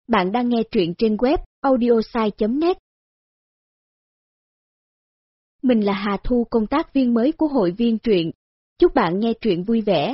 Bạn đang nghe truyện trên web audiosai.net. Mình là Hà Thu, công tác viên mới của hội viên truyện. Chúc bạn nghe truyện vui vẻ.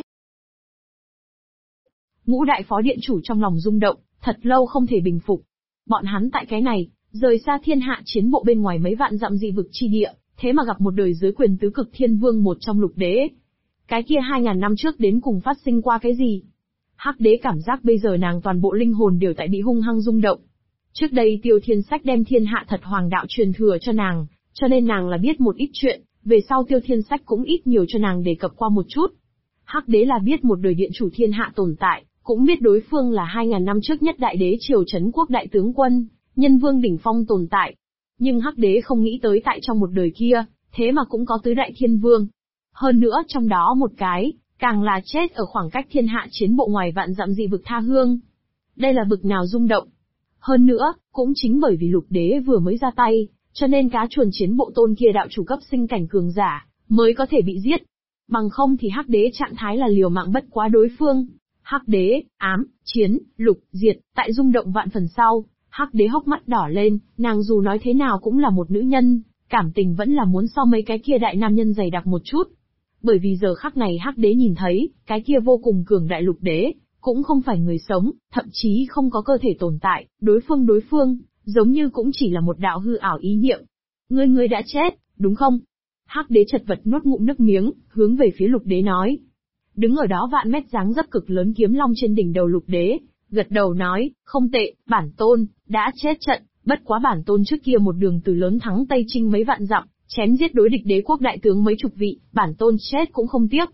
Ngũ đại phó điện chủ trong lòng rung động, thật lâu không thể bình phục. Bọn hắn tại cái này, rời xa thiên hạ chiến bộ bên ngoài mấy vạn dặm dị vực chi địa, thế mà gặp một đời dưới quyền tứ cực thiên vương một trong lục đế. Cái kia 2000 năm trước đến cùng phát sinh qua cái gì? Hắc đế cảm giác bây giờ nàng toàn bộ linh hồn đều tại bị hung hăng rung động. Trước đây Tiêu Thiên Sách đem thiên hạ thật hoàng đạo truyền thừa cho nàng, cho nên nàng là biết một ít chuyện, về sau Tiêu Thiên Sách cũng ít nhiều cho nàng đề cập qua một chút. Hắc đế là biết một đời điện chủ thiên hạ tồn tại, cũng biết đối phương là 2000 năm trước nhất đại đế triều trấn quốc đại tướng quân, nhân vương đỉnh phong tồn tại. Nhưng Hắc đế không nghĩ tới tại trong một đời kia, thế mà cũng có tứ đại thiên vương. Hơn nữa trong đó một cái, càng là chết ở khoảng cách thiên hạ chiến bộ ngoài vạn dặm dị vực tha hương. Đây là bực nào rung động. Hơn nữa, cũng chính bởi vì lục đế vừa mới ra tay, cho nên cá chuồn chiến bộ tôn kia đạo chủ cấp sinh cảnh cường giả, mới có thể bị giết. Bằng không thì Hắc đế trạng thái là liều mạng bất quá đối phương. Hắc đế, ám, chiến, lục, diệt, tại rung động vạn phần sau, Hắc đế hốc mắt đỏ lên, nàng dù nói thế nào cũng là một nữ nhân, cảm tình vẫn là muốn so mấy cái kia đại nam nhân dày đặc một chút. Bởi vì giờ khắc này Hắc đế nhìn thấy, cái kia vô cùng cường đại lục đế, cũng không phải người sống, thậm chí không có cơ thể tồn tại, đối phương, giống như cũng chỉ là một đạo hư ảo ý niệm. Ngươi đã chết, đúng không? Hắc đế chật vật nuốt ngụm nước miếng, hướng về phía lục đế nói. Đứng ở đó vạn mét dáng dấp cực lớn kiếm long trên đỉnh đầu lục đế, gật đầu nói, không tệ, bản tôn, đã chết trận, bất quá bản tôn trước kia một đường từ lớn thắng Tây Trinh mấy vạn dặm, chém giết đối địch đế quốc đại tướng mấy chục vị, bản tôn chết cũng không tiếc.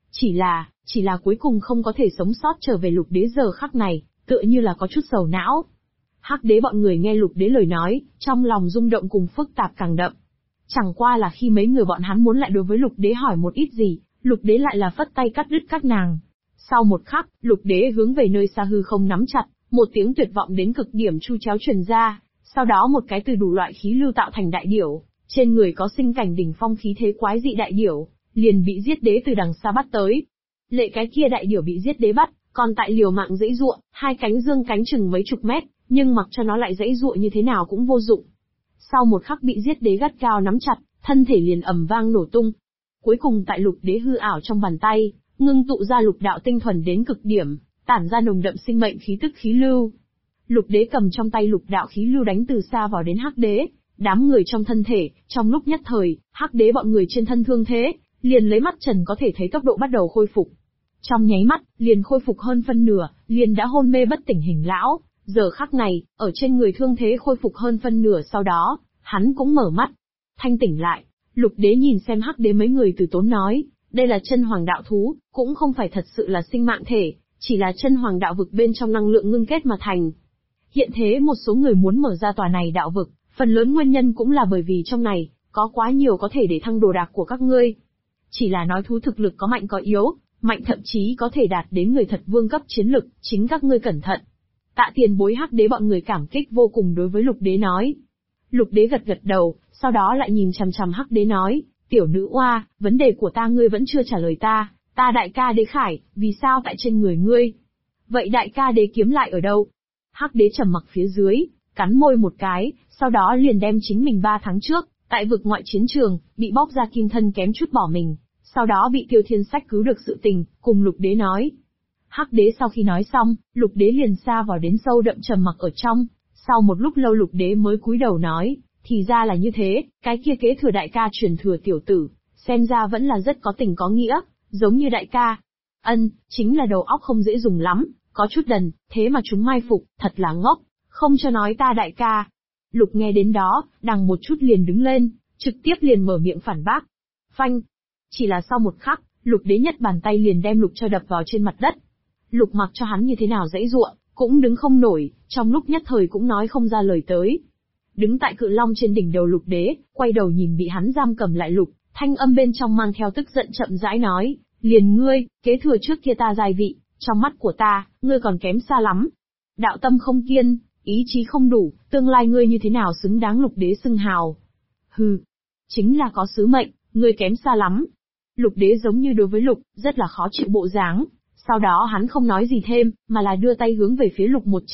Chỉ là cuối cùng không có thể sống sót trở về lục đế giờ khắc này, tựa như là có chút sầu não. Hắc đế bọn người nghe lục đế lời nói, trong lòng rung động cùng phức tạp càng đậm. Chẳng qua là khi mấy người bọn hắn muốn lại đối với lục đế hỏi một ít gì, lục đế lại là phất tay cắt đứt các nàng. Sau một khắc, lục đế hướng về nơi xa hư không nắm chặt, một tiếng tuyệt vọng đến cực điểm chu chéo truyền ra, sau đó một cái từ đủ loại khí lưu tạo thành đại điểu, trên người có sinh cảnh đỉnh phong khí thế quái dị đại điểu, liền bị giết đế từ đằng xa bắt tới. Lệ cái kia đại điểu bị giết đế bắt, còn tại liều mạng dãy giụa, hai cánh dương cánh chừng mấy chục mét, nhưng mặc cho nó lại dãy giụa như thế nào cũng vô dụng. Sau một khắc bị giết đế gắt gao nắm chặt, thân thể liền ầm vang nổ tung. Cuối cùng tại lục đế hư ảo trong bàn tay, ngưng tụ ra lục đạo tinh thuần đến cực điểm, tản ra nồng đậm sinh mệnh khí tức khí lưu. Lục đế cầm trong tay lục đạo khí lưu đánh từ xa vào đến Hắc đế, đám người trong thân thể, trong lúc nhất thời, Hắc đế bọn người trên thân thương thế, liền lấy mắt trần có thể thấy tốc độ bắt đầu khôi phục. Trong nháy mắt, liền khôi phục hơn phân nửa, liền đã hôn mê bất tỉnh hình lão, giờ khắc này, ở trên người thương thế khôi phục hơn phân nửa sau đó, hắn cũng mở mắt. Thanh tỉnh lại, lục đế nhìn xem Hắc đế mấy người từ tốn nói, đây là chân hoàng đạo thú, cũng không phải thật sự là sinh mạng thể, chỉ là chân hoàng đạo vực bên trong năng lượng ngưng kết mà thành. Hiện thế một số người muốn mở ra tòa này đạo vực, phần lớn nguyên nhân cũng là bởi vì trong này, có quá nhiều có thể để thăng đồ đạc của các ngươi. Chỉ là nói thú thực lực có mạnh có yếu, mạnh thậm chí có thể đạt đến người thật vương cấp chiến lực, chính các ngươi cẩn thận. Tạ tiền bối Hắc đế bọn người cảm kích vô cùng đối với lục đế nói. Lục đế gật gật đầu, sau đó lại nhìn chằm chằm Hắc đế nói, tiểu nữ oa, vấn đề của ta ngươi vẫn chưa trả lời ta đại ca đế khải, vì sao tại trên người ngươi? Vậy đại ca đế kiếm lại ở đâu? Hắc đế trầm mặc phía dưới, cắn môi một cái, sau đó liền đem chính mình 3 tháng trước, tại vực ngoại chiến trường, bị bóc ra kim thân kém chút bỏ mình, sau đó bị Tiêu Thiên Sách cứu được sự tình, cùng lục đế nói. Hắc đế sau khi nói xong, lục đế liền xa vào đến sâu đậm trầm mặc ở trong, sau một lúc lâu lục đế mới cúi đầu nói, thì ra là như thế, cái kia kế thừa đại ca truyền thừa tiểu tử, xem ra vẫn là rất có tình có nghĩa, giống như đại ca. Chính là đầu óc không dễ dùng lắm, có chút đần, thế mà chúng mai phục, thật là ngốc, không cho nói ta đại ca. Lục nghe đến đó, đằng một chút liền đứng lên, trực tiếp liền mở miệng phản bác. Phanh! Chỉ là sau một khắc, lục đế nhất bàn tay liền đem lục cho đập vào trên mặt đất. Lục mặc cho hắn như thế nào dãy giụa, cũng đứng không nổi, trong lúc nhất thời cũng nói không ra lời tới. Đứng tại cự long trên đỉnh đầu lục đế, quay đầu nhìn bị hắn giam cầm lại lục, thanh âm bên trong mang theo tức giận chậm rãi nói, liền ngươi, kế thừa trước kia ta giai vị, trong mắt của ta, ngươi còn kém xa lắm. Đạo tâm không kiên, ý chí không đủ, tương lai ngươi như thế nào xứng đáng lục đế xưng hào. Hừ, chính là có sứ mệnh, ngươi kém xa lắm. Lục đế giống như đối với lục, rất là khó chịu bộ dáng. Sau đó hắn không nói gì thêm, mà là đưa tay hướng về phía lục một chảo,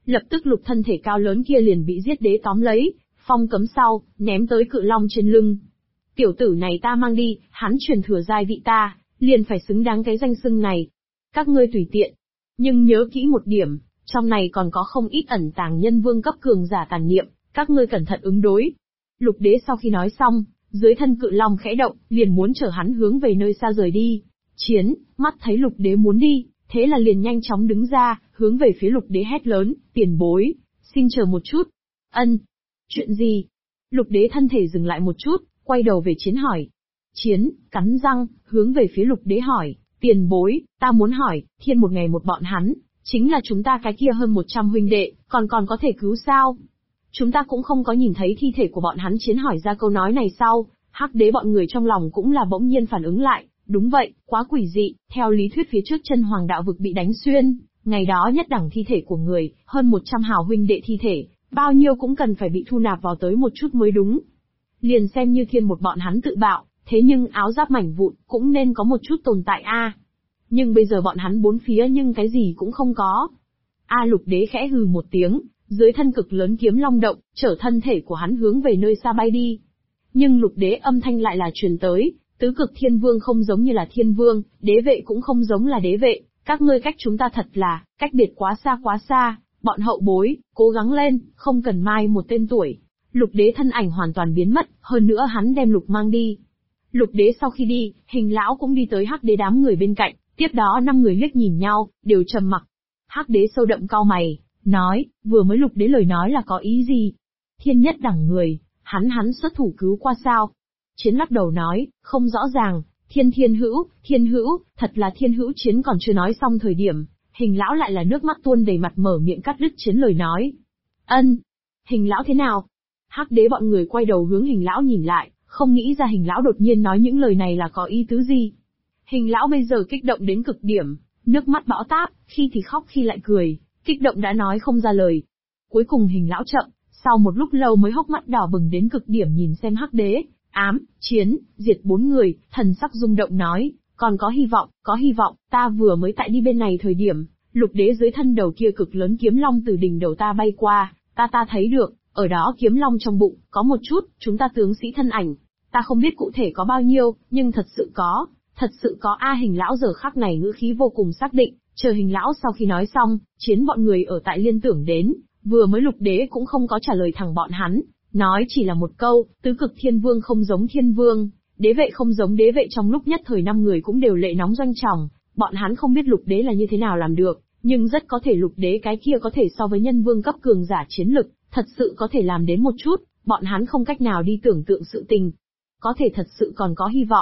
Lập tức lục thân thể cao lớn kia liền bị giết đế tóm lấy, phong cấm sau, ném tới cự long trên lưng. Tiểu tử này ta mang đi, hắn truyền thừa giai vị ta, liền phải xứng đáng cái danh xưng này. Các ngươi tùy tiện. Nhưng nhớ kỹ một điểm, trong này còn có không ít ẩn tàng nhân vương cấp cường giả tàn niệm, các ngươi cẩn thận ứng đối. Lục đế sau khi nói xong, dưới thân cự long khẽ động, liền muốn chở hắn hướng về nơi xa rời đi. Chiến, mắt thấy lục đế muốn đi, thế là liền nhanh chóng đứng ra, hướng về phía lục đế hét lớn, tiền bối, xin chờ một chút. Ân, chuyện gì? Lục đế thân thể dừng lại một chút, quay đầu về Chiến hỏi. Chiến, cắn răng, hướng về phía lục đế hỏi, tiền bối, ta muốn hỏi, thiên một ngày một bọn hắn, chính là chúng ta cái kia hơn 100 huynh đệ, còn có thể cứu sao? Chúng ta cũng không có nhìn thấy thi thể của bọn hắn. Chiến hỏi ra câu nói này sau, hắc đế bọn người trong lòng cũng là bỗng nhiên phản ứng lại, đúng vậy, quá quỷ dị, theo lý thuyết phía trước chân hoàng đạo vực bị đánh xuyên, ngày đó nhất đẳng thi thể của người, hơn 100 hào huynh đệ thi thể, bao nhiêu cũng cần phải bị thu nạp vào tới một chút mới đúng. Liền xem như thiên một bọn hắn tự bạo, thế nhưng áo giáp mảnh vụn cũng nên có một chút tồn tại a. Nhưng bây giờ bọn hắn bốn phía nhưng cái gì cũng không có. Lục đế khẽ hừ một tiếng, dưới thân cực lớn kiếm long động, chở thân thể của hắn hướng về nơi xa bay đi. Nhưng lục đế âm thanh lại là truyền tới, tứ cực thiên vương không giống như là thiên vương, đế vệ cũng không giống là đế vệ, các ngươi cách chúng ta thật là, cách biệt quá xa, bọn hậu bối, cố gắng lên, không cần mai một tên tuổi. Lục đế thân ảnh hoàn toàn biến mất, hơn nữa hắn đem lục mang đi. Lục đế sau khi đi, Hình lão cũng đi tới hắc đế đám người bên cạnh, tiếp đó 5 người liếc nhìn nhau, đều trầm mặc. Hắc đế sâu đậm cau mày, nói, vừa mới lục đế lời nói là có ý gì? Thiên nhất đẳng người, hắn xuất thủ cứu qua sao? Chiến lắc đầu nói, không rõ ràng, thiên hữu, thật là thiên hữu. Chiến còn chưa nói xong thời điểm, Hình lão lại là nước mắt tuôn đầy mặt mở miệng cắt đứt Chiến lời nói. Ân, Hình lão thế nào? Hắc đế bọn người quay đầu hướng Hình lão nhìn lại, không nghĩ ra Hình lão đột nhiên nói những lời này là có ý tứ gì. Hình lão bây giờ kích động đến cực điểm, nước mắt bão táp, khi thì khóc khi lại cười, kích động đã nói không ra lời. Cuối cùng Hình lão chậm, sau một lúc lâu mới hốc mắt đỏ bừng đến cực điểm nhìn xem Hắc đế, Ám, Chiến, Diệt 4 người, thần sắc rung động nói, còn có hy vọng, ta vừa mới tại đi bên này thời điểm, lục đế dưới thân đầu kia cực lớn kiếm long từ đỉnh đầu ta bay qua, ta thấy được, ở đó kiếm long trong bụng, có một chút, chúng ta tướng sĩ thân ảnh, ta không biết cụ thể có bao nhiêu, nhưng thật sự có Hình lão giờ khắc này ngữ khí vô cùng xác định, chờ Hình lão sau khi nói xong, Chiến bọn người ở tại liên tưởng đến, vừa mới lục đế cũng không có trả lời thẳng bọn hắn, nói chỉ là một câu, tứ cực thiên vương không giống thiên vương, đế vệ không giống đế vệ. Trong lúc nhất thời 5 người cũng đều lệ nóng doanh tròng, bọn hắn không biết lục đế là như thế nào làm được, nhưng rất có thể lục đế cái kia có thể so với nhân vương cấp cường giả chiến lực, thật sự có thể làm đến một chút, bọn hắn không cách nào đi tưởng tượng sự tình. Có thể thật sự còn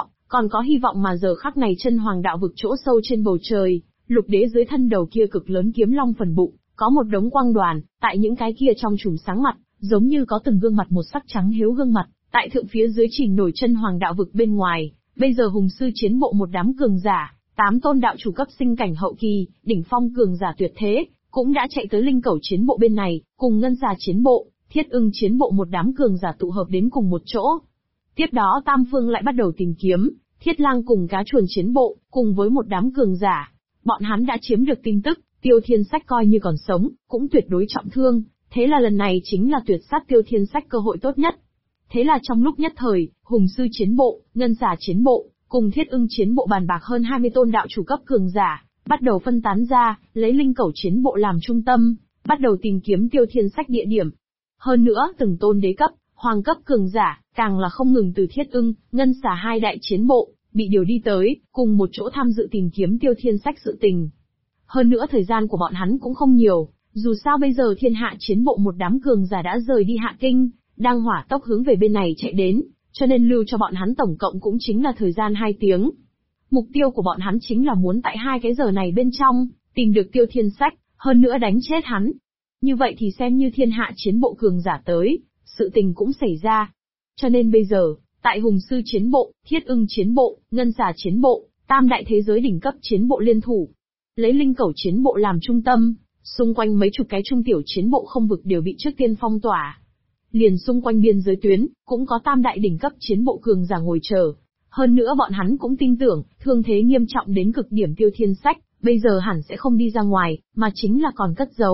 có hy vọng mà giờ khắc này chân hoàng đạo vực chỗ sâu trên bầu trời, lục đế dưới thân đầu kia cực lớn kiếm long phần bụng, có một đống quang đoàn, tại những cái kia trong chùm sáng mặt, giống như có từng gương mặt một sắc trắng hiếu gương mặt, tại thượng phía dưới chìm nổi chân hoàng đạo vực bên ngoài, bây giờ hùng sư chiến bộ một đám cường giả, 8 tôn đạo chủ cấp sinh cảnh hậu kỳ, đỉnh phong cường giả tuyệt thế, cũng đã chạy tới linh cẩu chiến bộ bên này, cùng ngân xà chiến bộ, thiết ưng chiến bộ một đám cường giả tụ hợp đến cùng một chỗ. Tiếp đó Tam Phương lại bắt đầu tìm kiếm, Thiết Lang cùng cá chuồn chiến bộ, cùng với một đám cường giả. Bọn hắn đã chiếm được tin tức, Tiêu Thiên Sách coi như còn sống, cũng tuyệt đối trọng thương, thế là lần này chính là tuyệt sát Tiêu Thiên Sách cơ hội tốt nhất. Thế là trong lúc nhất thời, hùng sư chiến bộ, ngân xà chiến bộ, cùng thiết ưng chiến bộ bàn bạc hơn 20 tôn đạo chủ cấp cường giả, bắt đầu phân tán ra, lấy linh cẩu chiến bộ làm trung tâm, bắt đầu tìm kiếm Tiêu Thiên Sách địa điểm. Hơn nữa, từng tôn đế cấp, hoàng cấp cường giả, càng là không ngừng từ thiết ưng, ngân xà hai đại chiến bộ, bị điều đi tới, cùng một chỗ tham dự tìm kiếm Tiêu Thiên Sách sự tình. Hơn nữa thời gian của bọn hắn cũng không nhiều, dù sao bây giờ thiên hạ chiến bộ một đám cường giả đã rời đi Hạ Kinh, đang hỏa tốc hướng về bên này chạy đến, cho nên lưu cho bọn hắn tổng cộng cũng chính là thời gian 2 tiếng. Mục tiêu của bọn hắn chính là muốn tại 2 cái giờ này bên trong, tìm được Tiêu Thiên Sách, hơn nữa đánh chết hắn. Như vậy thì xem như thiên hạ chiến bộ cường giả tới, sự tình cũng xảy ra. Cho nên bây giờ, tại hùng sư chiến bộ, thiết ưng chiến bộ, ngân xà chiến bộ, tam đại thế giới đỉnh cấp chiến bộ liên thủ. Lấy linh cẩu chiến bộ làm trung tâm, xung quanh mấy chục cái trung tiểu chiến bộ không vực đều bị trước tiên phong tỏa. Liền xung quanh biên giới tuyến, cũng có tam đại đỉnh cấp chiến bộ cường giả ngồi chờ. Hơn nữa bọn hắn cũng tin tưởng, thương thế nghiêm trọng đến cực điểm Tiêu Thiên Sách, bây giờ hẳn sẽ không đi ra ngoài, mà chính là còn cất giấu.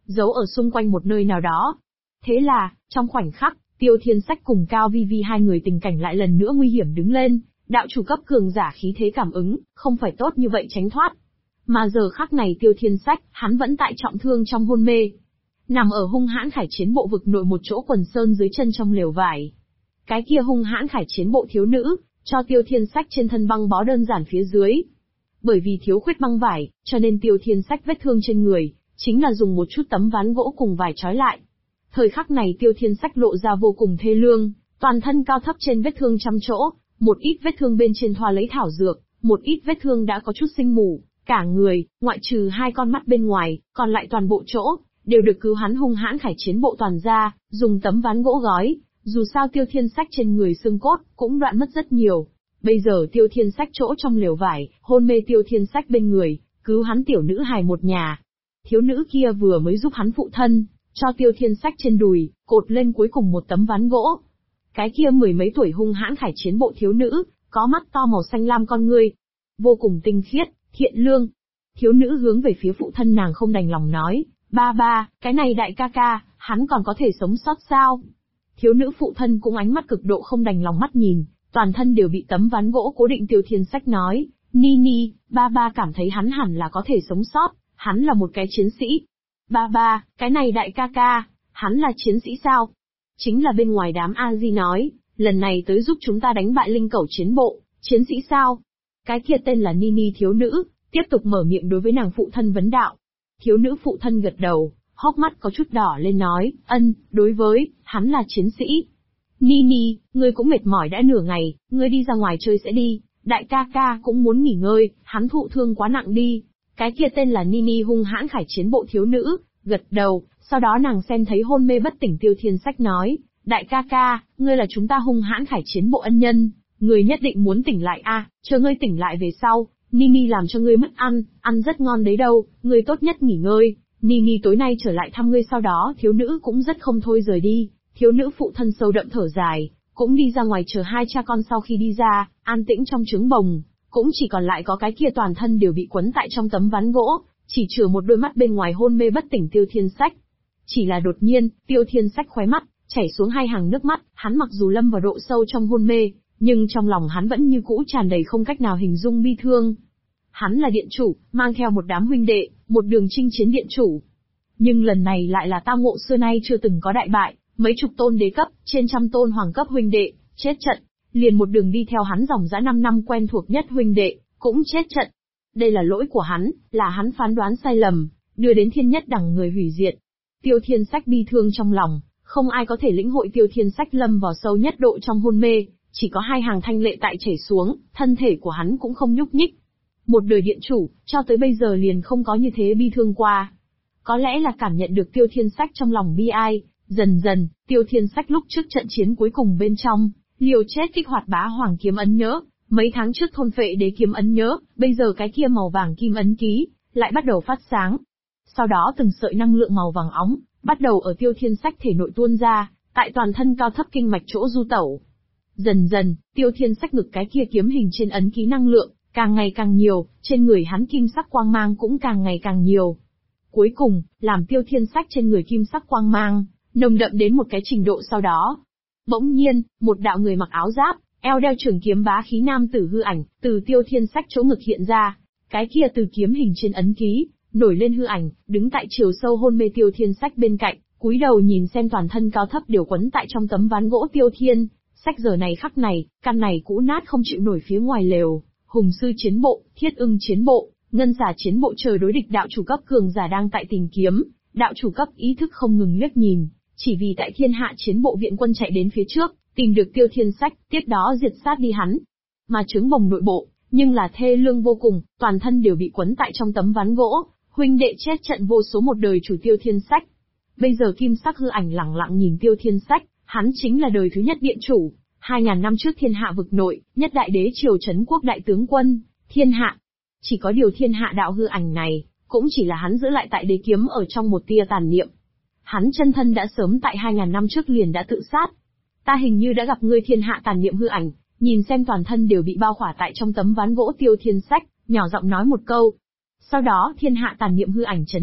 giấu ở xung quanh một nơi nào đó. Thế là, trong khoảnh khắc, Tiêu Thiên Sách cùng Cao Vi Vi hai người tình cảnh lại lần nữa nguy hiểm đứng lên, đạo chủ cấp cường giả khí thế cảm ứng, không phải tốt như vậy tránh thoát. Mà giờ khắc này Tiêu Thiên Sách, hắn vẫn tại trọng thương trong hôn mê. Nằm ở hung hãn khải chiến bộ vực nội một chỗ quần sơn dưới chân trong lều vải. Cái kia hung hãn khải chiến bộ thiếu nữ, cho Tiêu Thiên Sách trên thân băng bó đơn giản phía dưới. Bởi vì thiếu khuyết băng vải, cho nên Tiêu Thiên Sách vết thương trên người, chính là dùng một chút tấm ván gỗ cùng vải trói lại. Thời khắc này Tiêu Thiên Sách lộ ra vô cùng thê lương, toàn thân cao thấp trên vết thương trăm chỗ, một ít vết thương bên trên thoa lấy thảo dược, một ít vết thương đã có chút sưng mù, cả người, ngoại trừ hai con mắt bên ngoài, còn lại toàn bộ chỗ, đều được cứu hắn hung hãn khải chiến bộ toàn ra, dùng tấm ván gỗ gói, dù sao Tiêu Thiên Sách trên người xương cốt, cũng đoạn mất rất nhiều. Bây giờ Tiêu Thiên Sách chỗ trong lều vải, hôn mê Tiêu Thiên Sách bên người, cứu hắn tiểu nữ hài một nhà. Thiếu nữ kia vừa mới giúp hắn phụ thân, cho Tiêu Thiên Sách trên đùi, cột lên cuối cùng một tấm ván gỗ. Cái kia mười mấy tuổi hung hãn khải chiến bộ thiếu nữ, có mắt to màu xanh lam con ngươi, vô cùng tinh khiết, thiện lương. Thiếu nữ hướng về phía phụ thân nàng không đành lòng nói, ba ba, cái này đại ca ca, hắn còn có thể sống sót sao? Thiếu nữ phụ thân cũng ánh mắt cực độ không đành lòng mắt nhìn, toàn thân đều bị tấm ván gỗ cố định. Tiêu Thiên Sách nói, Nini, ba ba cảm thấy hắn hẳn là có thể sống sót, hắn là một cái chiến sĩ. Ba ba, cái này đại ca ca, hắn là chiến sĩ sao? Chính là bên ngoài đám A-di nói, lần này tới giúp chúng ta đánh bại linh cẩu chiến bộ, chiến sĩ sao? Cái kia tên là Nini thiếu nữ, tiếp tục mở miệng đối với nàng phụ thân vấn đạo. Thiếu nữ phụ thân gật đầu, hốc mắt có chút đỏ lên nói, đối với, hắn là chiến sĩ. Nini, ngươi cũng mệt mỏi đã nửa ngày, ngươi đi ra ngoài chơi sẽ đi, đại ca ca cũng muốn nghỉ ngơi, hắn thụ thương quá nặng đi. Cái kia tên là Nini hung hãn khải chiến bộ thiếu nữ, gật đầu, sau đó nàng xem thấy hôn mê bất tỉnh Tiêu Thiên Sách nói, đại ca ca, ngươi là chúng ta hung hãn khải chiến bộ ân nhân, ngươi nhất định muốn tỉnh lại chờ ngươi tỉnh lại về sau, Nini làm cho ngươi mất ăn rất ngon đấy đâu, ngươi tốt nhất nghỉ ngơi, Nini tối nay trở lại thăm ngươi. Sau đó thiếu nữ cũng rất không thôi rời đi, thiếu nữ phụ thân sâu đậm thở dài, cũng đi ra ngoài chờ hai cha con. Sau khi đi ra, an tĩnh trong trứng bồng, cũng chỉ còn lại có cái kia toàn thân đều bị quấn tại trong tấm ván gỗ, chỉ trừ một đôi mắt bên ngoài hôn mê bất tỉnh Tiêu Thiên Sách. Chỉ là đột nhiên, Tiêu Thiên Sách khóe mắt chảy xuống hai hàng nước mắt, hắn mặc dù lâm vào độ sâu trong hôn mê, nhưng trong lòng hắn vẫn như cũ tràn đầy không cách nào hình dung bi thương. Hắn là điện chủ, mang theo một đám huynh đệ, một đường chinh chiến điện chủ. Nhưng lần này lại là tao ngộ xưa nay chưa từng có đại bại, mấy chục tôn đế cấp, trên trăm tôn hoàng cấp huynh đệ, chết trận, liền một đường đi theo hắn dòng dã 5 năm quen thuộc nhất huynh đệ, cũng chết trận. Đây là lỗi của hắn, là hắn phán đoán sai lầm, đưa đến thiên nhất đẳng người hủy diệt. Tiêu Thiên Sách bi thương trong lòng, không ai có thể lĩnh hội Tiêu Thiên Sách lâm vào sâu nhất độ trong hôn mê, chỉ có hai hàng thanh lệ tại chảy xuống, thân thể của hắn cũng không nhúc nhích. Một đời điện chủ, cho tới bây giờ liền không có như thế bi thương qua. Có lẽ là cảm nhận được Tiêu Thiên Sách trong lòng bi ai, dần dần, Tiêu Thiên Sách lúc trước trận chiến cuối cùng bên trong, liều chết kích hoạt bá hoàng kiếm ấn nhớ, mấy tháng trước thôn phệ đế kiếm ấn nhớ, bây giờ cái kia màu vàng kim ấn ký, lại bắt đầu phát sáng. Sau đó từng sợi năng lượng màu vàng óng, bắt đầu ở Tiêu Thiên Sách thể nội tuôn ra, tại toàn thân cao thấp kinh mạch chỗ du tẩu. Dần dần, Tiêu Thiên Sách ngực cái kia kiếm hình trên ấn ký năng lượng, càng ngày càng nhiều, trên người hắn kim sắc quang mang cũng càng ngày càng nhiều. Cuối cùng, làm Tiêu Thiên Sách trên người kim sắc quang mang, nồng đậm đến một cái trình độ sau đó. Bỗng nhiên, một đạo người mặc áo giáp, eo đeo trường kiếm bá khí nam tử hư ảnh, từ Tiêu Thiên Sách chỗ ngực hiện ra, cái kia từ kiếm hình trên ấn ký, nổi lên hư ảnh, đứng tại chiều sâu hôn mê Tiêu Thiên Sách bên cạnh, cúi đầu nhìn xem toàn thân cao thấp đều quấn tại trong tấm ván gỗ Tiêu Thiên Sách giờ này khắc này, căn này cũ nát không chịu nổi phía ngoài lều, hùng sư chiến bộ, thiết ưng chiến bộ, ngân xà chiến bộ chờ đối địch đạo chủ cấp cường giả đang tại tìm kiếm, đạo chủ cấp ý thức không ngừng liếc nhìn, chỉ vì tại thiên hạ chiến bộ viện quân chạy đến phía trước, tìm được Tiêu Thiên Sách, tiếp đó diệt sát đi hắn. Mà trứng bồng nội bộ, nhưng là thê lương vô cùng, toàn thân đều bị quấn tại trong tấm ván gỗ, huynh đệ chết trận vô số một đời chủ Tiêu Thiên Sách. Bây giờ kim sắc hư ảnh lẳng lặng nhìn Tiêu Thiên Sách, hắn chính là đời thứ nhất điện chủ, 2000 năm trước thiên hạ vực nội, nhất đại đế triều trấn quốc đại tướng quân, thiên hạ. Chỉ có điều thiên hạ đạo hư ảnh này, cũng chỉ là hắn giữ lại tại đế kiếm ở trong một tia tàn niệm. Hắn chân thân đã sớm tại 2000 năm trước liền đã tự sát. Ta hình như đã gặp ngươi thiên hạ tàn niệm hư ảnh, nhìn xem toàn thân đều bị bao khỏa tại trong tấm ván gỗ Tiêu Thiên Sách, nhỏ giọng nói một câu. Sau đó thiên hạ tàn niệm hư ảnh chấn động,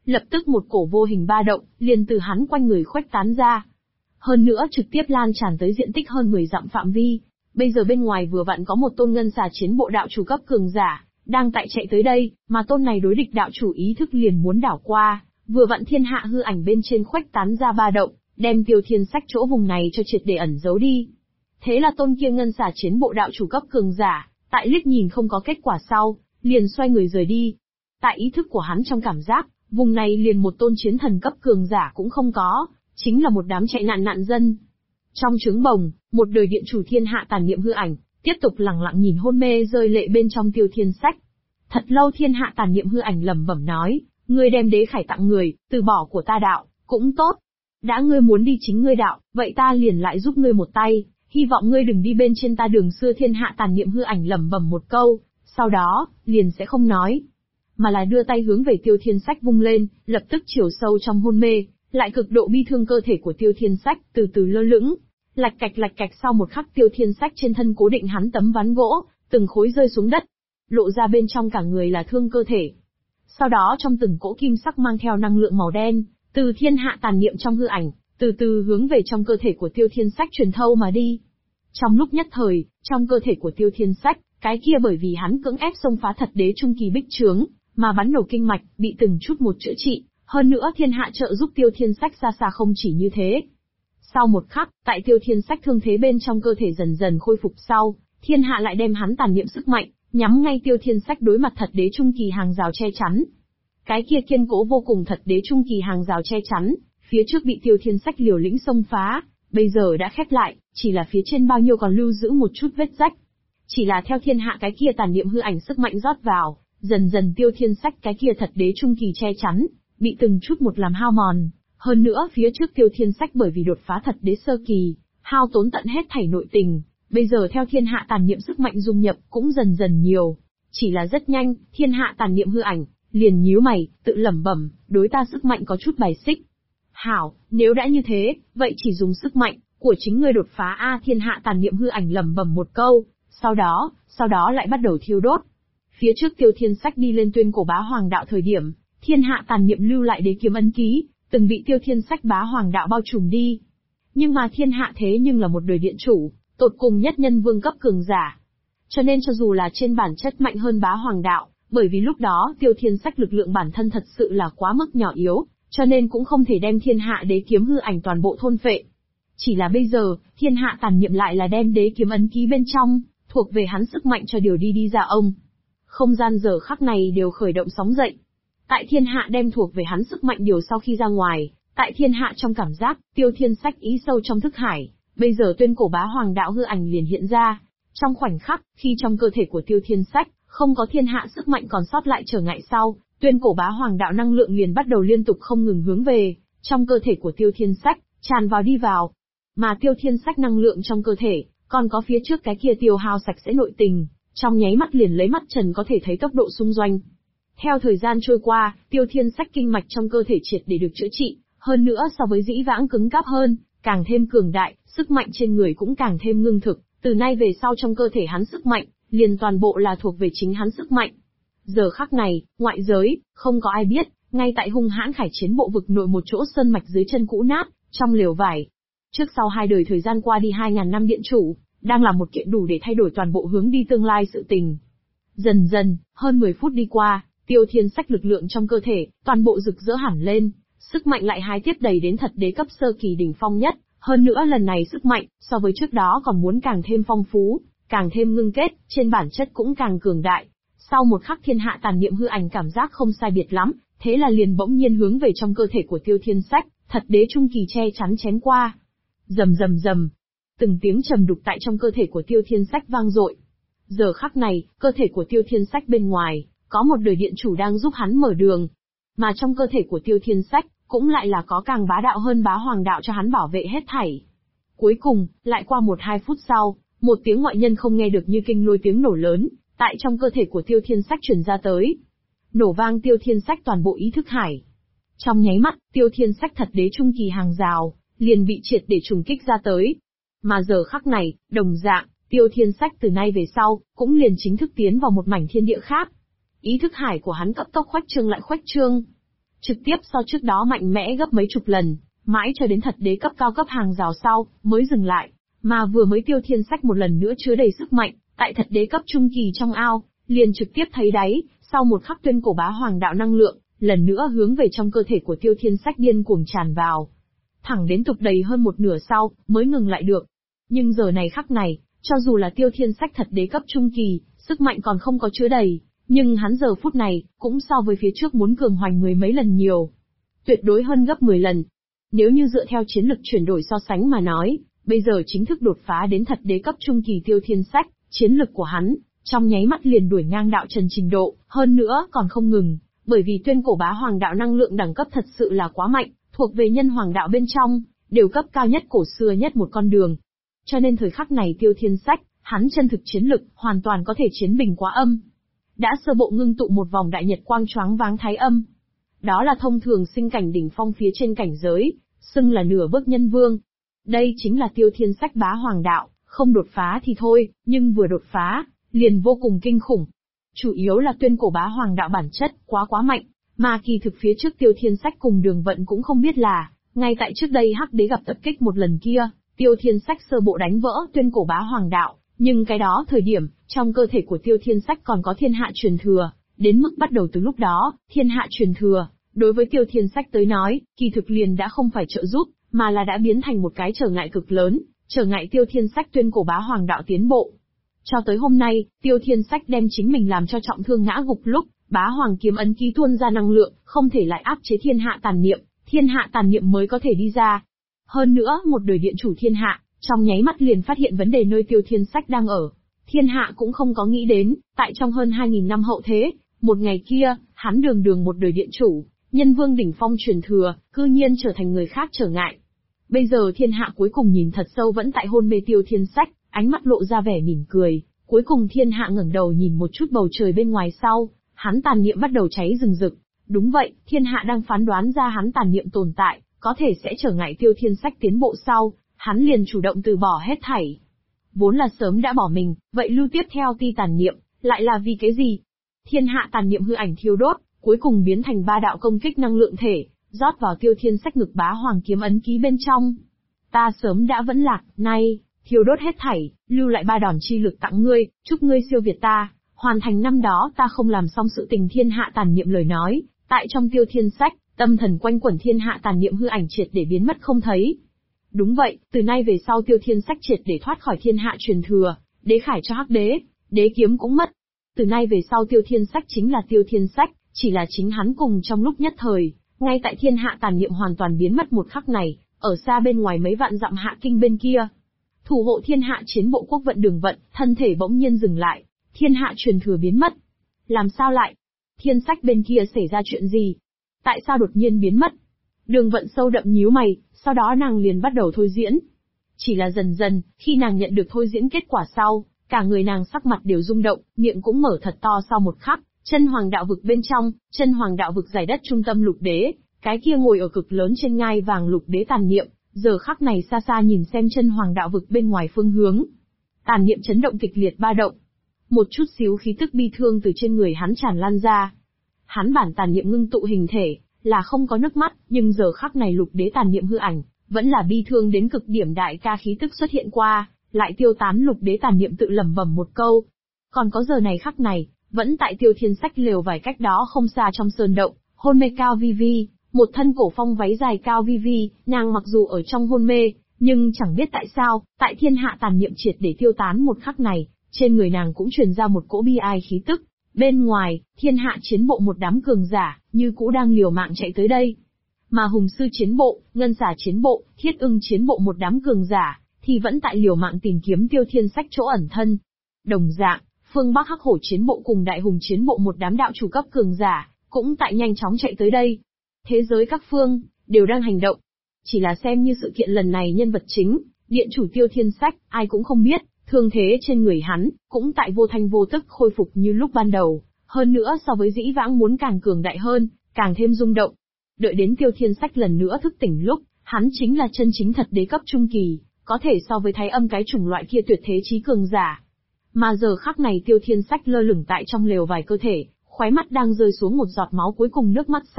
lập tức một cổ vô hình ba động, liền từ hắn quanh người khuếch tán ra. Hơn nữa trực tiếp lan tràn tới diện tích hơn 10 dặm phạm vi. Bây giờ bên ngoài vừa vặn có một tôn ngân xà chiến bộ đạo chủ cấp cường giả, đang tại chạy tới đây, mà tôn này đối địch đạo chủ ý thức liền muốn đảo qua, vừa vặn thiên hạ hư ảnh bên trên khuếch tán ra ba động, đem Tiêu Thiên Sách chỗ vùng này cho triệt để ẩn giấu đi. Thế là tôn kia ngân xà chiến bộ đạo chủ cấp cường giả, tại liếc nhìn không có kết quả sau, liền xoay người rời đi. Tại ý thức của hắn trong cảm giác, vùng này liền một tôn chiến thần cấp cường giả cũng không có, chính là một đám chạy nạn nạn dân. Trong trứng bồng, một đời điện chủ thiên hạ tàn niệm hư ảnh, tiếp tục lặng lặng nhìn hôn mê rơi lệ bên trong Tiêu Thiên Sách. Thật lâu thiên hạ tàn niệm hư ảnh lẩm bẩm nói, ngươi đem đế khải tặng người, từ bỏ của ta đạo, cũng tốt. Đã ngươi muốn đi chính ngươi đạo, vậy ta liền lại giúp ngươi một tay, hy vọng ngươi đừng đi bên trên ta đường xưa. Thiên hạ tàn niệm hư ảnh lẩm bẩm một câu, sau đó, liền sẽ không nói, mà là đưa tay hướng về Tiêu Thiên Sách vung lên, lập tức chiều sâu trong hôn mê, lại cực độ bi thương cơ thể của Tiêu Thiên Sách từ từ lơ lửng. Lạch cạch sau một khắc Tiêu Thiên Sách trên thân cố định hắn tấm ván gỗ, từng khối rơi xuống đất, lộ ra bên trong cả người là thương cơ thể. Sau đó trong từng cỗ kim sắc mang theo năng lượng màu đen, từ thiên hạ tàn niệm trong hư ảnh, từ từ hướng về trong cơ thể của Tiêu Thiên Sách truyền thâu mà đi. Trong lúc nhất thời, trong cơ thể của Tiêu Thiên Sách, cái kia bởi vì hắn cưỡng ép xông phá thật đế trung kỳ bích trướng, mà bắn nổ kinh mạch, bị từng chút một chữa trị, hơn nữa thiên hạ trợ giúp Tiêu Thiên Sách xa xa không chỉ như thế. Sau một khắc, tại Tiêu Thiên Sách thương thế bên trong cơ thể dần dần khôi phục sau, thiên hạ lại đem hắn tàn niệm sức mạnh, nhắm ngay Tiêu Thiên Sách đối mặt thật đế trung kỳ hàng rào che chắn. Cái kia kiên cố vô cùng thật đế trung kỳ hàng rào che chắn, phía trước bị Tiêu Thiên Sách liều lĩnh xông phá, bây giờ đã khép lại, chỉ là phía trên bao nhiêu còn lưu giữ một chút vết rách. Chỉ là theo thiên hạ cái kia tàn niệm hư ảnh sức mạnh rót vào, dần dần Tiêu Thiên Sách cái kia thật đế trung kỳ che chắn, bị từng chút một làm hao mòn. Hơn nữa phía trước Tiêu Thiên Sách bởi vì đột phá thật đế sơ kỳ, hao tốn tận hết thảy nội tình, bây giờ theo thiên hạ tàn niệm sức mạnh dung nhập cũng dần dần nhiều. Chỉ là rất nhanh, thiên hạ tàn niệm hư ảnh, liền nhíu mày, tự lẩm bẩm, đối ta sức mạnh có chút bài xích. Hảo, nếu đã như thế, vậy chỉ dùng sức mạnh của chính ngươi đột phá a. Thiên hạ tàn niệm hư ảnh lẩm bẩm một câu, sau đó lại bắt đầu thiêu đốt. Phía trước Tiêu Thiên Sách đi lên tuyên cổ bá hoàng đạo thời điểm, thiên hạ tàn niệm lưu lại đế kiếm ấn ký, từng bị Tiêu Thiên Sách bá hoàng đạo bao trùm đi. Nhưng mà thiên hạ thế nhưng là một đời điện chủ, tột cùng nhất nhân vương cấp cường giả. Cho nên cho dù là trên bản chất mạnh hơn bá hoàng đạo, bởi vì lúc đó Tiêu Thiên Sách lực lượng bản thân thật sự là quá mức nhỏ yếu, cho nên cũng không thể đem thiên hạ đế kiếm hư ảnh toàn bộ thôn phệ. Chỉ là bây giờ, thiên hạ tàn niệm lại là đem đế kiếm ấn ký bên trong, thuộc về hắn sức mạnh cho điều đi ra ông. Không gian giờ khắc này đều khởi động sóng dậy. Tại thiên hạ đem thuộc về hắn sức mạnh điều sau khi ra ngoài, tại thiên hạ trong cảm giác, Tiêu Thiên Sách ý sâu trong thức hải, bây giờ tuyên cổ bá hoàng đạo hư ảnh liền hiện ra. Trong khoảnh khắc, khi trong cơ thể của Tiêu Thiên Sách, không có thiên hạ sức mạnh còn sót lại trở ngại sau, tuyên cổ bá hoàng đạo năng lượng liền bắt đầu liên tục không ngừng hướng về, trong cơ thể của Tiêu Thiên Sách, tràn vào đi vào. Mà Tiêu Thiên Sách năng lượng trong cơ thể, còn có phía trước cái kia tiêu hao sạch sẽ nội tình, trong nháy mắt liền lấy mắt trần có thể thấy tốc độ xung doanh. Theo thời gian trôi qua, Tiêu Thiên Sách kinh mạch trong cơ thể triệt để được chữa trị, hơn nữa so với dĩ vãng cứng cáp hơn, càng thêm cường đại, sức mạnh trên người cũng càng thêm ngưng thực, từ nay về sau trong cơ thể hắn sức mạnh, liền toàn bộ là thuộc về chính hắn sức mạnh. Giờ khắc này, ngoại giới, không có ai biết, ngay tại hung hãn khải chiến bộ vực nội một chỗ sơn mạch dưới chân cũ nát, trong lều vải. Trước sau 2 đời thời gian qua đi 2000 năm điện chủ, đang là một kiện đủ để thay đổi toàn bộ hướng đi tương lai sự tình. Dần dần, hơn 10 phút đi qua, Tiêu Thiên Sách lực lượng trong cơ thể, toàn bộ rực rỡ hẳn lên, sức mạnh lại hái tiếp đầy đến thật đế cấp sơ kỳ đỉnh phong nhất, hơn nữa lần này sức mạnh, so với trước đó còn muốn càng thêm phong phú, càng thêm ngưng kết, trên bản chất cũng càng cường đại. Sau một khắc thiên hạ tàn niệm hư ảnh cảm giác không sai biệt lắm, thế là liền bỗng nhiên hướng về trong cơ thể của Tiêu Thiên Sách, thật đế trung kỳ che chắn chém qua. Rầm rầm rầm, từng tiếng trầm đục tại trong cơ thể của Tiêu Thiên Sách vang dội. Giờ khắc này, cơ thể của Tiêu Thiên Sách bên ngoài, có một đời điện chủ đang giúp hắn mở đường. Mà trong cơ thể của Tiêu Thiên Sách, cũng lại là có càng bá đạo hơn bá hoàng đạo cho hắn bảo vệ hết thảy. Cuối cùng, lại qua 1-2 phút sau, một tiếng ngoại nhân không nghe được như kinh lôi tiếng nổ lớn, tại trong cơ thể của Tiêu Thiên Sách truyền ra tới. Nổ vang Tiêu Thiên Sách toàn bộ ý thức hải. Trong nháy mắt, Tiêu Thiên Sách thật đế trung kỳ hàng rào, liền bị triệt để trùng kích ra tới. Mà giờ khắc này, đồng dạng, Tiêu Thiên Sách từ nay về sau, cũng liền chính thức tiến vào một mảnh thiên địa khác. Ý thức hải của hắn cấp tốc khoách trương lại khoách trương. trực tiếp so trước đó mạnh mẽ gấp mấy chục lần, mãi cho đến thật đế cấp cao cấp hàng rào sau, mới dừng lại. Mà vừa mới Tiêu Thiên Sách một lần nữa chứa đầy sức mạnh, tại thật đế cấp trung kỳ trong ao, liền trực tiếp thấy đáy, sau một khắc tuyên cổ bá hoàng đạo năng lượng, lần nữa hướng về trong cơ thể của Tiêu Thiên Sách điên cuồng tràn vào. Thẳng đến tục đầy hơn một nửa sau, mới ngừng lại được. Nhưng giờ này khắc này, cho dù là Tiêu Thiên Sách thật đế cấp trung kỳ, sức mạnh còn không có chứa đầy, nhưng hắn giờ phút này, cũng so với phía trước muốn cường hoành mười mấy lần nhiều. Tuyệt đối hơn gấp 10 lần. Nếu như dựa theo chiến lực chuyển đổi so sánh mà nói, bây giờ chính thức đột phá đến thật đế cấp trung kỳ Tiêu Thiên Sách, chiến lực của hắn, trong nháy mắt liền đuổi ngang đạo trần trình độ, hơn nữa còn không ngừng, bởi vì tuyên cổ bá hoàng đạo năng lượng đẳng cấp thật sự là quá mạnh, thuộc về nhân hoàng đạo bên trong, đều cấp cao nhất cổ xưa nhất một con đường. Cho nên thời khắc này Tiêu Thiên Sách, hắn chân thực chiến lực, hoàn toàn có thể chiến bình quá âm. Đã sơ bộ ngưng tụ một vòng đại nhật quang choáng váng thái âm. Đó là thông thường sinh cảnh đỉnh phong phía trên cảnh giới, xưng là nửa bước nhân vương. Đây chính là Tiêu Thiên Sách bá hoàng đạo, không đột phá thì thôi, nhưng vừa đột phá, liền vô cùng kinh khủng. Chủ yếu là tuyên cổ bá hoàng đạo bản chất, quá mạnh, mà kỳ thực phía trước Tiêu Thiên Sách cùng Đường Vận cũng không biết là, ngay tại trước đây Hắc Đế gặp tập kích một lần kia, Tiêu Thiên Sách sơ bộ đánh vỡ tuyên cổ bá hoàng đạo, nhưng cái đó thời điểm, trong cơ thể của Tiêu Thiên Sách còn có thiên hạ truyền thừa, đến mức bắt đầu từ lúc đó, thiên hạ truyền thừa, đối với Tiêu Thiên Sách tới nói, kỳ thực liền đã không phải trợ giúp, mà là đã biến thành một cái trở ngại cực lớn, trở ngại Tiêu Thiên Sách tuyên cổ bá hoàng đạo tiến bộ. Cho tới hôm nay, Tiêu Thiên Sách đem chính mình làm cho trọng thương ngã gục lúc, bá hoàng kiếm ấn ký tuôn ra năng lượng, không thể lại áp chế thiên hạ tàn niệm mới có thể đi ra. Hơn nữa, một đời điện chủ thiên hạ, trong nháy mắt liền phát hiện vấn đề nơi Tiêu Thiên Sách đang ở. Thiên hạ cũng không có nghĩ đến, tại trong hơn 2000 năm hậu thế, một ngày kia, hắn đường một đời điện chủ, nhân vương đỉnh phong truyền thừa, cư nhiên trở thành người khác trở ngại. Bây giờ thiên hạ cuối cùng nhìn thật sâu vẫn tại hôn mê Tiêu Thiên Sách, ánh mắt lộ ra vẻ mỉm cười, cuối cùng thiên hạ ngẩng đầu nhìn một chút bầu trời bên ngoài sau, hắn tàn niệm bắt đầu cháy rừng rực. Đúng vậy, thiên hạ đang phán đoán ra hắn tàn niệm tồn tại, có thể sẽ trở ngại Tiêu Thiên Sách tiến bộ sau, hắn liền chủ động từ bỏ hết thảy. Vốn là sớm đã bỏ mình, vậy lưu tiếp theo ti tàn niệm, lại là vì cái gì? Thiên hạ tàn niệm hư ảnh thiêu đốt, cuối cùng biến thành ba đạo công kích năng lượng thể, rót vào Tiêu Thiên Sách ngực bá hoàng kiếm ấn ký bên trong. Ta sớm đã vẫn lạc, nay, thiêu đốt hết thảy, lưu lại ba đòn chi lực tặng ngươi, chúc ngươi siêu việt ta, hoàn thành năm đó ta không làm xong sự tình thiên hạ tàn niệm lời nói, tại trong Tiêu Thiên Sách, tâm thần quanh quẩn thiên hạ tàn niệm hư ảnh triệt để biến mất không thấy. Đúng vậy, từ nay về sau Tiêu Thiên Sách triệt để thoát khỏi thiên hạ truyền thừa, đế khải cho Hắc Đế, đế kiếm cũng mất. Từ nay về sau Tiêu Thiên Sách chính là Tiêu Thiên Sách, chỉ là chính hắn cùng trong lúc nhất thời, ngay tại thiên hạ tàn niệm hoàn toàn biến mất một khắc này, ở xa bên ngoài mấy vạn dặm Hạ Kinh bên kia. Thủ hộ thiên hạ chiến bộ quốc vận Đường Vận, thân thể bỗng nhiên dừng lại, thiên hạ truyền thừa biến mất. Làm sao lại? Thiên Sách bên kia xảy ra chuyện gì? Tại sao đột nhiên biến mất? Đường Vận sâu đậm nhíu mày, sau đó nàng liền bắt đầu thôi diễn. Chỉ là dần dần, khi nàng nhận được thôi diễn kết quả sau, cả người nàng sắc mặt đều rung động, miệng cũng mở thật to sau một khắc, chân hoàng đạo vực bên trong, chân hoàng đạo vực giải đất trung tâm lục đế, cái kia ngồi ở cực lớn trên ngai vàng lục đế tàn niệm, giờ khắc này xa xa nhìn xem chân hoàng đạo vực bên ngoài phương hướng. Tàn niệm chấn động kịch liệt ba động. Một chút xíu khí tức bi thương từ trên người hắn tràn lan ra. Hắn bản tàn niệm ngưng tụ hình thể, là không có nước mắt, nhưng giờ khắc này lục đế tàn niệm hư ảnh, vẫn là bi thương đến cực điểm đại ca khí tức xuất hiện qua, lại tiêu tán lục đế tàn niệm tự lẩm bẩm một câu. Còn có giờ này khắc này, vẫn tại Tiêu Thiên Sách lều vài cách đó không xa trong sơn động, hôn mê Cao Vi Vi, một thân cổ phong váy dài Cao Vi Vi, nàng mặc dù ở trong hôn mê, nhưng chẳng biết tại sao, tại thiên hạ tàn niệm triệt để tiêu tán một khắc này, trên người nàng cũng truyền ra một cỗ bi ai khí tức. Bên ngoài, thiên hạ chiến bộ một đám cường giả, như cũ đang liều mạng chạy tới đây. Mà hùng sư chiến bộ, ngân xà chiến bộ, thiết ưng chiến bộ một đám cường giả, thì vẫn tại liều mạng tìm kiếm Tiêu Thiên Sách chỗ ẩn thân. Đồng dạng, phương Bắc Hắc Hổ chiến bộ cùng đại hùng chiến bộ một đám đạo chủ cấp cường giả, cũng tại nhanh chóng chạy tới đây. Thế giới các phương, đều đang hành động. Chỉ là xem như sự kiện lần này nhân vật chính, điện chủ Tiêu Thiên Sách, ai cũng không biết, thương thế trên người hắn, cũng tại vô thanh vô tức khôi phục như lúc ban đầu, hơn nữa so với dĩ vãng muốn càng cường đại hơn, càng thêm rung động. Đợi đến Tiêu Thiên Sách lần nữa thức tỉnh lúc, hắn chính là chân chính thật đế cấp trung kỳ, có thể so với thái âm cái chủng loại kia tuyệt thế chí cường giả. Mà giờ khắc này Tiêu Thiên Sách lơ lửng tại trong lều vài cơ thể, khóe mắt đang rơi xuống một giọt máu cuối cùng nước mắt sau,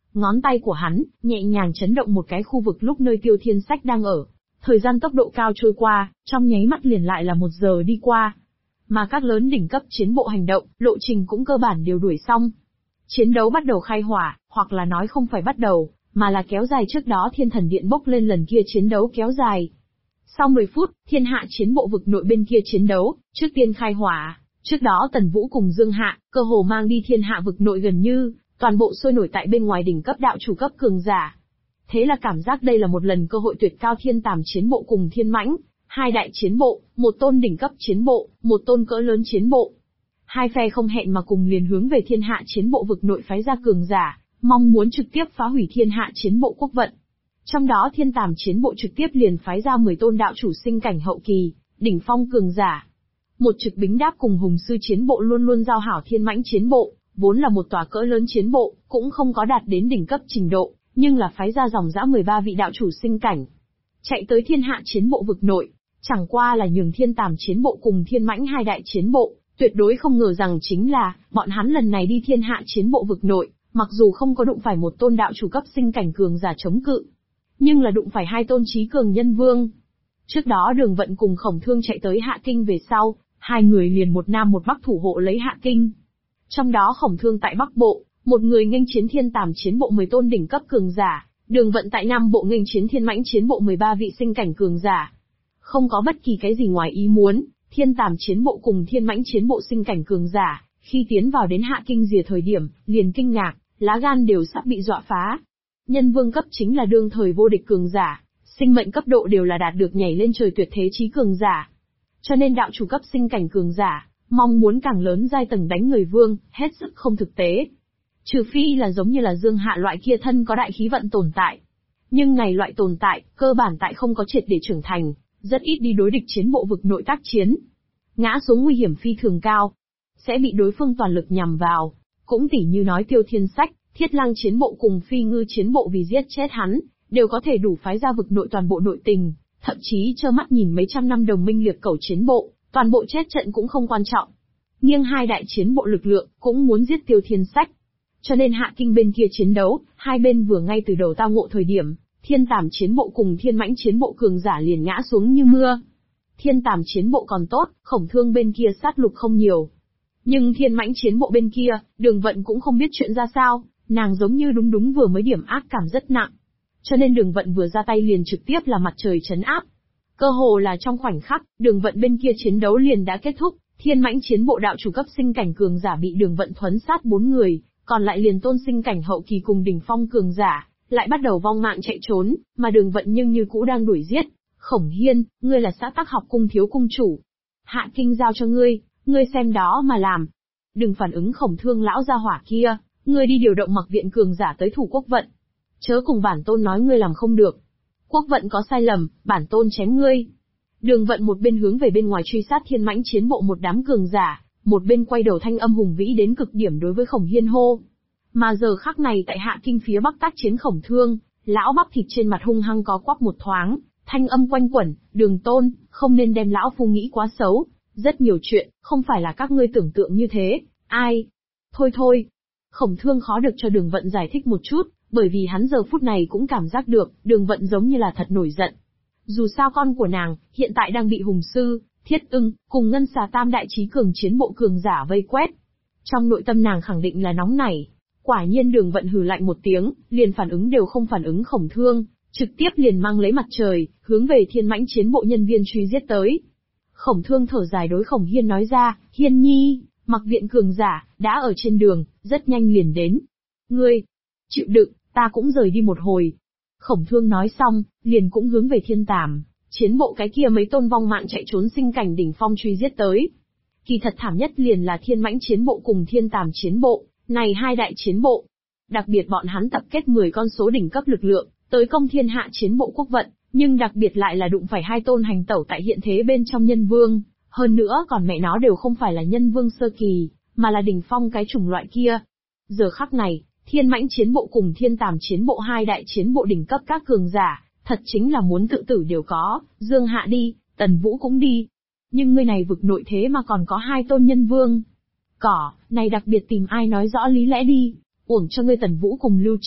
Ngón tay của hắn, nhẹ nhàng chấn động một cái khu vực lúc nơi Tiêu Thiên Sách đang ở. Thời gian tốc độ cao trôi qua, trong nháy mắt liền lại là 1 giờ đi qua. Mà các lớn đỉnh cấp chiến bộ hành động, lộ trình cũng cơ bản đều đuổi xong. Chiến đấu bắt đầu khai hỏa, hoặc là nói không phải bắt đầu, mà là kéo dài trước đó Thiên Thần Điện bốc lên lần kia chiến đấu kéo dài. Sau 10 phút, thiên hạ chiến bộ vực nội bên kia chiến đấu, trước tiên khai hỏa. Trước đó Tần Vũ cùng Dương Hạ, cơ hồ mang đi thiên hạ vực nội gần như, toàn bộ sôi nổi tại bên ngoài đỉnh cấp đạo chủ cấp cường giả. Thế là cảm giác đây là một lần cơ hội tuyệt cao thiên tàm chiến bộ cùng thiên mãnh, 2 đại chiến bộ, 1 tôn đỉnh cấp chiến bộ, 1 tôn cỡ lớn chiến bộ. 2 phe không hẹn mà cùng liền hướng về thiên hạ chiến bộ vực nội phái ra cường giả, mong muốn trực tiếp phá hủy thiên hạ chiến bộ quốc vận. Trong đó thiên tàm chiến bộ trực tiếp liền phái ra 10 tôn đạo chủ sinh cảnh hậu kỳ, đỉnh phong cường giả. Một trực bính đáp cùng hùng sư chiến bộ luôn luôn giao hảo thiên mãnh chiến bộ, vốn là một tòa cỡ lớn chiến bộ, cũng không có đạt đến đỉnh cấp trình độ, nhưng là phái ra dòng dã 13 vị đạo chủ sinh cảnh. Chạy tới thiên hạ chiến bộ vực nội, chẳng qua là nhường thiên tàm chiến bộ cùng thiên mãnh 2 đại chiến bộ, tuyệt đối không ngờ rằng chính là, bọn hắn lần này đi thiên hạ chiến bộ vực nội, mặc dù không có đụng phải 1 tôn đạo chủ cấp sinh cảnh cường giả chống cự, nhưng là đụng phải 2 tôn chí cường nhân vương. Trước đó Đường Vận cùng Khổng Thương chạy tới Hạ Kinh về sau, 2 người liền một nam một bắc thủ hộ lấy Hạ Kinh. Trong đó Khổng Thương tại Bắc Bộ, một người nghênh chiến thiên tàm chiến bộ 10 tôn đỉnh cấp cường giả, Đường Vận tại Nam Bộ nghênh chiến thiên mãnh chiến bộ 13 vị sinh cảnh cường giả. Không có bất kỳ cái gì ngoài ý muốn, thiên tàm chiến bộ cùng thiên mãnh chiến bộ sinh cảnh cường giả, khi tiến vào đến Hạ Kinh rìa thời điểm, liền kinh ngạc, lá gan đều sắp bị dọa phá. Nhân vương cấp chính là đương thời vô địch cường giả, sinh mệnh cấp độ đều là đạt được nhảy lên trời tuyệt thế chí cường giả. Cho nên đạo chủ cấp sinh cảnh cường giả, mong muốn càng lớn giai tầng đánh người vương, hết sức không thực tế. Trừ phi là giống như là Dương Hạ loại kia thân có đại khí vận tồn tại. Nhưng này loại tồn tại, cơ bản tại không có triệt để trưởng thành, rất ít đi đối địch chiến bộ vực nội tác chiến. Ngã xuống nguy hiểm phi thường cao, sẽ bị đối phương toàn lực nhằm vào. Cũng tỉ như nói Tiêu Thiên Sách, Thiết Lang chiến bộ cùng Phi Ngư chiến bộ vì giết chết hắn, đều có thể đủ phái ra vực nội toàn bộ nội tình, thậm chí trơ mắt nhìn mấy trăm năm đồng minh liệt cẩu chiến bộ, toàn bộ chết trận cũng không quan trọng. Nghiêng 2 đại chiến bộ lực lượng, cũng muốn giết Tiêu Thiên Sách. Cho nên Hạ Kinh bên kia chiến đấu, 2 bên vừa ngay từ đầu tao ngộ thời điểm, thiên tàm chiến bộ cùng thiên mãnh chiến bộ cường giả liền ngã xuống như mưa. Thiên tàm chiến bộ còn tốt, Khổng Thương bên kia sát lục không nhiều. Nhưng thiên mãnh chiến bộ bên kia, Đường Vận cũng không biết chuyện ra sao, nàng giống như đúng vừa mới điểm ác cảm rất nặng. Cho nên Đường Vận vừa ra tay liền trực tiếp là mặt trời trấn áp. Cơ hồ là trong khoảnh khắc, Đường Vận bên kia chiến đấu liền đã kết thúc, thiên mãnh chiến bộ đạo chủ cấp sinh cảnh cường giả bị Đường Vận thuấn sát 4 người, còn lại liền tôn sinh cảnh hậu kỳ cùng đỉnh phong cường giả, lại bắt đầu vong mạng chạy trốn, mà Đường Vận nhưng như cũ đang đuổi giết. Khổng Hiên, ngươi là xã tắc học cung thiếu cung chủ. Hạ Kinh giao cho ngươi xem đó mà làm. Đừng phản ứng Khổng Thương lão gia hỏa kia, ngươi đi điều động mặc viện cường giả tới thủ quốc vận. Chớ cùng bản tôn nói ngươi làm không được. Quốc vận có sai lầm, bản tôn chém ngươi. Đường Vận một bên hướng về bên ngoài truy sát thiên mãnh chiến bộ một đám cường giả, một bên quay đầu thanh âm hùng vĩ đến cực điểm đối với Khổng Hiên hô. Mà giờ khắc này tại Hạ Kinh phía bắc tác chiến Khổng Thương, lão bắp thịt trên mặt hung hăng có quắp một thoáng, thanh âm quanh quẩn, Đường tôn, không nên đem lão phu nghĩ quá xấu, rất nhiều chuyện, không phải là các ngươi tưởng tượng như thế, ai? Thôi. Khổng Thương khó được cho Đường Vận giải thích một chút, bởi vì hắn giờ phút này cũng cảm giác được, Đường Vận giống như là thật nổi giận. Dù sao con của nàng, hiện tại đang bị Hùng Sư, Thiết Ưng, cùng Ngân Xà tam đại chí cường chiến bộ cường giả vây quét. Trong nội tâm nàng khẳng định là nóng nảy. Quả nhiên Đường Vận hừ lạnh một tiếng, liền phản ứng đều không phản ứng Khổng Thương, trực tiếp liền mang lấy mặt trời, hướng về thiên mãnh chiến bộ nhân viên truy giết tới. Khổng Thương thở dài đối Khổng Hiên nói ra, Hiên nhi, mặc viện cường giả, đã ở trên đường, rất nhanh liền đến. Ngươi, chịu đựng, ta cũng rời đi một hồi. Khổng Thương nói xong, liền cũng hướng về thiên tàm, chiến bộ cái kia mấy tôn vong mạng chạy trốn sinh cảnh đỉnh phong truy giết tới. Kỳ thật thảm nhất liền là thiên mãnh chiến bộ cùng thiên tàm chiến bộ, này 2 đại chiến bộ. Đặc biệt bọn hắn tập kết 10 con số đỉnh cấp lực lượng, tới công thiên hạ chiến bộ quốc vận, nhưng đặc biệt lại là đụng phải 2 tôn hành tẩu tại hiện thế bên trong nhân vương, hơn nữa còn mẹ nó đều không phải là nhân vương sơ kỳ, mà là đỉnh phong cái chủng loại kia. Giờ khắc này, thiên mãnh chiến bộ cùng thiên tàm chiến bộ 2 đại chiến bộ đỉnh cấp các cường giả, thật chính là muốn tự tử đều có, Dương Hạ đi, Tần Vũ cũng đi. Nhưng ngươi này vực nội thế mà còn có 2 tôn nhân vương. Này đặc biệt tìm ai nói rõ lý lẽ đi, uổng cho ngươi Tần Vũ cùng Lưu Triện,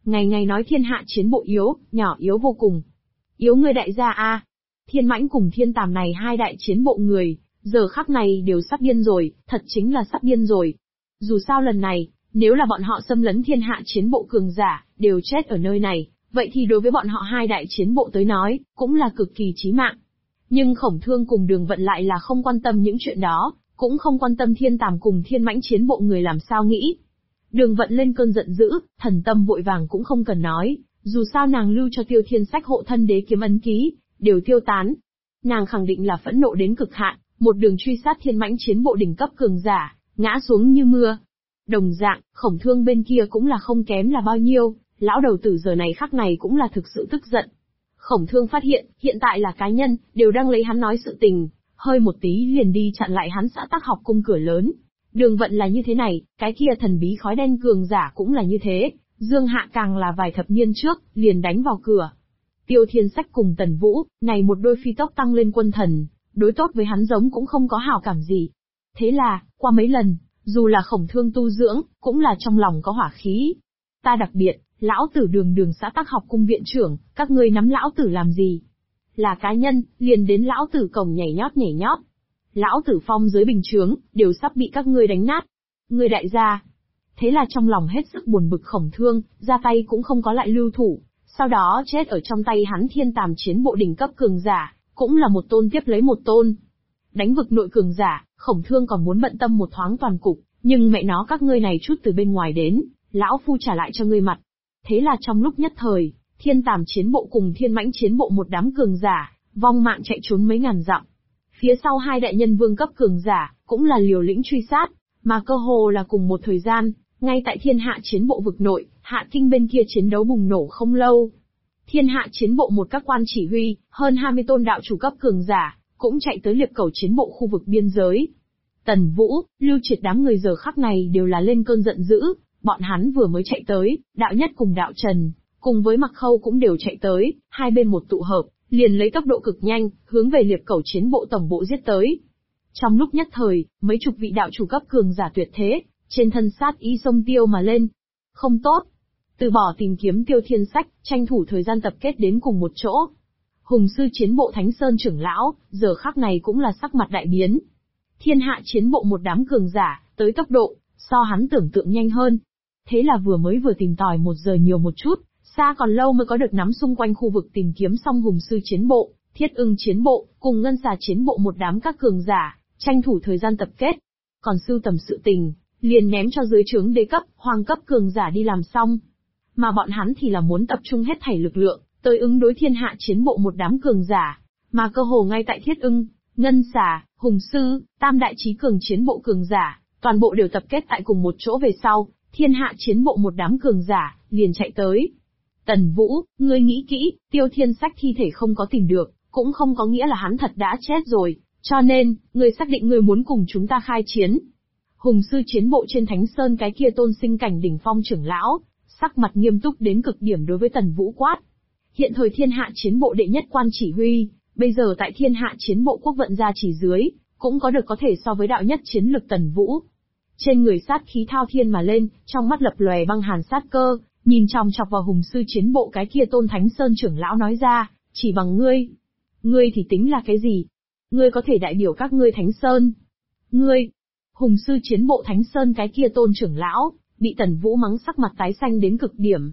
Ngày ngày nói thiên hạ chiến bộ yếu, nhỏ yếu vô cùng. Yếu người đại gia a. Thiên Mãnh cùng Thiên Tàm này hai đại chiến bộ người, giờ khắc này đều sắp điên rồi, thật chính là sắp điên rồi. Dù sao lần này, nếu là bọn họ xâm lấn thiên hạ chiến bộ cường giả, đều chết ở nơi này, vậy thì đối với bọn họ hai đại chiến bộ tới nói, cũng là cực kỳ chí mạng. Nhưng Khổng Thương cùng Đường Vận lại là không quan tâm những chuyện đó, cũng không quan tâm Thiên Tàm cùng Thiên Mãnh chiến bộ người làm sao nghĩ. Đường Vận lên cơn giận dữ, thần tâm vội vàng cũng không cần nói, dù sao nàng lưu cho Tiêu Thiên Sách hộ thân đế kiếm ấn ký, đều tiêu tán. Nàng khẳng định là phẫn nộ đến cực hạn, một đường truy sát Thiên Mãnh chiến bộ đỉnh cấp cường giả, ngã xuống như mưa. Đồng dạng, Khổng Thương bên kia cũng là không kém là bao nhiêu, lão đầu tử giờ này khắc này cũng là thực sự tức giận. Khổng Thương phát hiện, hiện tại là cá nhân, đều đang lấy hắn nói sự tình, hơi một tí liền đi chặn lại hắn xã Tắc Học cung cửa lớn. Đường Vận là như thế này, cái kia thần bí khói đen cường giả cũng là như thế, Dương Hạ càng là vài thập niên trước, liền đánh vào cửa. Tiêu Thiên Sách cùng Tần Vũ, này một đôi phi tốc tăng lên quân thần, đối tốt với hắn giống cũng không có hảo cảm gì. Thế là, qua mấy lần, dù là Khổng Thương tu dưỡng, cũng là trong lòng có hỏa khí. Ta đặc biệt, lão tử Đường xã Tắc Học cung viện trưởng, các ngươi nắm lão tử làm gì? Là cá nhân, liền đến lão tử cổng nhảy nhót. Lão tử phong dưới bình chướng, đều sắp bị các ngươi đánh nát. Ngươi đại gia. Thế là trong lòng hết sức buồn bực Khổng Thương, ra tay cũng không có lại lưu thủ, sau đó chết ở trong tay hắn Thiên Tàm chiến bộ đỉnh cấp cường giả, cũng là một tôn tiếp lấy một tôn. Đánh vực nội cường giả, Khổng Thương còn muốn bận tâm một thoáng toàn cục, nhưng mẹ nó các ngươi này chút từ bên ngoài đến, lão phu trả lại cho ngươi mặt. Thế là trong lúc nhất thời, Thiên Tàm chiến bộ cùng Thiên Mãnh chiến bộ một đám cường giả, vong mạng chạy trốn mấy ngàn dặm. Phía sau hai đại nhân vương cấp cường giả, cũng là liều lĩnh truy sát, mà cơ hồ là cùng một thời gian, ngay tại thiên hạ chiến bộ vực nội, Hạ Kinh bên kia chiến đấu bùng nổ không lâu. Thiên hạ chiến bộ một các quan chỉ huy, hơn 20 tôn đạo chủ cấp cường giả, cũng chạy tới liệp cầu chiến bộ khu vực biên giới. Tần Vũ, Lưu Triệt đám người giờ khắc này đều là lên cơn giận dữ, bọn hắn vừa mới chạy tới, đạo nhất cùng đạo Trần, cùng với Mặc Khâu cũng đều chạy tới, hai bên một tụ hợp, liền lấy tốc độ cực nhanh, hướng về liệp cầu chiến bộ tổng bộ giết tới. Trong lúc nhất thời, mấy chục vị đạo chủ cấp cường giả tuyệt thế, trên thân sát ý sông tiêu mà lên. Không tốt. Từ bỏ tìm kiếm Tiêu Thiên Sách, tranh thủ thời gian tập kết đến cùng một chỗ. Hùng sư chiến bộ Thánh Sơn trưởng lão, giờ khắc này cũng là sắc mặt đại biến. Thiên hạ chiến bộ một đám cường giả, tới tốc độ, so hắn tưởng tượng nhanh hơn. Thế là vừa tìm tòi 1 giờ nhiều một chút, xa còn lâu mới có được nắm xung quanh khu vực tìm kiếm xong Hùng sư chiến bộ, Thiết Ưng chiến bộ, cùng Ngân Xà chiến bộ một đám các cường giả, tranh thủ thời gian tập kết. Còn sưu tầm sự tình, liền ném cho dưới trướng đế cấp, hoàng cấp cường giả đi làm xong. Mà bọn hắn thì là muốn tập trung hết thảy lực lượng, tới ứng đối thiên hạ chiến bộ một đám cường giả, mà cơ hồ ngay tại Thiết Ưng, Ngân Xà, Hùng sư, tam đại chí cường chiến bộ cường giả, toàn bộ đều tập kết tại cùng một chỗ về sau, thiên hạ chiến bộ một đám cường giả, liền chạy tới. Tần Vũ, ngươi nghĩ kỹ, Tiêu Thiên Sách thi thể không có tìm được, cũng không có nghĩa là hắn thật đã chết rồi, cho nên, ngươi xác định ngươi muốn cùng chúng ta khai chiến. Hùng sư chiến bộ trên Thánh Sơn cái kia tôn sinh cảnh đỉnh phong trưởng lão, sắc mặt nghiêm túc đến cực điểm đối với Tần Vũ quát. Hiện thời thiên hạ chiến bộ đệ nhất quan chỉ huy, bây giờ tại thiên hạ chiến bộ quốc vận gia chỉ dưới, cũng có được có thể so với đạo nhất chiến lực Tần Vũ. Trên người sát khí thao thiên mà lên, trong mắt lập lòe băng hàn sát cơ, nhìn chòng chọc vào hùng sư chiến bộ cái kia tôn Thánh Sơn trưởng lão nói ra, chỉ bằng ngươi thì tính là cái gì? Ngươi có thể đại biểu các ngươi Thánh Sơn? Ngươi, hùng sư chiến bộ Thánh Sơn cái kia tôn trưởng lão, bị Tần Vũ mắng sắc mặt tái xanh đến cực điểm.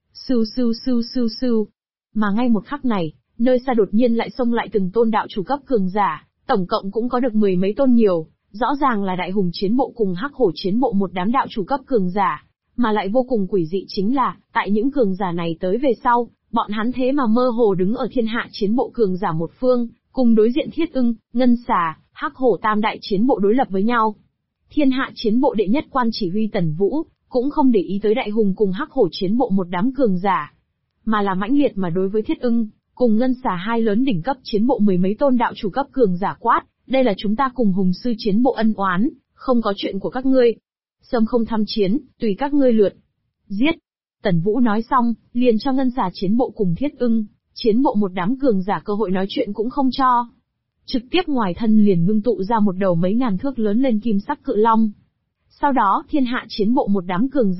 Sưu. Mà ngay một khắc này, nơi xa đột nhiên lại xông lại từng tôn đạo chủ cấp cường giả, tổng cộng cũng có được 10 mấy tôn nhiều, rõ ràng là đại hùng chiến bộ cùng hắc hổ chiến bộ một đám đạo chủ cấp cường giả, mà lại vô cùng quỷ dị chính là, tại những cường giả này tới về sau, bọn hắn thế mà mơ hồ đứng ở thiên hạ chiến bộ cường giả một phương, cùng đối diện Thiết Ưng, Ngân Xà, hắc hổ tam đại chiến bộ đối lập với nhau. Thiên hạ chiến bộ đệ nhất quan chỉ huy Tần Vũ, cũng không để ý tới đại hùng cùng hắc hổ chiến bộ một đám cường giả, mà là mãnh liệt mà đối với Thiết Ưng, cùng Ngân Xà hai lớn đỉnh cấp chiến bộ 10 mấy tôn đạo chủ cấp cường giả quát, đây là chúng ta cùng hùng sư chiến bộ ân oán, không có chuyện của các ngươi. Sâm không tham chiến, tùy các ngươi lượt. Giết! Tần Vũ nói xong, liền cho Ngân Xà chiến bộ cùng Thiết Ưng, chiến bộ một đám cường giả cơ hội nói chuyện cũng không cho. Trực tiếp ngoài thân liền ngưng tụ ra một đầu mấy ngàn thước lớn lên kim sắc cự long. Sau đó thiên hạ chiến bộ một đám cường giả,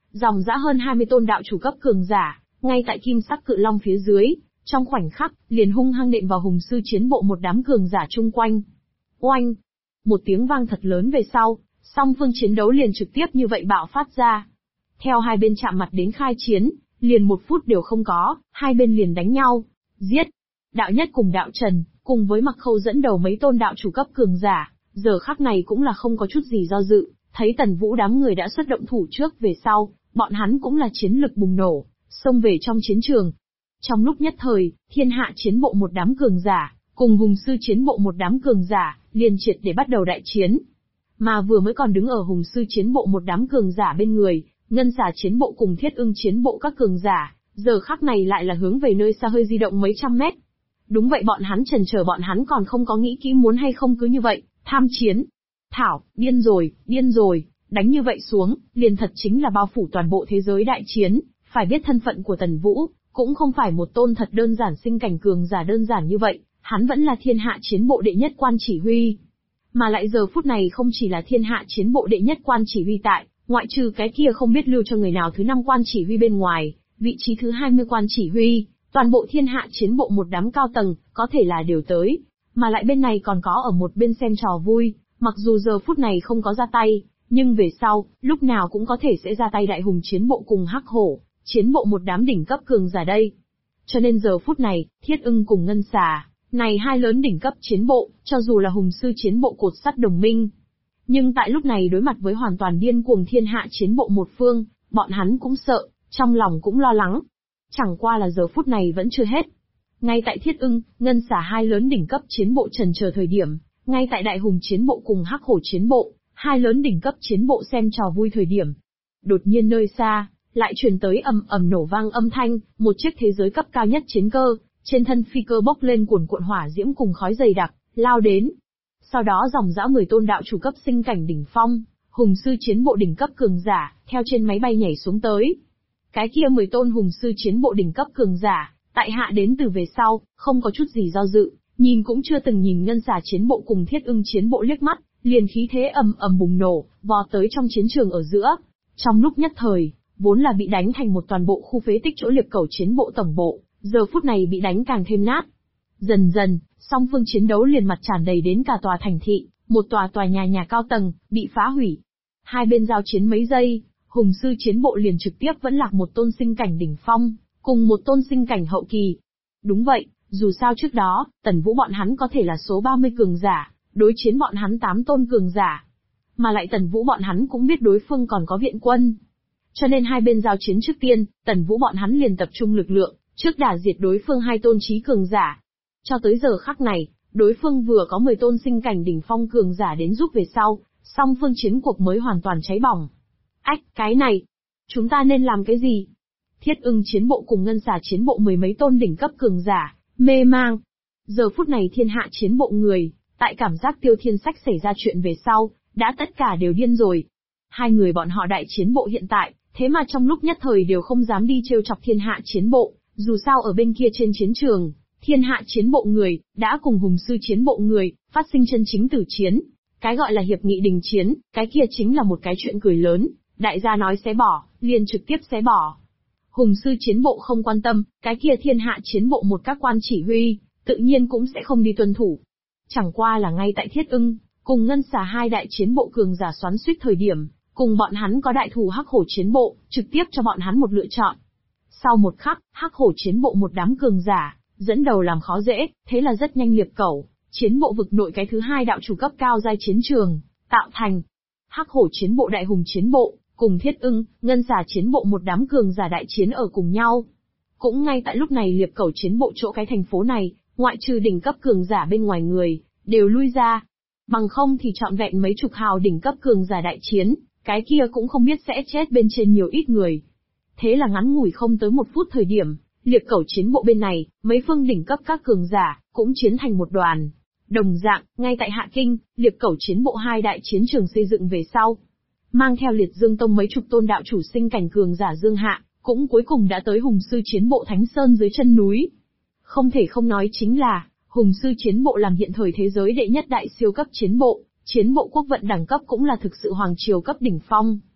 dòng dã hơn 20 tôn đạo chủ cấp cường giả, ngay tại kim sắc cự long phía dưới, trong khoảnh khắc, liền hung hăng nện vào hùng sư chiến bộ một đám cường giả chung quanh. Oanh! Một tiếng vang thật lớn về sau, song phương chiến đấu liền trực tiếp như vậy bạo phát ra. Theo hai bên chạm mặt đến khai chiến, liền 1 phút đều không có, hai bên liền đánh nhau, giết. Đạo Nhất cùng Đạo Trần, cùng với Mặc Khâu dẫn đầu mấy tôn đạo chủ cấp cường giả, giờ khắc này cũng là không có chút gì do dự, thấy Tần Vũ đám người đã xuất động thủ trước về sau, bọn hắn cũng là chiến lực bùng nổ, xông về trong chiến trường. Trong lúc nhất thời, thiên hạ chiến bộ một đám cường giả, cùng hùng sư chiến bộ một đám cường giả, liền triệt để bắt đầu đại chiến. Mà vừa mới còn đứng ở hùng sư chiến bộ một đám cường giả bên người, ngân xà chiến bộ cùng thiết ưng chiến bộ các cường giả, giờ khắc này lại là hướng về nơi xa hơi di động mấy trăm mét. Đúng vậy, bọn hắn chần chờ, bọn hắn còn không có nghĩ kỹ muốn hay không cứ như vậy, tham chiến. Thảo, điên rồi, đánh như vậy xuống, liền thật chính là bao phủ toàn bộ thế giới đại chiến, phải biết thân phận của Tần Vũ, cũng không phải một tôn thật đơn giản sinh cảnh cường giả đơn giản như vậy, hắn vẫn là thiên hạ chiến bộ đệ nhất quan chỉ huy. Mà lại giờ phút này không chỉ là thiên hạ chiến bộ đệ nhất quan chỉ huy tại, ngoại trừ cái kia không biết lưu cho người nào thứ 5 quan chỉ huy bên ngoài, vị trí thứ 20 quan chỉ huy, toàn bộ thiên hạ chiến bộ một đám cao tầng, có thể là đều tới, mà lại bên này còn có ở một bên xem trò vui, mặc dù giờ phút này không có ra tay, nhưng về sau, lúc nào cũng có thể sẽ ra tay đại hùng chiến bộ cùng hắc hổ, chiến bộ một đám đỉnh cấp cường giả đây. Cho nên giờ phút này, thiết ưng cùng ngân xà, này hai lớn đỉnh cấp chiến bộ, cho dù là hùng sư chiến bộ cột sắt đồng minh, nhưng tại lúc này đối mặt với hoàn toàn điên cuồng thiên hạ chiến bộ một phương, bọn hắn cũng sợ, trong lòng cũng lo lắng. Chẳng qua là giờ phút này vẫn chưa hết. Ngay tại thiết ưng, ngân xà hai lớn đỉnh cấp chiến bộ trần chờ thời điểm, ngay tại đại hùng chiến bộ cùng hắc hổ chiến bộ, hai lớn đỉnh cấp chiến bộ xem trò vui thời điểm. Đột nhiên nơi xa, lại truyền tới ầm ầm nổ vang âm thanh, một chiếc thế giới cấp cao nhất chiến cơ, trên thân phi cơ bốc lên cuồn cuộn hỏa diễm cùng khói dày đặc, lao đến. Sau đó dòng dã 10 tôn đạo chủ cấp sinh cảnh đỉnh phong, hùng sư chiến bộ đỉnh cấp cường giả, theo trên máy bay nhảy xuống tới. Cái kia 10 tôn hùng sư chiến bộ đỉnh cấp cường giả, tại hạ đến từ về sau, không có chút gì do dự, nhìn cũng chưa từng nhìn ngân xà chiến bộ cùng thiết ưng chiến bộ liếc mắt, liền khí thế ầm ầm bùng nổ, vọt tới trong chiến trường ở giữa. Trong lúc nhất thời, vốn là bị đánh thành một toàn bộ khu phế tích chỗ liệp cẩu chiến bộ tổng bộ, giờ phút này bị đánh càng thêm nát. Dần dần, song phương chiến đấu liền mặt tràn đầy đến cả tòa thành thị, một tòa nhà cao tầng, bị phá hủy. Hai bên giao chiến mấy giây, hùng sư chiến bộ liền trực tiếp vẫn lạc một tôn sinh cảnh đỉnh phong, cùng một tôn sinh cảnh hậu kỳ. Đúng vậy, dù sao trước đó, Tần Vũ bọn hắn có thể là số 30 cường giả, đối chiến bọn hắn 8 tôn cường giả. Mà lại Tần Vũ bọn hắn cũng biết đối phương còn có viện quân. Cho nên hai bên giao chiến trước tiên, Tần Vũ bọn hắn liền tập trung lực lượng, trước đả diệt đối phương 2 tôn chí cường giả. Cho tới giờ khắc này, đối phương vừa có 10 tôn sinh cảnh đỉnh phong cường giả đến giúp về sau, song phương chiến cuộc mới hoàn toàn cháy bỏng. Ách, cái này, chúng ta nên làm cái gì? Thiết ưng chiến bộ cùng ngân xà chiến bộ 10 mấy tôn đỉnh cấp cường giả, mê mang. Giờ phút này thiên hạ chiến bộ người, tại cảm giác Tiêu Thiên Sách xảy ra chuyện về sau, đã tất cả đều điên rồi. Hai người bọn họ đại chiến bộ hiện tại, thế mà trong lúc nhất thời đều không dám đi trêu chọc thiên hạ chiến bộ, dù sao ở bên kia trên chiến trường, thiên hạ chiến bộ người, đã cùng hùng sư chiến bộ người, phát sinh chân chính tử chiến. Cái gọi là hiệp nghị đình chiến, cái kia chính là một cái chuyện cười lớn, đại gia nói xé bỏ, liền trực tiếp xé bỏ. Hùng sư chiến bộ không quan tâm, cái kia thiên hạ chiến bộ một các quan chỉ huy, tự nhiên cũng sẽ không đi tuân thủ. Chẳng qua là ngay tại thiết ưng, cùng ngân xà hai đại chiến bộ cường giả xoắn xuýt thời điểm, cùng bọn hắn có đại thù hắc hổ chiến bộ, trực tiếp cho bọn hắn một lựa chọn. Sau một khắc, hắc hổ chiến bộ một đám cường giả, dẫn đầu làm khó dễ, thế là rất nhanh liệp cẩu, chiến bộ vực nội cái thứ 2 đạo chủ cấp cao giai chiến trường, tạo thành. Hắc hổ chiến bộ đại hùng chiến bộ, cùng thiết ưng, ngân xà chiến bộ một đám cường giả đại chiến ở cùng nhau. Cũng ngay tại lúc này liệp cẩu chiến bộ chỗ cái thành phố này, ngoại trừ đỉnh cấp cường giả bên ngoài người, đều lui ra. Bằng không thì trọn vẹn mấy chục hào đỉnh cấp cường giả đại chiến, cái kia cũng không biết sẽ chết bên trên nhiều ít người. Thế là ngắn ngủi không tới 1 phút thời điểm, liệp cẩu chiến bộ bên này, mấy phương đỉnh cấp các cường giả, cũng chiến thành một đoàn. Đồng dạng, ngay tại Hạ Kinh, liệp cẩu chiến bộ 2 đại chiến trường xây dựng về sau. Mang theo liệt dương tông mấy chục tôn đạo chủ sinh cảnh cường giả dương hạ, cũng cuối cùng đã tới hùng sư chiến bộ Thánh Sơn dưới chân núi. Không thể không nói chính là, hùng sư chiến bộ làm hiện thời thế giới đệ nhất đại siêu cấp chiến bộ quốc vận đẳng cấp cũng là thực sự hoàng triều cấp đỉnh phong.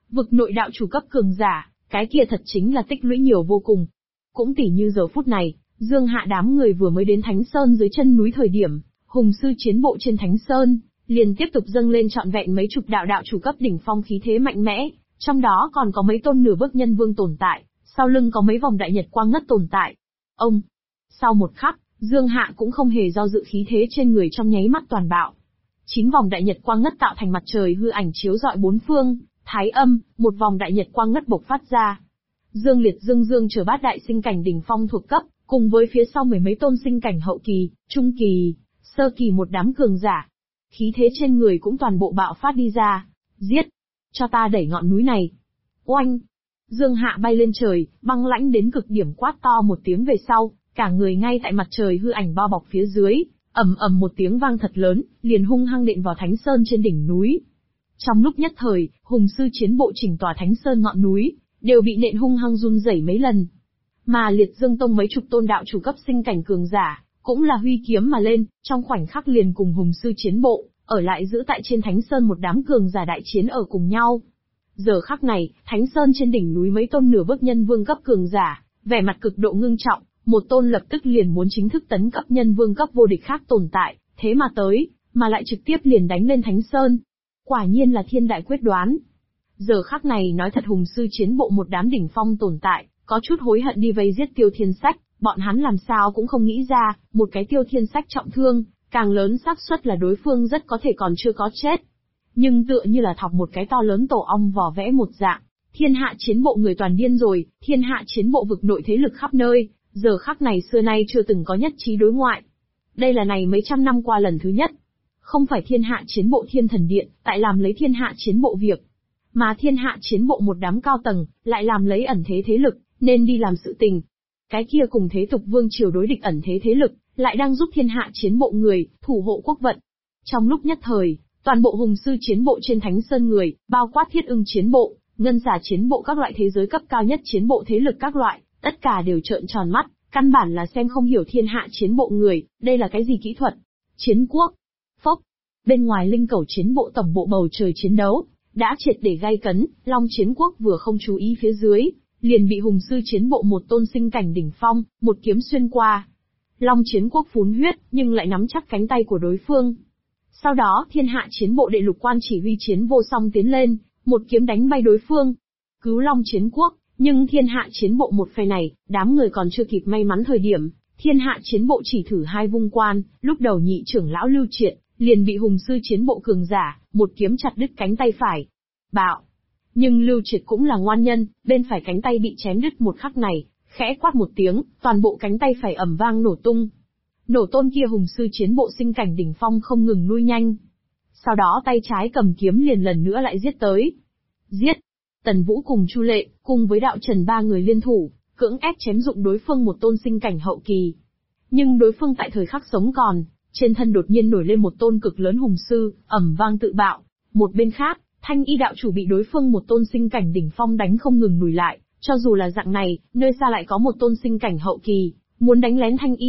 Vực nội đạo chủ cấp cường giả, cái kia thật chính là tích lũy nhiều vô cùng. Cũng tỉ như giờ phút này, Dương Hạ đám người vừa mới đến Thánh Sơn dưới chân núi thời điểm, hùng sư chiến bộ trên Thánh Sơn, liền tiếp tục dâng lên trọn vẹn mấy chục đạo chủ cấp đỉnh phong khí thế mạnh mẽ, trong đó còn có mấy tôn nửa bước nhân vương tồn tại, sau lưng có mấy vòng đại nhật quang ngất tồn tại. Ông, sau một khắc, Dương Hạ cũng không hề do dự, khí thế trên người trong nháy mắt toàn bạo. 9 vòng đại nhật quang ngất tạo thành mặt trời hư ảnh chiếu rọi bốn phương, thái âm, một vòng đại nhật quang ngất bộc phát ra. Dương Liệt Dương chờ bát đại sinh cảnh đỉnh phong thuộc cấp, cùng với phía sau mười mấy tôn sinh cảnh hậu kỳ, trung kỳ, sơ kỳ một đám cường giả. Khí thế trên người cũng toàn bộ bạo phát đi ra. Giết! Cho ta đẩy ngọn núi này. Oanh! Dương Hạ bay lên trời, băng lãnh đến cực điểm quát to một tiếng về sau, cả người ngay tại mặt trời hư ảnh bao bọc phía dưới, ầm ầm một tiếng vang thật lớn, liền hung hăng đện vào Thánh Sơn trên đỉnh núi. Trong lúc nhất thời, hùng sư chiến bộ chỉnh tòa Thánh Sơn ngọn núi, đều bị nện hung hăng run rẩy mấy lần. Mà Liệt Dương Tông mấy chục tôn đạo chủ cấp sinh cảnh cường giả, cũng là huy kiếm mà lên, trong khoảnh khắc liền cùng hùng sư chiến bộ, ở lại giữ tại trên Thánh Sơn một đám cường giả đại chiến ở cùng nhau. Giờ khắc này, Thánh Sơn trên đỉnh núi mấy tôn nửa bước nhân vương cấp cường giả, vẻ mặt cực độ ngưng trọng, một tôn lập tức liền muốn chính thức tấn cấp nhân vương cấp vô địch khác tồn tại, thế mà tới, mà lại trực tiếp liền đánh lên Thánh Sơn. Quả nhiên là thiên đại quyết đoán. Giờ khắc này nói thật, hùng sư chiến bộ một đám đỉnh phong tồn tại, có chút hối hận đi vây giết Tiêu Thiên Sách, bọn hắn làm sao cũng không nghĩ ra, một cái Tiêu Thiên Sách trọng thương, càng lớn xác suất là đối phương rất có thể còn chưa có chết. Nhưng tựa như là thọc một cái to lớn tổ ong vò vẽ một dạng, thiên hạ chiến bộ người toàn điên rồi, thiên hạ chiến bộ vực nội thế lực khắp nơi, giờ khắc này xưa nay chưa từng có nhất trí đối ngoại. Đây là này mấy trăm năm qua lần thứ nhất. Không phải thiên hạ chiến bộ Thiên Thần Điện, tại làm lấy thiên hạ chiến bộ việc. Mà thiên hạ chiến bộ một đám cao tầng, lại làm lấy ẩn thế thế lực, nên đi làm sự tình. Cái kia cùng thế tục vương triều đối địch ẩn thế thế lực, lại đang giúp thiên hạ chiến bộ người, thủ hộ quốc vận. Trong lúc nhất thời, toàn bộ hùng sư chiến bộ trên Thánh Sơn người, bao quát Thiết Ưng chiến bộ, Ngân Xà chiến bộ, các loại thế giới cấp cao nhất chiến bộ thế lực các loại, tất cả đều trợn tròn mắt, căn bản là xem không hiểu thiên hạ chiến bộ người, đây là cái gì kỹ thuật. Chiến quốc. Phốc. Bên ngoài Linh Cẩu chiến bộ tổng bộ bầu trời chiến đấu, đã triệt để gay cấn, Long Chiến Quốc vừa không chú ý phía dưới, liền bị hùng sư chiến bộ một tôn sinh cảnh đỉnh phong, một kiếm xuyên qua. Long Chiến Quốc phún huyết, nhưng lại nắm chắc cánh tay của đối phương. Sau đó thiên hạ chiến bộ đệ lục quan chỉ huy chiến vô song tiến lên, một kiếm đánh bay đối phương. Cứu Long Chiến Quốc, nhưng thiên hạ chiến bộ một phe này, đám người còn chưa kịp may mắn thời điểm, thiên hạ chiến bộ chỉ thử hai vung quan, lúc đầu nhị trưởng lão Lưu Triệt, liền bị hùng sư chiến bộ cường giả, một kiếm chặt đứt cánh tay phải. Bạo! Nhưng Lưu Triệt cũng là ngoan nhân, bên phải cánh tay bị chém đứt một khắc này, khẽ quát một tiếng, toàn bộ cánh tay phải ầm vang nổ tung. Nổ tôn kia hùng sư chiến bộ sinh cảnh đỉnh phong không ngừng lui nhanh. Sau đó tay trái cầm kiếm liền lần nữa lại giết tới. Giết! Tần Vũ cùng Chu Lệ, cùng với Đạo Trần ba người liên thủ, cưỡng ép chém dụng đối phương một tôn sinh cảnh hậu kỳ. Nhưng đối phương tại thời khắc sống còn, trên thân đột nhiên nổi lên một tôn cực lớn hùng sư, ầm vang tự bạo. Một bên khác, Thanh Y đạo chủ bị đối phương một tôn sinh cảnh đỉnh phong đánh không ngừng lùi lại, cho dù là dạng này, nơi xa lại có một tôn sinh cảnh hậu kỳ, muốn đánh lén Thanh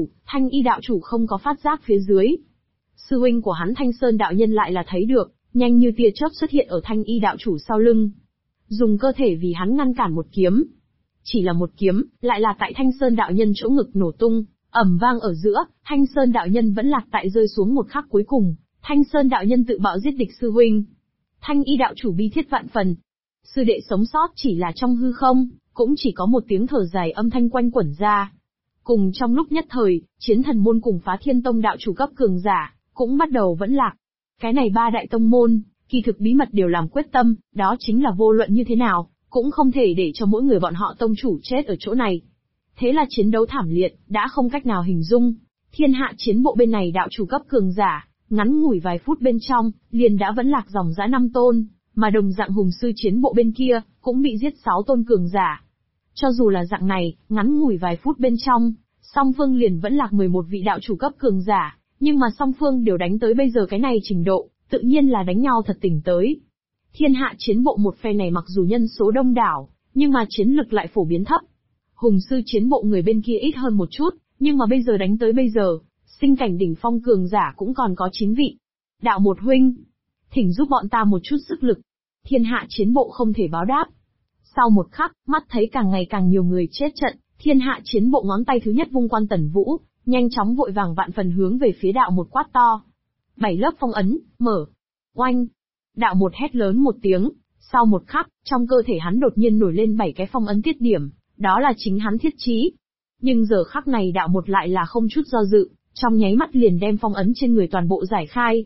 Y đạo chủ không có phát giác phía dưới. Sư huynh của hắn Thanh Sơn đạo nhân lại là thấy được, nhanh như tia chớp xuất hiện ở Thanh Y đạo chủ sau lưng. Dùng cơ thể vì hắn ngăn cản một kiếm. Chỉ là một kiếm, lại là tại Thanh Sơn đạo nhân chỗ ngực nổ tung, ầm vang ở giữa, Thanh Sơn đạo nhân vẫn lạc tại rơi xuống một khắc cuối cùng, Thanh Sơn đạo nhân tự bạo giết địch sư huynh. Thanh Y đạo chủ bi thiết vạn phần. Sư đệ sống sót chỉ là trong hư không, cũng chỉ có một tiếng thở dài âm thanh quanh quẩn ra. Cùng trong lúc nhất thời, Chiến Thần môn cùng Phá Thiên tông đạo chủ cấp cường giả, cũng bắt đầu vẫn lạc. Cái này ba đại tông môn, kỳ thực bí mật đều làm quyết tâm, đó chính là vô luận như thế nào, cũng không thể để cho mỗi người bọn họ tông chủ chết ở chỗ này. Thế là chiến đấu thảm liệt, đã không cách nào hình dung. Thiên hạ chiến bộ bên này đạo chủ cấp cường giả, ngắn ngủi vài phút bên trong, liền đã vẫn lạc dòng dã 5 tôn, mà đồng dạng hùng sư chiến bộ bên kia, cũng bị giết 6 tôn cường giả. Cho dù là dạng này, ngắn ngủi vài phút bên trong, song phương liền vẫn lạc 11 vị đạo chủ cấp cường giả, nhưng mà song phương đều đánh tới bây giờ cái này trình độ, tự nhiên là đánh nhau thật tỉnh tới. Thiên hạ chiến bộ một phe này mặc dù nhân số đông đảo, nhưng mà chiến lực lại phổ biến thấp. Hùng sư chiến bộ người bên kia ít hơn một chút, nhưng mà bây giờ đánh tới bây giờ, sinh cảnh đỉnh phong cường giả cũng còn có 9 vị. Đạo một huynh, thỉnh giúp bọn ta một chút sức lực. thiên hạ chiến bộ không thể báo đáp. Sau một khắc, mắt thấy càng ngày càng nhiều người chết trận, thiên hạ chiến bộ ngón tay thứ nhất vung quan Tần Vũ, nhanh chóng vội vàng vạn phần hướng về phía đạo một quát to. 7 lớp phong ấn, mở. Oanh! Đạo một hét lớn một tiếng, sau một khắc, trong cơ thể hắn đột nhiên nổi lên 7 cái phong ấn tiết điểm, đó là chính hắn thiết trí. Nhưng giờ khắc này đạo một lại là không chút do dự, trong nháy mắt liền đem phong ấn trên người toàn bộ giải khai.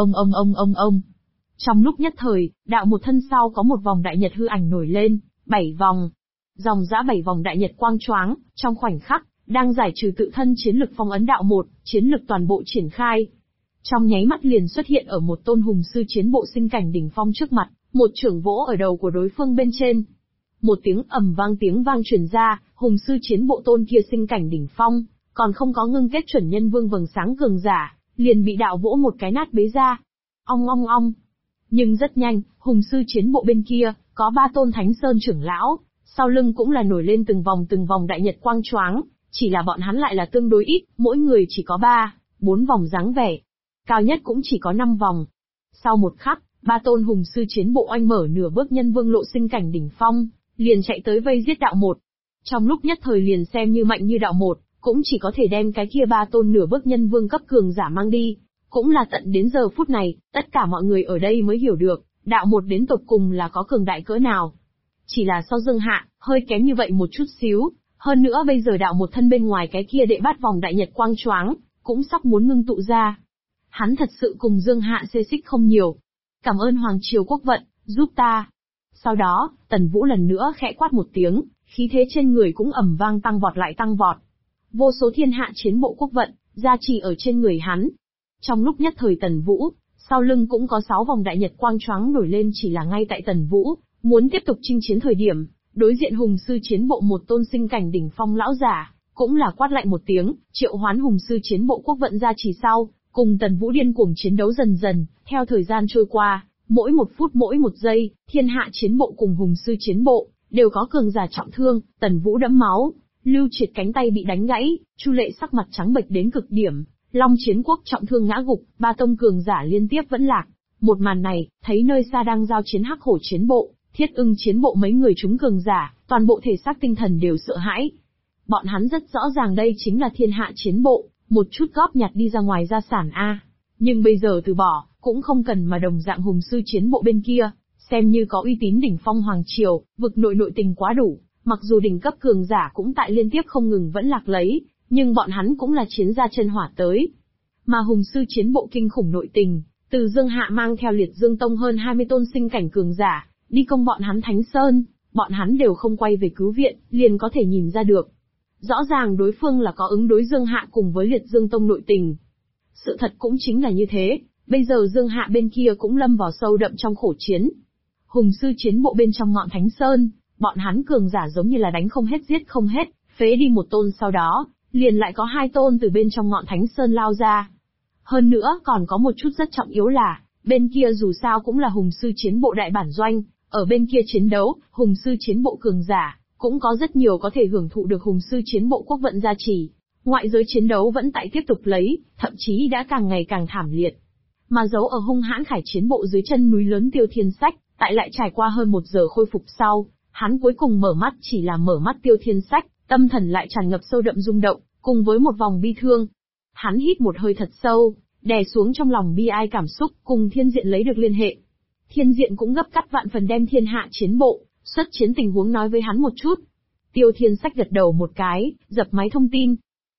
Ông. Trong lúc nhất thời, đạo một thân sau có một vòng đại nhật hư ảnh nổi lên, 7 vòng. Dòng dã 7 vòng đại nhật quang choáng, trong khoảnh khắc, đang giải trừ tự thân chiến lực phong ấn đạo một, chiến lực toàn bộ triển khai. Trong nháy mắt liền xuất hiện ở một tôn hùng sư chiến bộ sinh cảnh đỉnh phong trước mặt, một chưởng vỗ ở đầu của đối phương bên trên. Một tiếng tiếng vang truyền ra, hùng sư chiến bộ tôn kia sinh cảnh đỉnh phong, còn không có ngưng kết chuẩn nhân vương vầng sáng cường giả, liền bị đạo vỗ một cái nát bế ra. Ong. Nhưng rất nhanh, hùng sư chiến bộ bên kia, có 3 tôn thánh sơn trưởng lão, sau lưng cũng là nổi lên từng vòng đại nhật quang choáng, chỉ là bọn hắn lại là tương đối ít, mỗi người chỉ có 4 vòng dáng vẻ. Cao nhất cũng chỉ có 5 vòng. Sau một khắc, 3 tôn hùng sư chiến bộ oanh mở nửa bước nhân vương lộ sinh cảnh đỉnh phong, liền chạy tới vây giết đạo một. Trong lúc nhất thời liền xem như mạnh như đạo một, cũng chỉ có thể đem cái kia 3 tôn nửa bước nhân vương cấp cường giả mang đi. Cũng là tận đến giờ phút này, tất cả mọi người ở đây mới hiểu được, đạo một đến tột cùng là có cường đại cỡ nào. Chỉ là so Dương Hạ, hơi kém như vậy một chút xíu, hơn nữa bây giờ đạo một thân bên ngoài cái kia đệ bát vòng đại nhật quang choáng, cũng sắp muốn ngưng tụ ra. Hắn thật sự cùng Dương Hạ xê xích không nhiều. Cảm ơn Hoàng Triều Quốc Vận, giúp ta. Sau đó, Tần Vũ lần nữa khẽ quát một tiếng, khí thế trên người cũng ầm vang tăng vọt. Vô số thiên hạ chiến bộ Quốc Vận, gia trì ở trên người hắn. Trong lúc nhất thời Tần Vũ, sau lưng cũng có 6 vòng đại nhật quang choáng nổi lên, chỉ là ngay tại Tần Vũ muốn tiếp tục chinh chiến thời điểm, đối diện hùng sư chiến bộ một tôn sinh cảnh đỉnh phong lão giả, cũng là quát lạnh một tiếng, triệu hoán hùng sư chiến bộ Quốc Vận gia trì sau, cùng Tần Vũ điên cuồng chiến đấu dần, theo thời gian trôi qua, mỗi 1 phút mỗi 1 giây, thiên hạ chiến bộ cùng hùng sư chiến bộ đều có cường giả trọng thương, Tần Vũ đẫm máu, Lưu Triệt cánh tay bị đánh gãy, Chu Lệ sắc mặt trắng bệch đến cực điểm, Long Chiến Quốc trọng thương ngã gục, 3 tông cường giả liên tiếp vẫn lạc. Một màn này, thấy nơi xa đang giao chiến Hắc Hổ chiến bộ, Thiết Ưng chiến bộ mấy người chúng cường giả, toàn bộ thể xác tinh thần đều sợ hãi. Bọn hắn rất rõ ràng đây chính là thiên hạ chiến bộ, một chút góp nhặt đi ra ngoài gia sản a. Nhưng bây giờ từ bỏ, cũng không cần mà đồng dạng hùng sư chiến bộ bên kia, xem như có uy tín đỉnh phong hoàng triều, vực nội tình quá đủ, mặc dù đỉnh cấp cường giả cũng tại liên tiếp không ngừng vẫn lạc lấy, nhưng bọn hắn cũng là chiến ra chân hỏa tới. Mà hùng sư chiến bộ kinh khủng nội tình, từ Dương Hạ mang theo Liệt Dương Tông hơn 20 tôn sinh cảnh cường giả, đi công bọn hắn Thánh Sơn, bọn hắn đều không quay về cứu viện, liền có thể nhìn ra được. Rõ ràng đối phương là có ứng đối Dương Hạ cùng với Liệt Dương Tông nội tình. Sự thật cũng chính là như thế, bây giờ Dương Hạ bên kia cũng lâm vào sâu đậm trong khổ chiến. Hùng sư chiến bộ bên trong ngọn Thánh Sơn, bọn hắn cường giả giống như là đánh không hết giết không hết, phế đi một tôn sau đó, liền lại có 2 tôn từ bên trong ngọn Thánh Sơn lao ra. Hơn nữa còn có một chút rất trọng yếu là, bên kia dù sao cũng là hùng sư chiến bộ đại bản doanh, ở bên kia chiến đấu, hùng sư chiến bộ cường giả, cũng có rất nhiều có thể hưởng thụ được hùng sư chiến bộ Quốc Vận gia trì. Ngoại giới chiến đấu vẫn tại tiếp tục lấy, thậm chí đã càng ngày càng thảm liệt. Mà giấu ở hung hãn khải chiến bộ dưới chân núi lớn Tiêu Thiên Sách, tại lại trải qua hơn 1 giờ khôi phục sau, hắn cuối cùng mở mắt, chỉ là mở mắt Tiêu Thiên Sách, tâm thần lại tràn ngập sâu đậm rung động, cùng với một vòng bi thương. Hắn hít một hơi thật sâu, đè xuống trong lòng bi ai cảm xúc, cùng Thiên Diện lấy được liên hệ. Thiên Diện cũng gấp cắt vạn phần đem thiên hạ chiến bộ, xuất chiến tình huống nói với hắn một chút. Tiêu Thiên Sách gật đầu một cái, dập máy thông tin.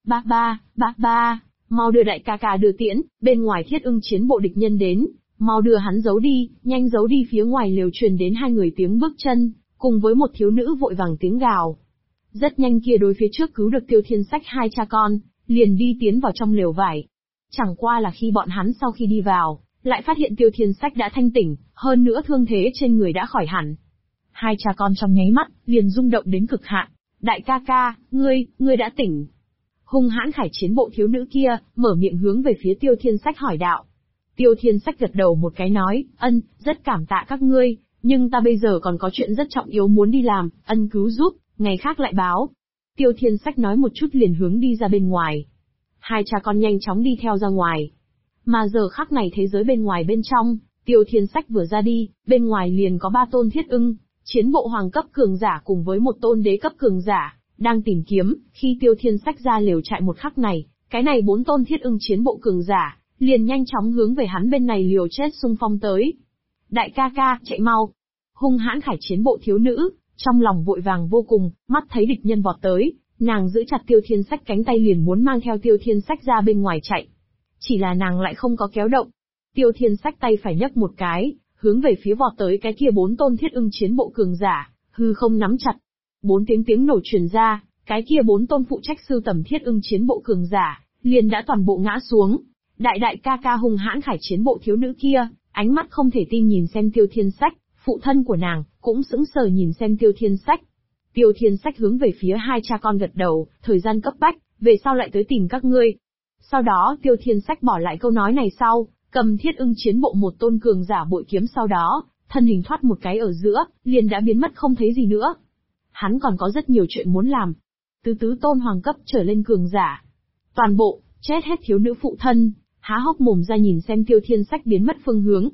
Ba, mau đưa đại ca ca đưa tiễn, bên ngoài Thiết Ưng chiến bộ địch nhân đến, mau đưa hắn giấu đi, nhanh giấu đi. Phía ngoài lều truyền đến 2 người tiếng bước chân, cùng với một thiếu nữ vội vàng tiếng gào. Rất nhanh kia đối phía trước cứu được Tiêu Thiên Sách 2 cha con, liền đi tiến vào trong lều vải. Chẳng qua là khi bọn hắn sau khi đi vào, lại phát hiện Tiêu Thiên Sách đã thanh tỉnh, hơn nữa thương thế trên người đã khỏi hẳn. 2 cha con trong nháy mắt, liền rung động đến cực hạn. Đại ca ca, ngươi đã tỉnh. Hung hãn khải chiến bộ thiếu nữ kia, mở miệng hướng về phía Tiêu Thiên Sách hỏi đạo. Tiêu Thiên Sách gật đầu một cái nói, rất cảm tạ các ngươi, nhưng ta bây giờ còn có chuyện rất trọng yếu muốn đi làm, cứu giúp, ngày khác lại báo. Tiêu Thiên Sách nói một chút liền hướng đi ra bên ngoài. 2 cha con nhanh chóng đi theo ra ngoài. Mà giờ khắc này thế giới bên ngoài bên trong, Tiêu Thiên Sách vừa ra đi, bên ngoài liền có 3 tôn thiết ưng, chiến bộ hoàng cấp cường giả cùng với một tôn đế cấp cường giả, đang tìm kiếm. Khi Tiêu Thiên Sách ra lều trại một khắc này, cái này 4 tôn thiết ưng chiến bộ cường giả, liền nhanh chóng hướng về hắn bên này liều chết xung phong tới. Đại ca ca, chạy mau! Hung hãn khải chiến bộ thiếu nữ, trong lòng vội vàng vô cùng, mắt thấy địch nhân vọt tới, nàng giữ chặt Tiêu Thiên Sách cánh tay liền muốn mang theo Tiêu Thiên Sách ra bên ngoài chạy. Chỉ là nàng lại không có kéo động. Tiêu Thiên Sách tay phải nhấc một cái, hướng về phía vọt tới cái kia 4 tôn thiết ưng chiến bộ cường giả, hư không nắm chặt. 4 tiếng nổ truyền ra, cái kia 4 tôn phụ trách sưu tầm thiết ưng chiến bộ cường giả, liền đã toàn bộ ngã xuống. Đại ca ca hung hãn khải chiến bộ thiếu nữ kia, ánh mắt không thể tin nhìn xem Tiêu Thiên Sách, phụ thân của nàng, cũng sững sờ nhìn xem Tiêu Thiên Sách. Tiêu Thiên Sách hướng về phía hai cha con gật đầu, thời gian cấp bách, về sau lại tới tìm các ngươi. Sau đó Tiêu Thiên Sách bỏ lại câu nói này sau, cầm thiết ưng chiến bộ một tôn cường giả bội kiếm sau đó, thân hình thoát một cái ở giữa, liền đã biến mất không thấy gì nữa. Hắn còn có rất nhiều chuyện muốn làm. Tứ tôn hoàng cấp trở lên cường giả. Toàn bộ, chết hết thiếu nữ phụ thân, há hốc mồm ra nhìn xem Tiêu Thiên Sách biến mất phương hướng.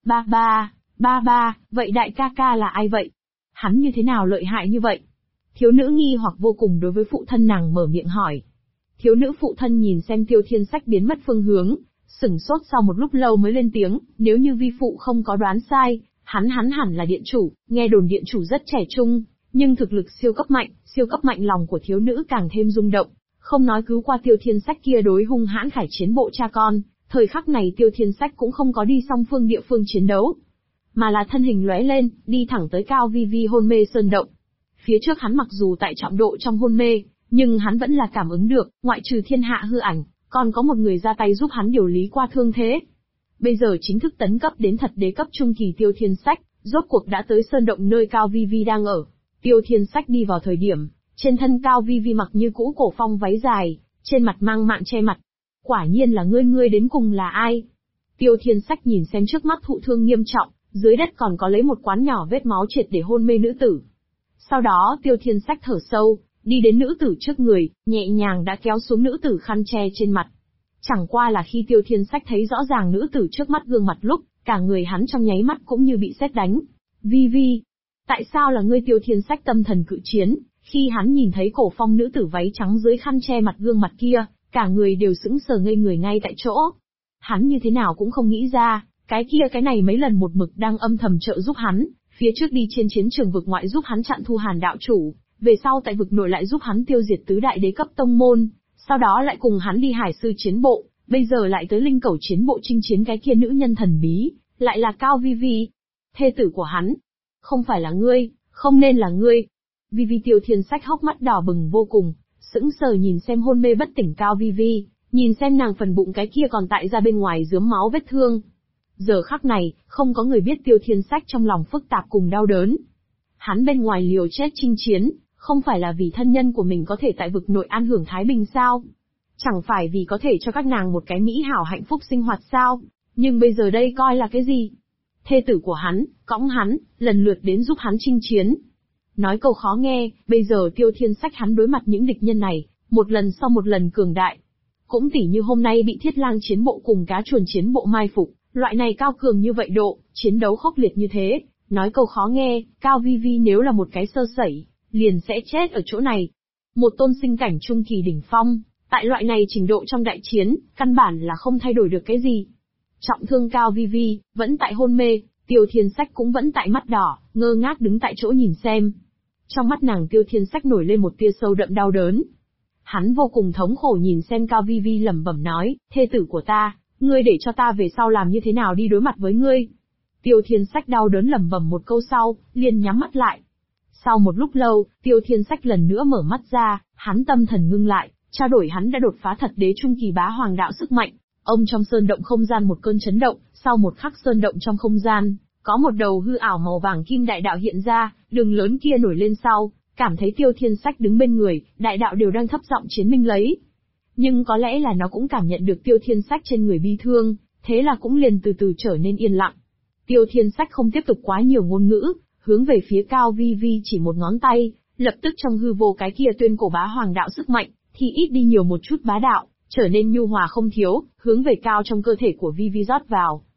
Ba, vậy đại ca ca là ai vậy? Hắn như thế nào lợi hại như vậy? Thiếu nữ nghi hoặc vô cùng đối với phụ thân nàng mở miệng hỏi. Thiếu nữ phụ thân nhìn xem Tiêu Thiên Sách biến mất phương hướng, sửng sốt sau một lúc lâu mới lên tiếng, nếu như vi phụ không có đoán sai, hắn hẳn là điện chủ, nghe đồn điện chủ rất trẻ trung, nhưng thực lực siêu cấp mạnh lòng của thiếu nữ càng thêm rung động, không nói cứu qua Tiêu Thiên Sách kia đối hung hãn khải chiến bộ cha con, thời khắc này Tiêu Thiên Sách cũng không có đi song phương địa phương chiến đấu, mà là thân hình lóe lên, đi thẳng tới Cao Vi Vi hôn mê sơn động. Phía trước hắn mặc dù tại trọng độ trong hôn mê, nhưng hắn vẫn là cảm ứng được, ngoại trừ thiên hạ hư ảnh, còn có một người ra tay giúp hắn điều lý qua thương thế. Bây giờ chính thức tấn cấp đến thật đế cấp trung kỳ Tiêu Thiên Sách, rốt cuộc đã tới sơn động nơi Cao Vi Vi đang ở. Tiêu Thiên Sách đi vào thời điểm, trên thân Cao Vi Vi mặc như cũ cổ phong váy dài, trên mặt mang mạng che mặt. Quả nhiên là ngươi đến cùng là ai? Tiêu Thiên Sách nhìn xem trước mắt thụ thương nghiêm trọng, dưới đất còn có lấy một quán nhỏ vết máu triệt để hôn mê nữ tử. Sau đó Tiêu Thiên Sách thở sâu, đi đến nữ tử trước người, nhẹ nhàng đã kéo xuống nữ tử khăn che trên mặt. Chẳng qua là khi Tiêu Thiên Sách thấy rõ ràng nữ tử trước mắt gương mặt lúc, cả người hắn trong nháy mắt cũng như bị sét đánh. Vi Vi, tại sao là ngươi? Tiêu Thiên Sách tâm thần cự chiến, khi hắn nhìn thấy cổ phong nữ tử váy trắng dưới khăn che mặt gương mặt kia, cả người đều sững sờ ngây người ngay tại chỗ. Hắn như thế nào cũng không nghĩ ra, cái này mấy lần một mực đang âm thầm trợ giúp hắn, phía trước đi trên chiến trường vực ngoại giúp hắn chặn Thu Hàn đạo chủ, về sau tại vực nội lại giúp hắn tiêu diệt tứ đại đế cấp tông môn, sau đó lại cùng hắn đi hải sư chiến bộ, bây giờ lại tới linh cẩu chiến bộ chinh chiến cái kia nữ nhân thần bí, lại là Cao Vi Vi, thê tử của hắn. Không phải là ngươi, không nên là ngươi. Vi Vi. Tiêu Thiên Sách hốc mắt đỏ bừng vô cùng, sững sờ nhìn xem hôn mê bất tỉnh Cao Vi Vi, nhìn xem nàng phần bụng cái kia còn tại ra bên ngoài rướm máu vết thương. Giờ khắc này, không có người biết Tiêu Thiên Sách trong lòng phức tạp cùng đau đớn. Hắn bên ngoài liều chết chinh chiến, không phải là vì thân nhân của mình có thể tại vực nội an hưởng thái bình sao? Chẳng phải vì có thể cho các nàng một cái mỹ hảo hạnh phúc sinh hoạt sao? Nhưng bây giờ đây coi là cái gì? Thê tử của hắn, cõng hắn, lần lượt đến giúp hắn chinh chiến. Nói câu khó nghe, bây giờ Tiêu Thiên Sách hắn đối mặt những địch nhân này, một lần sau một lần cường đại. Cũng tỉ như hôm nay bị Thiết Lang chiến bộ cùng Cá Chuồn chiến bộ mai phục, loại này cao cường như vậy độ, chiến đấu khốc liệt như thế, nói câu khó nghe, Cao Vi Vi nếu là một cái sơ sẩy, liền sẽ chết ở chỗ này. Một tôn sinh cảnh trung kỳ đỉnh phong, tại loại này trình độ trong đại chiến, căn bản là không thay đổi được cái gì. Trọng thương Cao Vi Vi, vẫn tại hôn mê, Tiêu Thiên Sách cũng vẫn tại mắt đỏ, ngơ ngác đứng tại chỗ nhìn xem. Trong mắt nàng Tiêu Thiên Sách nổi lên một tia sâu đậm đau đớn. Hắn vô cùng thống khổ nhìn xem Cao Vi Vi lẩm bẩm nói, thê tử của ta, ngươi để cho ta về sau làm như thế nào đi đối mặt với ngươi? Tiêu Thiên Sách đau đớn lẩm bẩm một câu sau, liền nhắm mắt lại. Sau một lúc lâu, Tiêu Thiên Sách lần nữa mở mắt ra, hắn tâm thần ngưng lại, trao đổi hắn đã đột phá thật đế trung kỳ bá hoàng đạo sức mạnh. Ông trong sơn động không gian một cơn chấn động, sau một khắc sơn động trong không gian, có một đầu hư ảo màu vàng kim đại đạo hiện ra, đường lớn kia nổi lên sau, cảm thấy Tiêu Thiên Sách đứng bên người, đại đạo đều đang thấp giọng chiến minh lấy. Nhưng có lẽ là nó cũng cảm nhận được Tiêu Thiên Sách trên người bi thương, thế là cũng liền từ từ trở nên yên lặng. Tiêu Thiên Sách không tiếp tục quá nhiều ngôn ngữ, hướng về phía Cao Vi Vi chỉ một ngón tay, lập tức trong hư vô cái kia tuyên cổ bá hoàng đạo sức mạnh, thì ít đi nhiều một chút bá đạo, trở nên nhu hòa không thiếu, hướng về cao trong cơ thể của Vi Vi rót vào.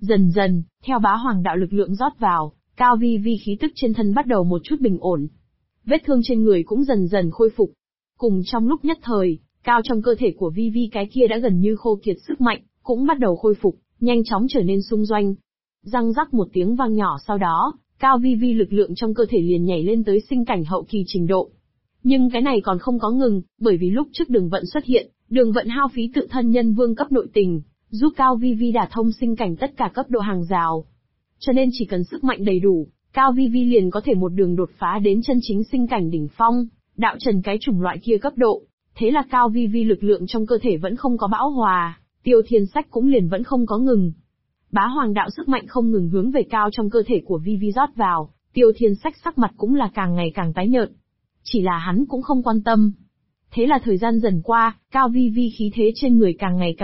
Dần dần, theo bá hoàng đạo lực lượng rót vào, Cao Vi Vi khí tức trên thân bắt đầu một chút bình ổn. Vết thương trên người cũng dần dần khôi phục. Cùng trong lúc nhất thời, cao trong cơ thể của Vi Vi cái kia đã gần như khô kiệt sức mạnh, cũng bắt đầu khôi phục, nhanh chóng trở nên xung doanh. Răng rắc một tiếng vang nhỏ sau đó, Cao Vi Vi lực lượng trong cơ thể liền nhảy lên tới sinh cảnh hậu kỳ trình độ. Nhưng cái này còn không có ngừng, bởi vì lúc trước đường vận xuất hiện, đường vận hao phí tự thân nhân vương cấp nội tình, giúp Cao Vi Vi đả thông sinh cảnh tất cả cấp độ hàng rào. Cho nên chỉ cần sức mạnh đầy đủ, Cao Vi Vi liền có thể một đường đột phá đến chân chính sinh cảnh đỉnh phong, đạo trần cái chủng loại kia cấp độ. Thế là Cao Vi Vi lực lượng trong cơ thể vẫn không có bão hòa, Tiêu Thiên Sách cũng liền vẫn không có ngừng. Bá hoàng đạo sức mạnh không ngừng hướng về cao trong cơ thể của Vi Vi rót vào, Tiêu Thiên Sách sắc mặt cũng là càng ngày càng tái nhợt. Chỉ là hắn cũng không quan tâm. Thế là thời gian dần qua, Cao Vi Vi khí thế trên người càng ngày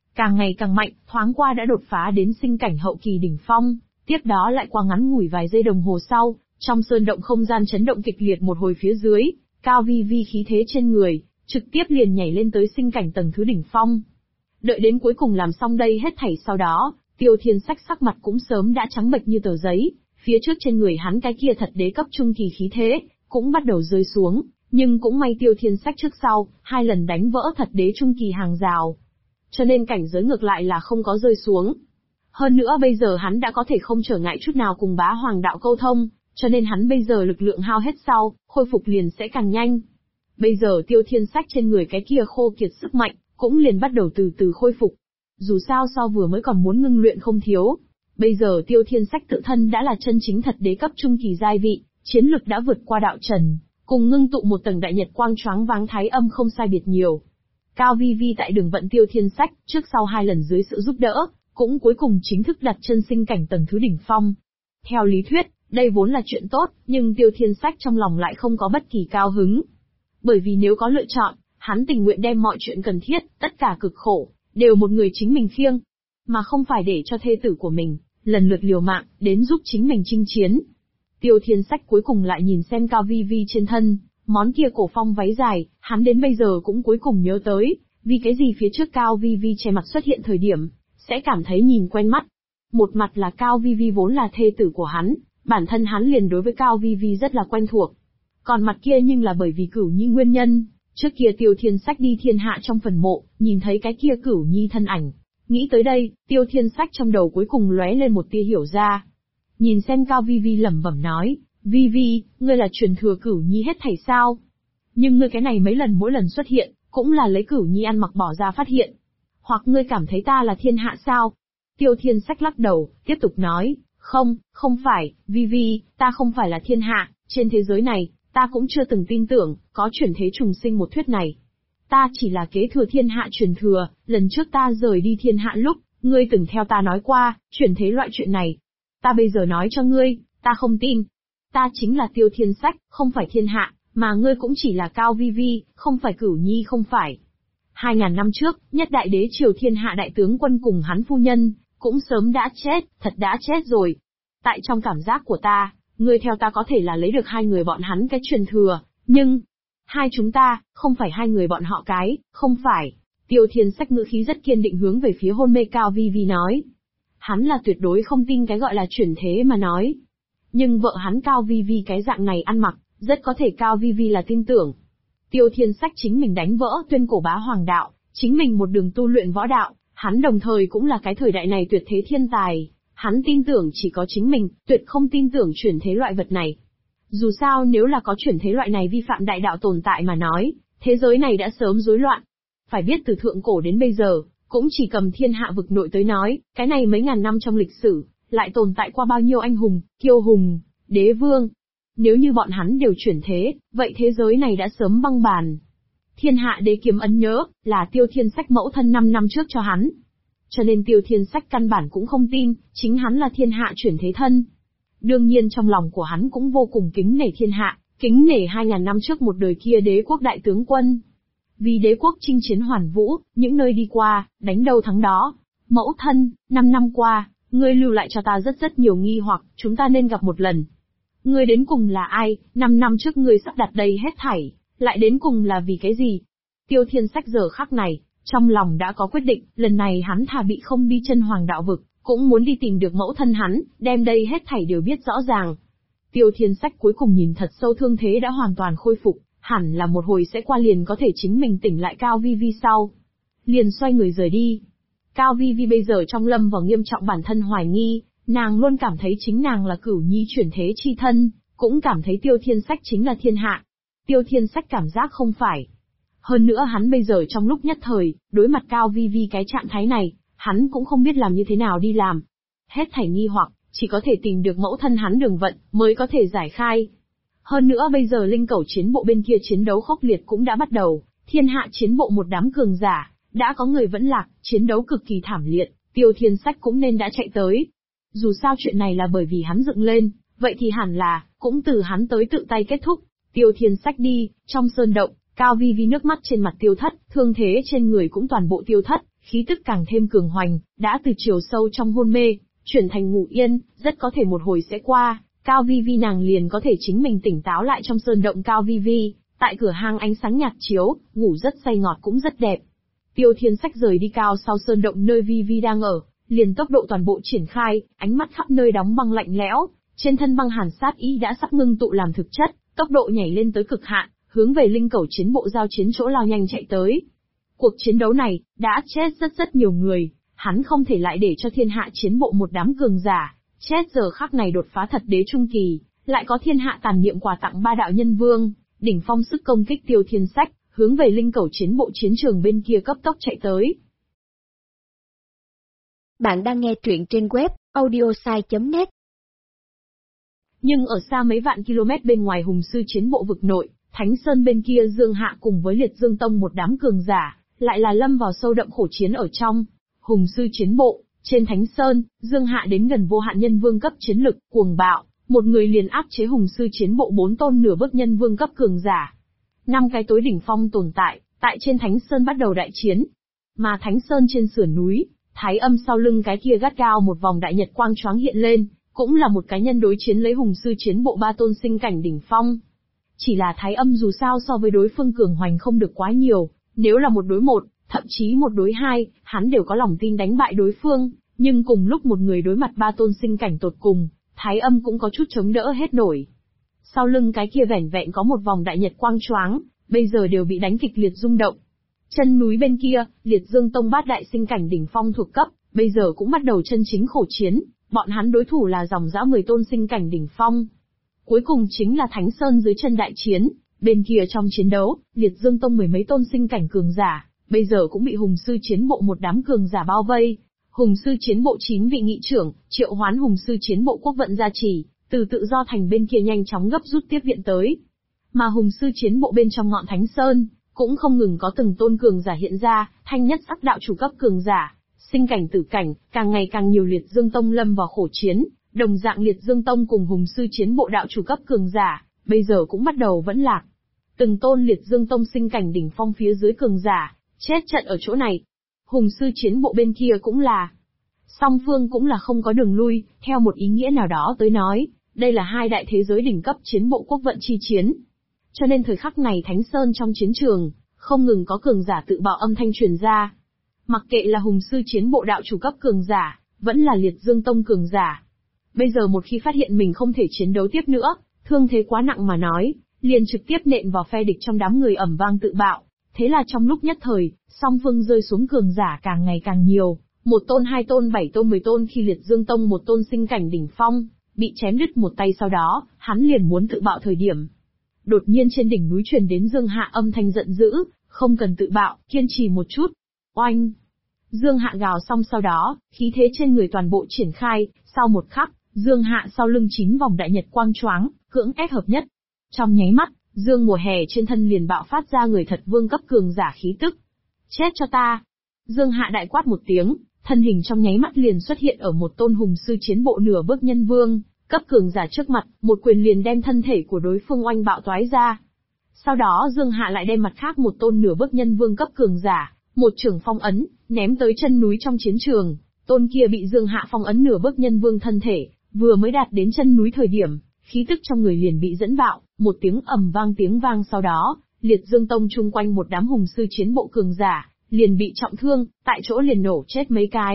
càng mạnh, thoáng qua đã đột phá đến sinh cảnh hậu kỳ đỉnh phong. Tiếp đó lại qua ngắn ngủi vài giây đồng hồ sau, trong sơn động không gian chấn động kịch liệt một hồi phía dưới, Cao Vi Vi khí thế trên người, trực tiếp liền nhảy lên tới sinh cảnh tầng thứ đỉnh phong. Đợi đến cuối cùng làm xong đây hết thảy sau đó, Tiêu Thiên Sách sắc mặt cũng sớm đã trắng bệch như tờ giấy, phía trước trên người hắn cái kia thật đế cấp trung kỳ khí thế, cũng bắt đầu rơi xuống, nhưng cũng may Tiêu Thiên Sách trước sau, 2 lần đánh vỡ thật đế trung kỳ hàng rào. Cho nên cảnh giới ngược lại là không có rơi xuống. Hơn nữa bây giờ hắn đã có thể không trở ngại chút nào cùng bá hoàng đạo câu thông, cho nên hắn bây giờ lực lượng hao hết sau, khôi phục liền sẽ càng nhanh. Bây giờ Tiêu Thiên Sách trên người cái kia khô kiệt sức mạnh, cũng liền bắt đầu từ từ khôi phục. Dù sao so vừa mới còn muốn ngưng luyện không thiếu. Bây giờ Tiêu Thiên Sách tự thân đã là chân chính thật đế cấp trung kỳ giai vị, chiến lực đã vượt qua đạo trần, cùng ngưng tụ một tầng đại nhật quang choáng váng thái âm không sai biệt nhiều. Cao Vi Vi tại đường vận Tiêu Thiên Sách, trước sau 2 lần dưới sự giúp đỡ, cũng cuối cùng chính thức đặt chân sinh cảnh tầng thứ đỉnh phong. Theo lý thuyết, đây vốn là chuyện tốt, nhưng Tiêu Thiên Sách trong lòng lại không có bất kỳ cao hứng. Bởi vì nếu có lựa chọn, hắn tình nguyện đem mọi chuyện cần thiết, tất cả cực khổ, đều một người chính mình khiêng, mà không phải để cho thê tử của mình, lần lượt liều mạng, đến giúp chính mình chinh chiến. Tiêu Thiên Sách cuối cùng lại nhìn xem Cao Vi Vi trên thân, món kia cổ phong váy dài, hắn đến bây giờ cũng cuối cùng nhớ tới, vì cái gì phía trước Cao Vi Vi che mặt xuất hiện thời điểm, sẽ cảm thấy nhìn quen mắt. Một mặt là Cao Vi Vi vốn là thê tử của hắn, bản thân hắn liền đối với Cao Vi Vi rất là quen thuộc. Còn mặt kia nhưng là bởi vì Cửu Nhi nguyên nhân, trước kia Tiêu Thiên Sách đi thiên hạ trong phần mộ, nhìn thấy cái kia Cửu Nhi thân ảnh. Nghĩ tới đây, Tiêu Thiên Sách trong đầu cuối cùng lóe lên một tia hiểu ra. Nhìn xem Cao Vi Vi lẩm bẩm nói, Vi Vi, ngươi là truyền thừa Cửu Nhi hết thảy sao? Nhưng ngươi cái này mỗi lần xuất hiện, cũng là lấy Cửu Nhi ăn mặc bỏ ra phát hiện. Hoặc ngươi cảm thấy ta là thiên hạ sao? Tiêu Thiên Sách lắc đầu, tiếp tục nói, không phải, Vi Vi, ta không phải là thiên hạ, trên thế giới này, ta cũng chưa từng tin tưởng, có chuyển thế trùng sinh một thuyết này. Ta chỉ là kế thừa thiên hạ truyền thừa, lần trước ta rời đi thiên hạ lúc, ngươi từng theo ta nói qua, chuyển thế loại chuyện này. Ta bây giờ nói cho ngươi, ta không tin. Ta chính là Tiêu Thiên Sách, không phải thiên hạ, mà ngươi cũng chỉ là Cao Vi Vi, không phải Cửu Nhi không phải. 2000 năm trước, nhất đại đế triều thiên hạ đại tướng quân cùng hắn phu nhân, cũng sớm đã chết, thật đã chết rồi. Tại trong cảm giác của ta, ngươi theo ta có thể là lấy được 2 người bọn hắn cái truyền thừa, nhưng, hai chúng ta, không phải 2 người bọn họ cái, không phải. Tiêu Thiên Sách ngữ khí rất kiên định hướng về phía hôn mê Cao Vi Vi nói. Hắn là tuyệt đối không tin cái gọi là chuyển thế mà nói. Nhưng vợ hắn Cao Vi Vi cái dạng này ăn mặc, rất có thể Cao Vi Vi là tin tưởng. Tiêu Thiên Sách chính mình đánh vỡ tuyên cổ bá hoàng đạo, chính mình một đường tu luyện võ đạo, hắn đồng thời cũng là cái thời đại này tuyệt thế thiên tài. Hắn tin tưởng chỉ có chính mình, tuyệt không tin tưởng chuyển thế loại vật này. Dù sao nếu là có chuyển thế loại này vi phạm đại đạo tồn tại mà nói, thế giới này đã sớm rối loạn. Phải biết từ thượng cổ đến bây giờ, cũng chỉ cầm thiên hạ vực nội tới nói, cái này mấy ngàn năm trong lịch sử, lại tồn tại qua bao nhiêu anh hùng, kiêu hùng, đế vương. Nếu như bọn hắn đều chuyển thế, vậy thế giới này đã sớm băng bàn. Thiên hạ đế kiếm ấn nhớ, là Tiêu Thiên Sách mẫu thân 5 năm trước cho hắn. Cho nên Tiêu Thiên Sách căn bản cũng không tin, chính hắn là thiên hạ chuyển thế thân. Đương nhiên trong lòng của hắn cũng vô cùng kính nể thiên hạ, kính nể 2000 năm trước một đời kia đế quốc đại tướng quân. Vì đế quốc chinh chiến hoàn vũ, những nơi đi qua, đánh đâu thắng đó. Mẫu thân, 5 năm qua, ngươi lưu lại cho ta rất nhiều nghi hoặc, chúng ta nên gặp một lần. Ngươi đến cùng là ai, 5 năm trước ngươi sắp đặt đây hết thảy, lại đến cùng là vì cái gì? Tiêu Thiên Sách giờ khắc này, trong lòng đã có quyết định, lần này hắn thà bị không đi chân hoàng đạo vực, cũng muốn đi tìm được mẫu thân hắn, đem đây hết thảy đều biết rõ ràng. Tiêu Thiên Sách cuối cùng nhìn thật sâu thương thế đã hoàn toàn khôi phục, hẳn là một hồi sẽ qua liền có thể chính mình tỉnh lại Cao Vi Vi sau. Liền xoay người rời đi. Cao Vi Vi bây giờ trong lâm vào nghiêm trọng bản thân hoài nghi, nàng luôn cảm thấy chính nàng là Cửu Nhi chuyển thế chi thân, cũng cảm thấy Tiêu Thiên Sách chính là thiên hạ. Tiêu Thiên Sách cảm giác không phải. Hơn nữa hắn bây giờ trong lúc nhất thời, đối mặt Cao Vi Vi cái trạng thái này, hắn cũng không biết làm như thế nào đi làm. Hết thảy nghi hoặc, chỉ có thể tìm được mẫu thân hắn Đường Vận, mới có thể giải khai. Hơn nữa bây giờ linh cẩu chiến bộ bên kia chiến đấu khốc liệt cũng đã bắt đầu, thiên hạ chiến bộ một đám cường giả, đã có người vẫn lạc, chiến đấu cực kỳ thảm liệt, Tiêu Thiên Sách cũng nên đã chạy tới. Dù sao chuyện này là bởi vì hắn dựng lên, vậy thì hẳn là, cũng từ hắn tới tự tay kết thúc. Tiêu Thiên Sách đi, trong sơn động, Cao Vi Vi nước mắt trên mặt tiêu thất, thương thế trên người cũng toàn bộ tiêu thất, khí tức càng thêm cường hoành, đã từ chiều sâu trong hôn mê, chuyển thành ngủ yên, rất có thể một hồi sẽ qua, Cao Vi Vi nàng liền có thể chính mình tỉnh táo lại trong sơn động Cao Vi Vi, tại cửa hang ánh sáng nhạt chiếu, ngủ rất say ngọt cũng rất đẹp. Tiêu Thiên Sách rời đi cao sau sơn động nơi Vi Vi đang ở, liền tốc độ toàn bộ triển khai, ánh mắt khắp nơi đóng băng lạnh lẽo, trên thân băng hàn sát ý đã sắp ngưng tụ làm thực chất, tốc độ nhảy lên tới cực hạn, hướng về linh cẩu chiến bộ giao chiến chỗ lao nhanh chạy tới. Cuộc chiến đấu này, đã chết rất nhiều người, hắn không thể lại để cho thiên hạ chiến bộ một đám cường giả, chết giờ khắc này đột phá thật đế trung kỳ, lại có thiên hạ tàn niệm quà tặng ba đạo nhân vương, đỉnh phong sức công kích Tiêu Thiên Sách, hướng về linh cẩu chiến bộ chiến trường bên kia cấp tốc chạy tới. Bạn đang nghe truyện trên web audiosai.net. Nhưng ở xa mấy vạn km bên ngoài Hùng Sư chiến bộ vực nội, Thánh Sơn bên kia Dương Hạ cùng với Liệt Dương Tông một đám cường giả, lại là lâm vào sâu đậm khổ chiến ở trong. Hùng Sư chiến bộ, trên Thánh Sơn, Dương Hạ đến gần vô hạn nhân vương cấp chiến lực, cuồng bạo, một người liền áp chế Hùng Sư chiến bộ 4 tôn nửa bước nhân vương cấp cường giả. 5 cái tối đỉnh phong tồn tại, tại trên Thánh Sơn bắt đầu đại chiến. Mà Thánh Sơn trên sườn núi, Thái Âm sau lưng cái kia gắt gao một vòng đại nhật quang choáng hiện lên, cũng là một cá nhân đối chiến lấy Hùng Sư chiến bộ 3 tôn sinh cảnh đỉnh phong. Chỉ là Thái Âm dù sao so với đối phương cường hoành không được quá nhiều, nếu là một đối một, thậm chí một đối hai, hắn đều có lòng tin đánh bại đối phương, nhưng cùng lúc một người đối mặt 3 tôn sinh cảnh tột cùng, Thái Âm cũng có chút chống đỡ hết nổi. Sau lưng cái kia vẻn vẹn có một vòng đại nhật quang choáng, bây giờ đều bị đánh kịch liệt rung động. Chân núi bên kia, Liệt Dương Tông bát đại sinh cảnh đỉnh phong thuộc cấp, bây giờ cũng bắt đầu chân chính khổ chiến, bọn hắn đối thủ là dòng dã 10 tôn sinh cảnh đỉnh phong. Cuối cùng chính là Thánh Sơn dưới chân đại chiến, bên kia trong chiến đấu, Liệt Dương Tông 10 mấy tôn sinh cảnh cường giả, bây giờ cũng bị Hùng Sư chiến bộ một đám cường giả bao vây. Hùng Sư chiến bộ 9 vị nghị trưởng, triệu hoán Hùng Sư chiến bộ quốc vận gia trì, từ tự do thành bên kia nhanh chóng gấp rút tiếp viện tới. Mà Hùng Sư chiến bộ bên trong ngọn Thánh Sơn, cũng không ngừng có từng tôn cường giả hiện ra, thanh nhất sắc đạo chủ cấp cường giả, sinh cảnh tử cảnh, càng ngày càng nhiều Liệt Dương Tông lâm vào khổ chiến, đồng dạng Liệt Dương Tông cùng Hùng Sư chiến bộ đạo chủ cấp cường giả, bây giờ cũng bắt đầu vẫn lạc. Từng tôn Liệt Dương Tông sinh cảnh đỉnh phong phía dưới cường giả, chết trận ở chỗ này. Hùng Sư chiến bộ bên kia cũng là. Song phương cũng là không có đường lui, theo một ý nghĩa nào đó tới nói, đây là hai đại thế giới đỉnh cấp chiến bộ quốc vận chi chiến. Cho nên thời khắc này Thánh Sơn trong chiến trường, không ngừng có cường giả tự bạo âm thanh truyền ra. Mặc kệ là Hùng Sư chiến bộ đạo chủ cấp cường giả, vẫn là Liệt Dương Tông cường giả. Bây giờ một khi phát hiện mình không thể chiến đấu tiếp nữa, thương thế quá nặng mà nói, liền trực tiếp nện vào phe địch trong đám người ầm vang tự bạo. Thế là trong lúc nhất thời, song phương rơi xuống cường giả càng ngày càng nhiều, 1 tôn 2 tôn 7 tôn 10 tôn khi Liệt Dương Tông 1 tôn sinh cảnh đỉnh phong, bị chém đứt một tay sau đó, hắn liền muốn tự bạo thời điểm. Đột nhiên trên đỉnh núi truyền đến Dương Hạ âm thanh giận dữ, không cần tự bạo, kiên trì một chút. Oanh! Dương Hạ gào xong sau đó, khí thế trên người toàn bộ triển khai, sau một khắc, Dương Hạ sau lưng 9 vòng đại nhật quang choáng, cưỡng ép hợp nhất. Trong nháy mắt, Dương mùa hè trên thân liền bạo phát ra người thật vương cấp cường giả khí tức. Chết cho ta! Dương Hạ đại quát một tiếng, thân hình trong nháy mắt liền xuất hiện ở một tôn Hùng Sư chiến bộ nửa bước nhân vương, cấp cường giả trước mặt, một quyền liền đem thân thể của đối phương oanh bạo toái ra. Sau đó Dương Hạ lại đem mặt khác một tôn nửa bước nhân vương cấp cường giả, một chưởng phong ấn, ném tới chân núi trong chiến trường. Tôn kia bị Dương Hạ phong ấn nửa bước nhân vương thân thể, vừa mới đạt đến chân núi thời điểm, khí tức trong người liền bị dẫn bạo, một tiếng vang sau đó, Liệt Dương Tông chung quanh một đám Hùng Sư chiến bộ cường giả, liền bị trọng thương, tại chỗ liền nổ chết mấy cái.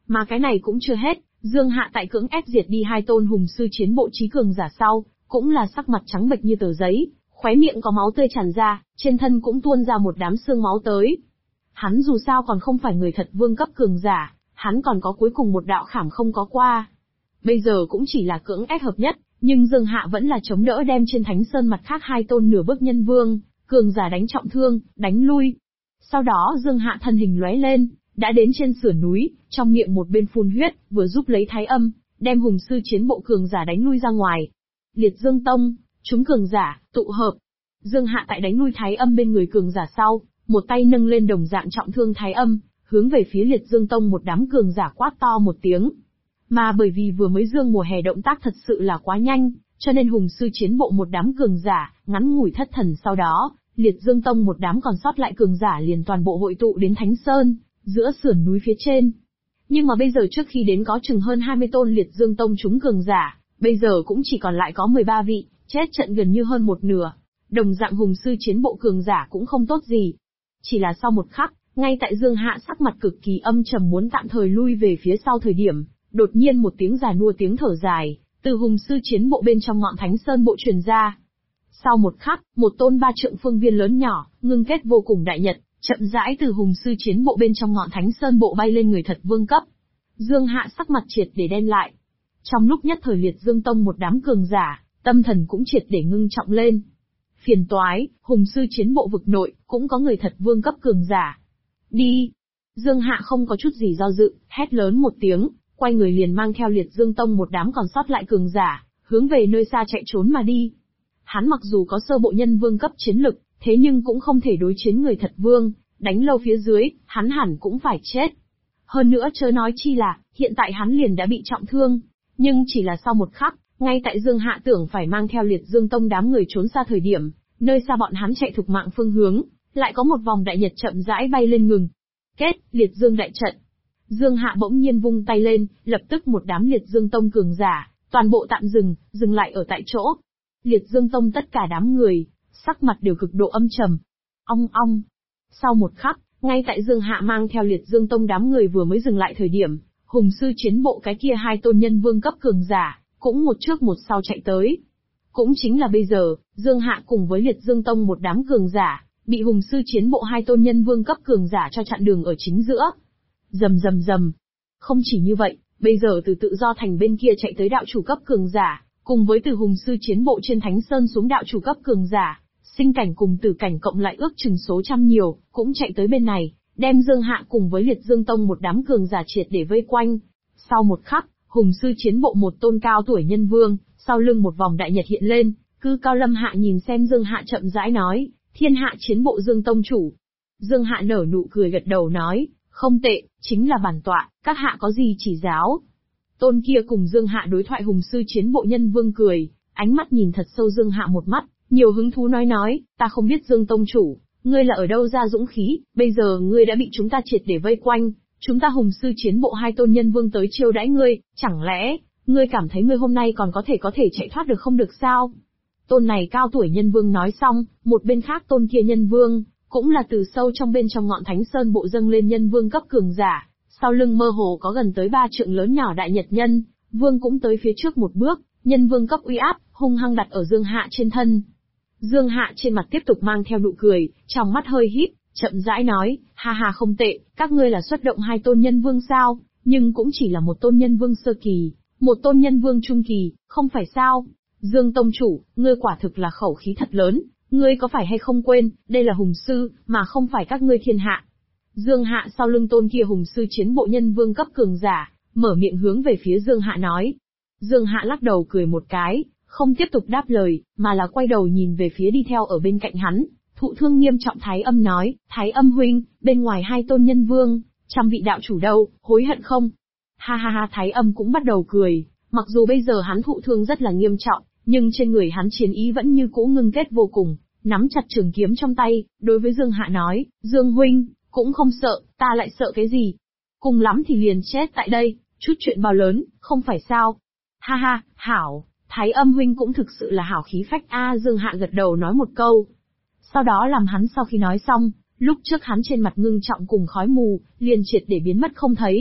Mà cái này cũng chưa hết, Dương Hạ tại cưỡng ép diệt đi 2 tôn hùng sư chiến bộ trí cường giả sau, cũng là sắc mặt trắng bệch như tờ giấy, khóe miệng có máu tươi tràn ra, trên thân cũng tuôn ra một đám xương máu tới. Hắn dù sao còn không phải người thật vương cấp cường giả, hắn còn có cuối cùng một đạo khảm không có qua. Bây giờ cũng chỉ là cưỡng ép hợp nhất, nhưng Dương Hạ vẫn là chống đỡ đem trên Thánh Sơn mặt khác 2 tôn nửa bước nhân vương, cường giả đánh trọng thương, đánh lui. Sau đó Dương Hạ thân hình lóe lên, đã đến trên sườn núi, trong miệng một bên phun huyết, vừa giúp lấy thái âm, đem hùng sư chiến bộ cường giả đánh lui ra ngoài. Liệt Dương Tông, chúng cường giả, tụ hợp. Dương Hạ tại đánh lui thái âm bên người cường giả sau, một tay nâng lên đồng dạng trọng thương thái âm, hướng về phía Liệt Dương Tông một đám cường giả quát to một tiếng. Mà bởi vì vừa mới Dương mùa hè động tác thật sự là quá nhanh, cho nên hùng sư chiến bộ một đám cường giả, ngắn ngủi thất thần sau đó, Liệt Dương Tông một đám còn sót lại cường giả liền toàn bộ hội tụ đến Thánh Sơn, giữa sườn núi phía trên. Nhưng mà bây giờ trước khi đến có chừng hơn 20 tôn Liệt Dương Tông chúng cường giả, bây giờ cũng chỉ còn lại có 13 vị, chết trận gần như hơn một nửa. Đồng dạng hùng sư chiến bộ cường giả cũng không tốt gì. Chỉ là sau một khắc, ngay tại Dương Hạ sắc mặt cực kỳ âm trầm muốn tạm thời lui về phía sau thời điểm, đột nhiên một tiếng già nua tiếng thở dài, từ hùng sư chiến bộ bên trong ngọn Thánh Sơn bộ truyền ra. Sau một khắc, một tôn 3 trượng phương viên lớn nhỏ, ngưng kết vô cùng đại nhật, chậm rãi từ hùng sư chiến bộ bên trong ngọn Thánh Sơn bộ bay lên người thật vương cấp. Dương Hạ sắc mặt triệt để đen lại. Trong lúc nhất thời Liệt Dương Tông một đám cường giả, tâm thần cũng triệt để ngưng trọng lên. Phiền toái, hùng sư chiến bộ vực nội, cũng có người thật vương cấp cường giả. Đi! Dương Hạ không có chút gì do dự, hét lớn một tiếng, quay người liền mang theo Liệt Dương Tông một đám còn sót lại cường giả, hướng về nơi xa chạy trốn mà đi. Hắn mặc dù có sơ bộ nhân vương cấp chiến lực, thế nhưng cũng không thể đối chiến người thật vương, đánh lâu phía dưới, hắn hẳn cũng phải chết. Hơn nữa chớ nói chi là, hiện tại hắn liền đã bị trọng thương, nhưng chỉ là sau một khắc, ngay tại Dương Hạ tưởng phải mang theo Liệt Dương Tông đám người trốn xa thời điểm, nơi xa bọn hắn chạy thục mạng phương hướng, lại có một vòng đại nhật chậm rãi bay lên ngừng. Kết, Liệt Dương đại trận. Dương Hạ bỗng nhiên vung tay lên, lập tức một đám Liệt Dương Tông cường giả, toàn bộ tạm dừng lại ở tại chỗ. Liệt Dương Tông tất cả đám người, sắc mặt đều cực độ âm trầm. Ong ong. Sau một khắc, ngay tại Dương Hạ mang theo Liệt Dương Tông đám người vừa mới dừng lại thời điểm, hùng sư chiến bộ cái kia 2 tôn nhân vương cấp cường giả, cũng một trước một sau chạy tới. Cũng chính là bây giờ, Dương Hạ cùng với Liệt Dương Tông một đám cường giả, bị hùng sư chiến bộ 2 tôn nhân vương cấp cường giả cho chặn đường ở chính giữa. Rầm rầm rầm. Không chỉ như vậy, bây giờ từ tự do thành bên kia chạy tới đạo chủ cấp cường giả, cùng với từ hùng sư chiến bộ trên Thánh Sơn xuống đạo chủ cấp cường giả, sinh cảnh cùng tử cảnh cộng lại ước chừng số trăm nhiều, cũng chạy tới bên này, đem Dương Hạ cùng với Liệt Dương Tông một đám cường giả triệt để vây quanh. Sau một khắc, hùng sư chiến bộ một tôn cao tuổi nhân vương, sau lưng một vòng đại nhật hiện lên, Cư Cao Lâm Hạ nhìn xem Dương Hạ chậm rãi nói, thiên hạ chiến bộ Dương Tông chủ. Dương Hạ nở nụ cười gật đầu nói, không tệ, chính là bản tọa, các hạ có gì chỉ giáo. Tôn kia cùng Dương Hạ đối thoại hùng sư chiến bộ nhân vương cười, ánh mắt nhìn thật sâu Dương Hạ một mắt, nhiều hứng thú nói, ta không biết Dương Tông chủ, ngươi là ở đâu ra dũng khí, bây giờ ngươi đã bị chúng ta triệt để vây quanh, chúng ta hùng sư chiến bộ 2 tôn nhân vương tới chiêu đãi ngươi, chẳng lẽ, ngươi cảm thấy ngươi hôm nay còn có thể chạy thoát được không được sao? Tôn này cao tuổi nhân vương nói xong, một bên khác tôn kia nhân vương, cũng là từ sâu trong bên trong ngọn Thánh Sơn bộ dâng lên nhân vương cấp cường giả, sau lưng mơ hồ có gần tới 3 trượng lớn nhỏ đại nhật nhân, vương cũng tới phía trước một bước, nhân vương cấp uy áp, hung hăng đặt ở Dương Hạ trên thân. Dương Hạ trên mặt tiếp tục mang theo nụ cười, trong mắt hơi híp, chậm rãi nói, ha không tệ, các ngươi là xuất động 2 tôn nhân vương sao, nhưng cũng chỉ là một tôn nhân vương sơ kỳ, một tôn nhân vương trung kỳ, không phải sao? Dương Tông chủ, ngươi quả thực là khẩu khí thật lớn, ngươi có phải hay không quên, đây là hùng sư, mà không phải các ngươi thiên hạ. Dương Hạ sau lưng tôn kia hùng sư chiến bộ nhân vương cấp cường giả, mở miệng hướng về phía Dương Hạ nói. Dương Hạ lắc đầu cười một cái, không tiếp tục đáp lời, mà là quay đầu nhìn về phía đi theo ở bên cạnh hắn, thụ thương nghiêm trọng Thái Âm nói, Thái Âm huynh, bên ngoài 2 tôn nhân vương, 100 vị đạo chủ đâu, hối hận không? Ha, Thái Âm cũng bắt đầu cười, mặc dù bây giờ hắn thụ thương rất là nghiêm trọng, nhưng trên người hắn chiến ý vẫn như cũ ngưng kết vô cùng, nắm chặt trường kiếm trong tay, đối với Dương Hạ nói, Dương huynh, cũng không sợ, ta lại sợ cái gì? Cùng lắm thì liền chết tại đây, chút chuyện bao lớn, không phải sao? Ha, hảo, Thái Âm huynh cũng thực sự là hảo khí phách a. Dương Hạ gật đầu nói một câu. Sau đó làm hắn sau khi nói xong, lúc trước hắn trên mặt ngưng trọng cùng khói mù, liền triệt để biến mất không thấy,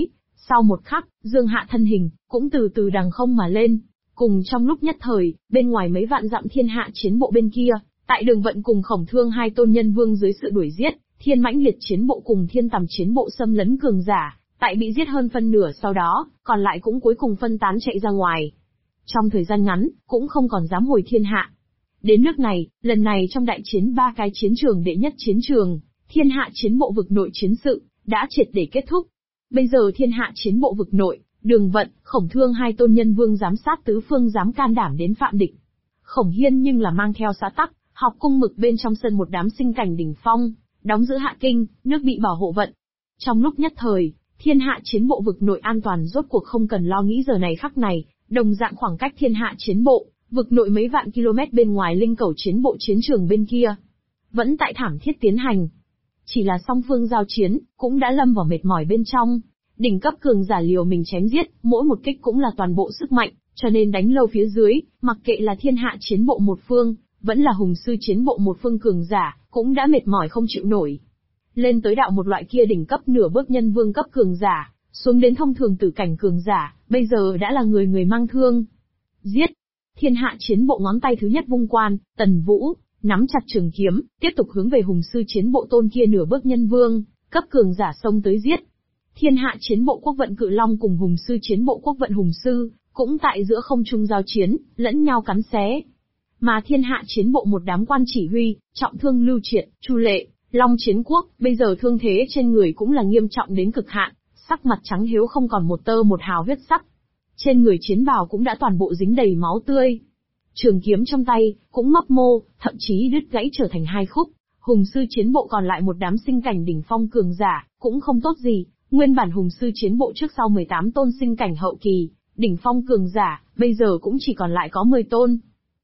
Sau một khắc, Dương Hạ thân hình, cũng từ từ đằng không mà lên. Cùng trong lúc nhất thời, bên ngoài mấy vạn dặm thiên hạ chiến bộ bên kia, tại Đường Vận cùng Khổng Thương hai tôn nhân vương dưới sự đuổi giết, Thiên Mãnh Liệt chiến bộ cùng Thiên Tầm chiến bộ xâm lấn cường giả, tại bị giết hơn phân nửa sau đó, còn lại cũng cuối cùng phân tán chạy ra ngoài. Trong thời gian ngắn, cũng không còn dám hồi thiên hạ. Đến nước này, lần này trong đại chiến ba cái chiến trường đệ nhất chiến trường, thiên hạ chiến bộ vực nội chiến sự, đã triệt để kết thúc. Bây giờ thiên hạ chiến bộ vực nội, Đường Vận, Khổng Thương hai tôn nhân vương giám sát tứ phương dám can đảm đến phạm địch. Khổng Hiên nhưng là mang theo xã tắc, học cung mực bên trong sân một đám sinh cảnh đỉnh phong, đóng giữ hạ kinh, nước bị bảo hộ vận. Trong lúc nhất thời, thiên hạ chiến bộ vực nội an toàn rốt cuộc không cần lo nghĩ giờ này khắc này, đồng dạng khoảng cách thiên hạ chiến bộ, vực nội mấy vạn km bên ngoài linh cẩu chiến bộ chiến trường bên kia. Vẫn tại thảm thiết tiến hành. Chỉ là song phương giao chiến, cũng đã lâm vào mệt mỏi bên trong. Đỉnh cấp cường giả liều mình chém giết, mỗi một kích cũng là toàn bộ sức mạnh, cho nên đánh lâu phía dưới, mặc kệ là thiên hạ chiến bộ một phương, vẫn là hùng sư chiến bộ một phương cường giả, cũng đã mệt mỏi không chịu nổi. Lên tới đạo một loại kia đỉnh cấp nửa bước nhân vương cấp cường giả, xuống đến thông thường tử cảnh cường giả, bây giờ đã là người người mang thương. Giết! Thiên hạ chiến bộ ngón tay thứ nhất vung quan, Tần Vũ, nắm chặt trường kiếm, tiếp tục hướng về hùng sư chiến bộ tôn kia nửa bước nhân vương, cấp cường giả xông tới giết. Thiên hạ chiến bộ quốc vận cự long cùng hùng sư chiến bộ quốc vận hùng sư, cũng tại giữa không trung giao chiến, lẫn nhau cắn xé. Mà thiên hạ chiến bộ một đám quan chỉ huy, trọng thương Lưu Triệt, Chu Lệ, Long Chiến Quốc, bây giờ thương thế trên người cũng là nghiêm trọng đến cực hạn, sắc mặt trắng hiếu không còn một tơ một hào huyết sắc. Trên người chiến bào cũng đã toàn bộ dính đầy máu tươi. Trường kiếm trong tay, cũng mấp mô, thậm chí đứt gãy trở thành hai khúc. Hùng sư chiến bộ còn lại một đám sinh cảnh đỉnh phong cường giả, cũng không tốt gì. Nguyên bản hùng sư chiến bộ trước sau 18 tôn sinh cảnh hậu kỳ, đỉnh phong cường giả, bây giờ cũng chỉ còn lại có 10 tôn.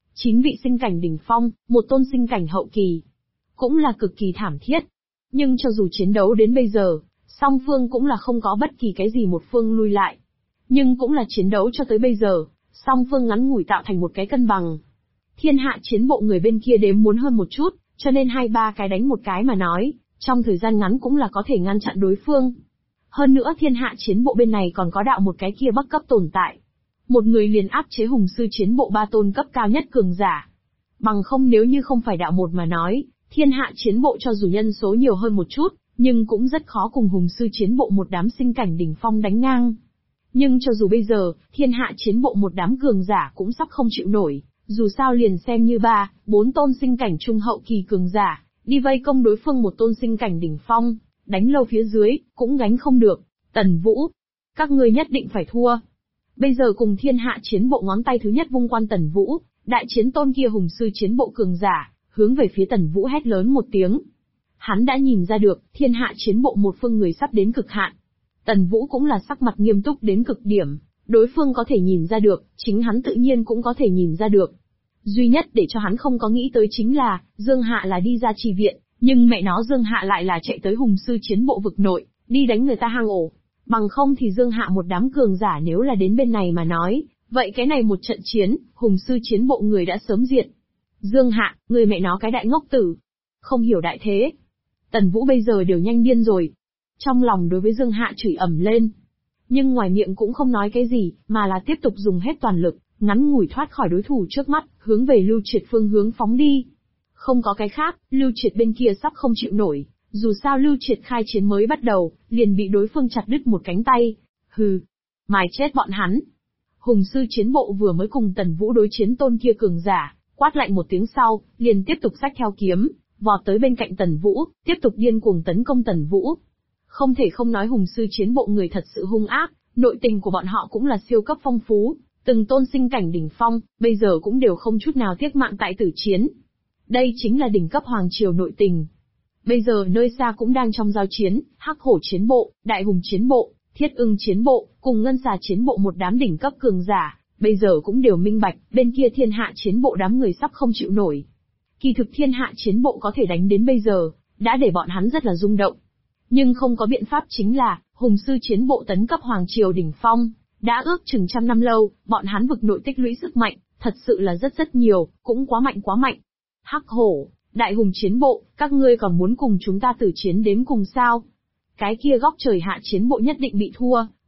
9 vị sinh cảnh đỉnh phong, một tôn sinh cảnh hậu kỳ. Cũng là cực kỳ thảm thiết. Nhưng cho dù chiến đấu đến bây giờ, song phương cũng là không có bất kỳ cái gì một phương lui lại. Nhưng cũng là chiến đấu cho tới bây giờ, song phương ngắn ngủi tạo thành một cái cân bằng. Thiên hạ chiến bộ người bên kia đếm muốn hơn một chút, cho nên 2-3 cái đánh một cái mà nói, trong thời gian ngắn cũng là có thể ngăn chặn đối phương. Hơn nữa thiên hạ chiến bộ bên này còn có đạo một cái kia bắc cấp tồn tại. Một người liền áp chế hùng sư chiến bộ 3 tôn cấp cao nhất cường giả. Bằng không nếu như không phải đạo một mà nói, thiên hạ chiến bộ cho dù nhân số nhiều hơn một chút, nhưng cũng rất khó cùng hùng sư chiến bộ một đám sinh cảnh đỉnh phong đánh ngang. Nhưng cho dù bây giờ, thiên hạ chiến bộ một đám cường giả cũng sắp không chịu nổi, dù sao liền xem như 3-4 tôn sinh cảnh trung hậu kỳ cường giả, đi vây công đối phương một tôn sinh cảnh đỉnh phong, đánh lâu phía dưới, cũng gánh không được. Tần Vũ, các ngươi nhất định phải thua. Bây giờ cùng thiên hạ chiến bộ ngón tay thứ nhất vung quan Tần Vũ, đại chiến tôn kia hùng sư chiến bộ cường giả, hướng về phía Tần Vũ hét lớn một tiếng. Hắn đã nhìn ra được, thiên hạ chiến bộ một phương người sắp đến cực hạn. Tần Vũ cũng là sắc mặt nghiêm túc đến cực điểm, đối phương có thể nhìn ra được, chính hắn tự nhiên cũng có thể nhìn ra được. Duy nhất để cho hắn không có nghĩ tới chính là, Dương Hạ là đi ra trì viện, nhưng mẹ nó Dương Hạ lại là chạy tới hùng sư chiến bộ vực nội, đi đánh người ta hang ổ. Bằng không thì Dương Hạ một đám cường giả nếu là đến bên này mà nói, vậy cái này một trận chiến, hùng sư chiến bộ người đã sớm diệt. Dương Hạ, người mẹ nó cái đại ngốc tử. Không hiểu đại thế. Tần Vũ bây giờ đều nhanh điên rồi. Trong lòng đối với Dương Hạ chửi ầm lên. Nhưng ngoài miệng cũng không nói cái gì, mà là tiếp tục dùng hết toàn lực, ngắn ngủi thoát khỏi đối thủ trước mắt, hướng về Lưu Triệt phương hướng phóng đi. Không có cái khác, Lưu Triệt bên kia sắp không chịu nổi, dù sao Lưu Triệt khai chiến mới bắt đầu, liền bị đối phương chặt đứt một cánh tay. Hừ, mài chết bọn hắn. Hùng sư chiến bộ vừa mới cùng Tần Vũ đối chiến tôn kia cường giả, quát lạnh một tiếng sau, liền tiếp tục xách theo kiếm, vọt tới bên cạnh Tần Vũ, tiếp tục điên cuồng tấn công Tần Vũ. Không thể không nói hùng sư chiến bộ người thật sự hung ác, nội tình của bọn họ cũng là siêu cấp phong phú, từng tôn sinh cảnh đỉnh phong, bây giờ cũng đều không chút nào tiếc mạng tại tử chiến. Đây chính là đỉnh cấp hoàng triều nội tình. Bây giờ nơi xa cũng đang trong giao chiến, Hắc Hổ chiến bộ, Đại Hùng chiến bộ, Thiết Ưng chiến bộ, cùng Ngân Xà chiến bộ một đám đỉnh cấp cường giả, bây giờ cũng đều minh bạch, bên kia thiên hạ chiến bộ đám người sắp không chịu nổi. Kỳ thực thiên hạ chiến bộ có thể đánh đến bây giờ, đã để bọn hắn rất là rung động. Nhưng không có biện pháp chính là, hùng sư chiến bộ tấn cấp hoàng triều đỉnh phong, đã ước chừng trăm năm lâu, bọn hắn vực nội tích lũy sức mạnh, thật sự là rất nhiều, cũng quá mạnh quá mạnh. Hắc Hổ, Đại Hùng chiến bộ, các ngươi còn muốn cùng chúng ta tử chiến đến cùng sao? Cái kia góc trời hạ chiến bộ nhất định bị thua,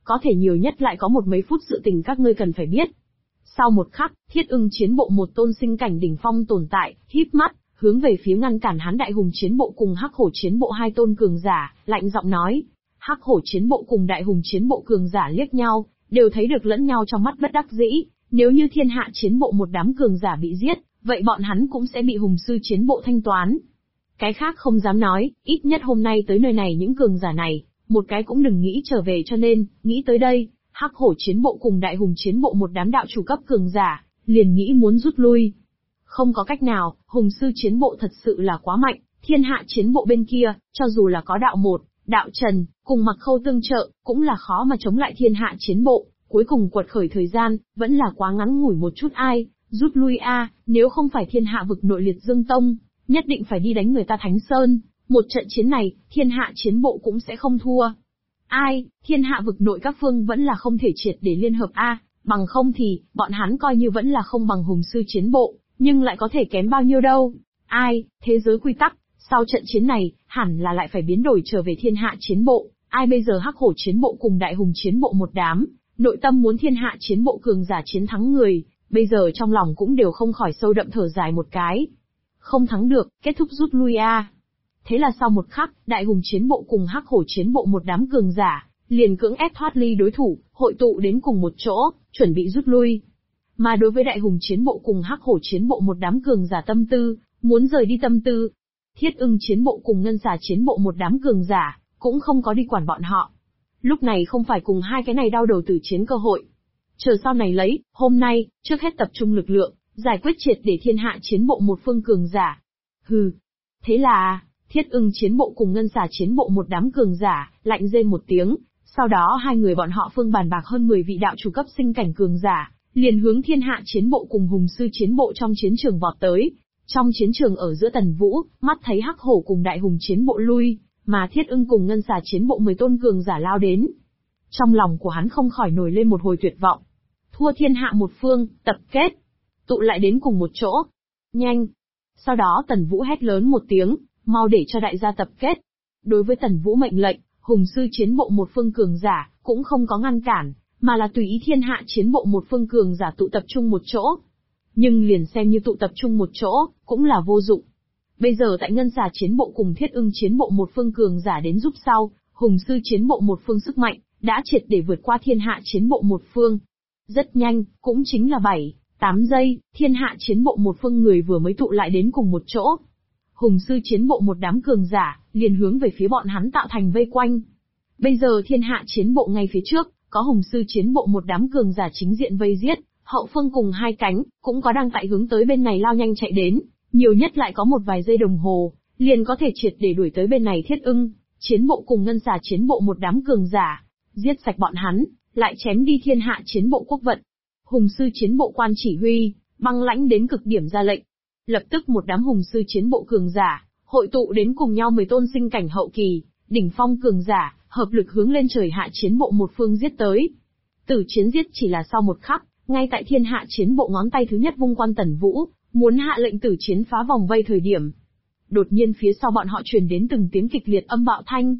có thể nhiều nhất lại có một mấy phút sự tình các ngươi cần phải biết. Sau một khắc, Thiết Ưng chiến bộ một tôn sinh cảnh đỉnh phong tồn tại, híp mắt, hướng về phía ngăn cản hắn Đại Hùng chiến bộ cùng Hắc Hổ chiến bộ hai tôn cường giả, lạnh giọng nói. Hắc Hổ chiến bộ cùng Đại Hùng chiến bộ cường giả liếc nhau, đều thấy được lẫn nhau trong mắt bất đắc dĩ, nếu như Thiên Hạ chiến bộ một đám cường giả bị giết, vậy bọn hắn cũng sẽ bị Hùng sư chiến bộ thanh toán. Cái khác không dám nói, ít nhất hôm nay tới nơi này những cường giả này, một cái cũng đừng nghĩ trở về, cho nên, nghĩ tới đây, Hắc Hổ chiến bộ cùng Đại Hùng chiến bộ một đám đạo chủ cấp cường giả, liền nghĩ muốn rút lui. Không có cách nào, Hùng sư chiến bộ thật sự là quá mạnh, Thiên Hạ chiến bộ bên kia, cho dù là có đạo một, đạo Trần, cùng Mặc Khâu tương trợ, cũng là khó mà chống lại Thiên Hạ chiến bộ, cuối cùng quật khởi thời gian, vẫn là quá ngắn ngủi một chút. Ai, rút lui a, nếu không phải Thiên Hạ vực nội Liệt Dương Tông, nhất định phải đi đánh người ta Thánh Sơn, một trận chiến này, Thiên Hạ chiến bộ cũng sẽ không thua. Ai, Thiên Hạ vực nội các phương vẫn là không thể triệt để liên hợp a, bằng không thì, bọn hắn coi như vẫn là không bằng Hùng sư chiến bộ, nhưng lại có thể kém bao nhiêu đâu. Ai, thế giới quy tắc, sau trận chiến này, hẳn là lại phải biến đổi trở về Thiên Hạ chiến bộ, ai bây giờ Hắc Hổ chiến bộ cùng Đại Hùng chiến bộ một đám, nội tâm muốn Thiên Hạ chiến bộ cường giả chiến thắng người, bây giờ trong lòng cũng đều không khỏi sâu đậm thở dài một cái. Không thắng được, kết thúc rút lui a. Thế là sau một khắc, Đại Hùng chiến bộ cùng Hắc Hổ chiến bộ một đám cường giả, liền cưỡng ép thoát ly đối thủ, hội tụ đến cùng một chỗ, chuẩn bị rút lui. Mà đối với Đại Hùng chiến bộ cùng Hắc Hổ chiến bộ một đám cường giả tâm tư, muốn rời đi tâm tư, Thiết Ưng chiến bộ cùng Ngân Xà chiến bộ một đám cường giả, cũng không có đi quản bọn họ. Lúc này không phải cùng hai cái này đau đầu tử chiến cơ hội. Chờ sau này lấy, hôm nay, trước hết tập trung lực lượng, giải quyết triệt để Thiên Hạ chiến bộ một phương cường giả. Hừ. Thế là, Thiết Ưng chiến bộ cùng Ngân Xà chiến bộ một đám cường giả, lạnh rên một tiếng, sau đó hai người bọn họ phương bàn bạc hơn 10 vị đạo chủ cấp sinh cảnh cường giả, liền hướng Thiên Hạ chiến bộ cùng Hùng sư chiến bộ trong chiến trường vọt tới. Trong chiến trường ở giữa Tần Vũ, mắt thấy Hắc Hổ cùng Đại Hùng chiến bộ lui, mà Thiết Ưng cùng Ngân Xà chiến bộ 10 tôn cường giả lao đến. Trong lòng của hắn không khỏi nổi lên một hồi tuyệt vọng. Thua Thiên Hạ một phương, tập kết, tụ lại đến cùng một chỗ. Nhanh! Sau đó Tần Vũ hét lớn một tiếng, mau để cho đại gia tập kết. Đối với Tần Vũ mệnh lệnh, Hùng sư chiến bộ một phương cường giả, cũng không có ngăn cản, mà là tùy ý Thiên Hạ chiến bộ một phương cường giả tụ tập trung một chỗ. Nhưng liền xem như tụ tập trung một chỗ, cũng là vô dụng. Bây giờ tại Ngân Xà chiến bộ cùng Thiết Ưng chiến bộ một phương cường giả đến giúp sau, Hùng sư chiến bộ một phương sức mạnh, đã triệt để vượt qua Thiên Hạ chiến bộ một phương. Rất nhanh, cũng chính là 7-8 giây, Thiên Hạ chiến bộ một phương người vừa mới tụ lại đến cùng một chỗ. Hùng sư chiến bộ một đám cường giả, liền hướng về phía bọn hắn tạo thành vây quanh. Bây giờ Thiên Hạ chiến bộ ngay phía trước, có Hùng sư chiến bộ một đám cường giả chính diện vây giết, hậu phương cùng hai cánh, cũng có đang tại hướng tới bên này lao nhanh chạy đến, nhiều nhất lại có một vài giây đồng hồ, liền có thể triệt để đuổi tới bên này Thiết Ưng chiến bộ cùng Ngân Xà chiến bộ một đám cường giả, giết sạch bọn hắn, lại chém đi Thiên Hạ chiến bộ quốc vận. Hùng sư chiến bộ quan chỉ huy, băng lãnh đến cực điểm ra lệnh. Lập tức một đám hùng sư chiến bộ cường giả, hội tụ đến cùng nhau 10 tôn sinh cảnh hậu kỳ, đỉnh phong cường giả, hợp lực hướng lên trời Hạ chiến bộ một phương giết tới. Tử chiến giết chỉ là sau một khắc, ngay tại Thiên Hạ chiến bộ ngón tay thứ nhất vung quan Tần Vũ, muốn hạ lệnh tử chiến phá vòng vây thời điểm. Đột nhiên phía sau bọn họ truyền đến từng tiếng kịch liệt âm bạo thanh.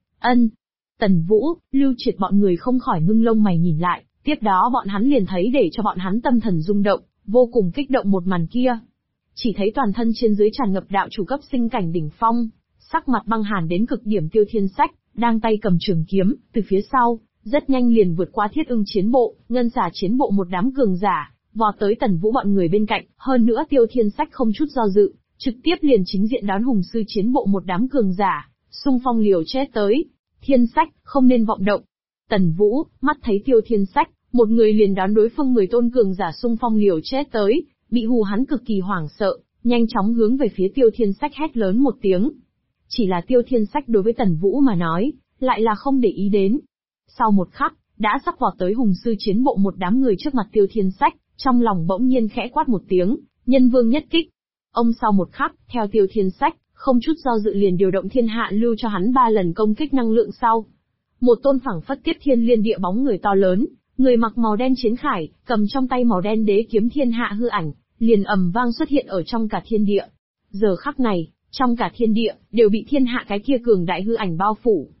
Tần Vũ, Lưu Triệt bọn người không khỏi ngưng lông mày nhìn lại, tiếp đó bọn hắn liền thấy để cho bọn hắn tâm thần rung động, vô cùng kích động một màn kia. Chỉ thấy toàn thân trên dưới tràn ngập đạo chủ cấp sinh cảnh đỉnh phong, sắc mặt băng hàn đến cực điểm Tiêu Thiên Sách, đang tay cầm trường kiếm, từ phía sau, rất nhanh liền vượt qua Thiết Ưng chiến bộ, Ngân Xà chiến bộ một đám cường giả, vọt tới Tần Vũ bọn người bên cạnh, hơn nữa Tiêu Thiên Sách không chút do dự, trực tiếp liền chính diện đón Hùng sư chiến bộ một đám cường giả, xung phong liều chết tới. Thiên Sách, không nên vọng động. Tần Vũ, mắt thấy Tiêu Thiên Sách, một người liền đón đối phương 10 tôn cường giả xung phong liều chết tới, bị hù hắn cực kỳ hoảng sợ, nhanh chóng hướng về phía Tiêu Thiên Sách hét lớn một tiếng. Chỉ là Tiêu Thiên Sách đối với Tần Vũ mà nói, lại là không để ý đến. Sau một khắc, đã sắp vọt tới Hùng sư chiến bộ một đám người trước mặt Tiêu Thiên Sách, trong lòng bỗng nhiên khẽ quát một tiếng, nhân vương nhất kích. Ông sau một khắc, theo Tiêu Thiên Sách, không chút do dự liền điều động thiên hạ lưu cho hắn 3 lần công kích năng lượng sau. Một tôn phẳng phất tiếp thiên liên địa bóng người to lớn, người mặc màu đen chiến khải, cầm trong tay màu đen đế kiếm thiên hạ hư ảnh, liền ầm vang xuất hiện ở trong cả thiên địa. Giờ khắc này, trong cả thiên địa, đều bị thiên hạ cái kia cường đại hư ảnh bao phủ.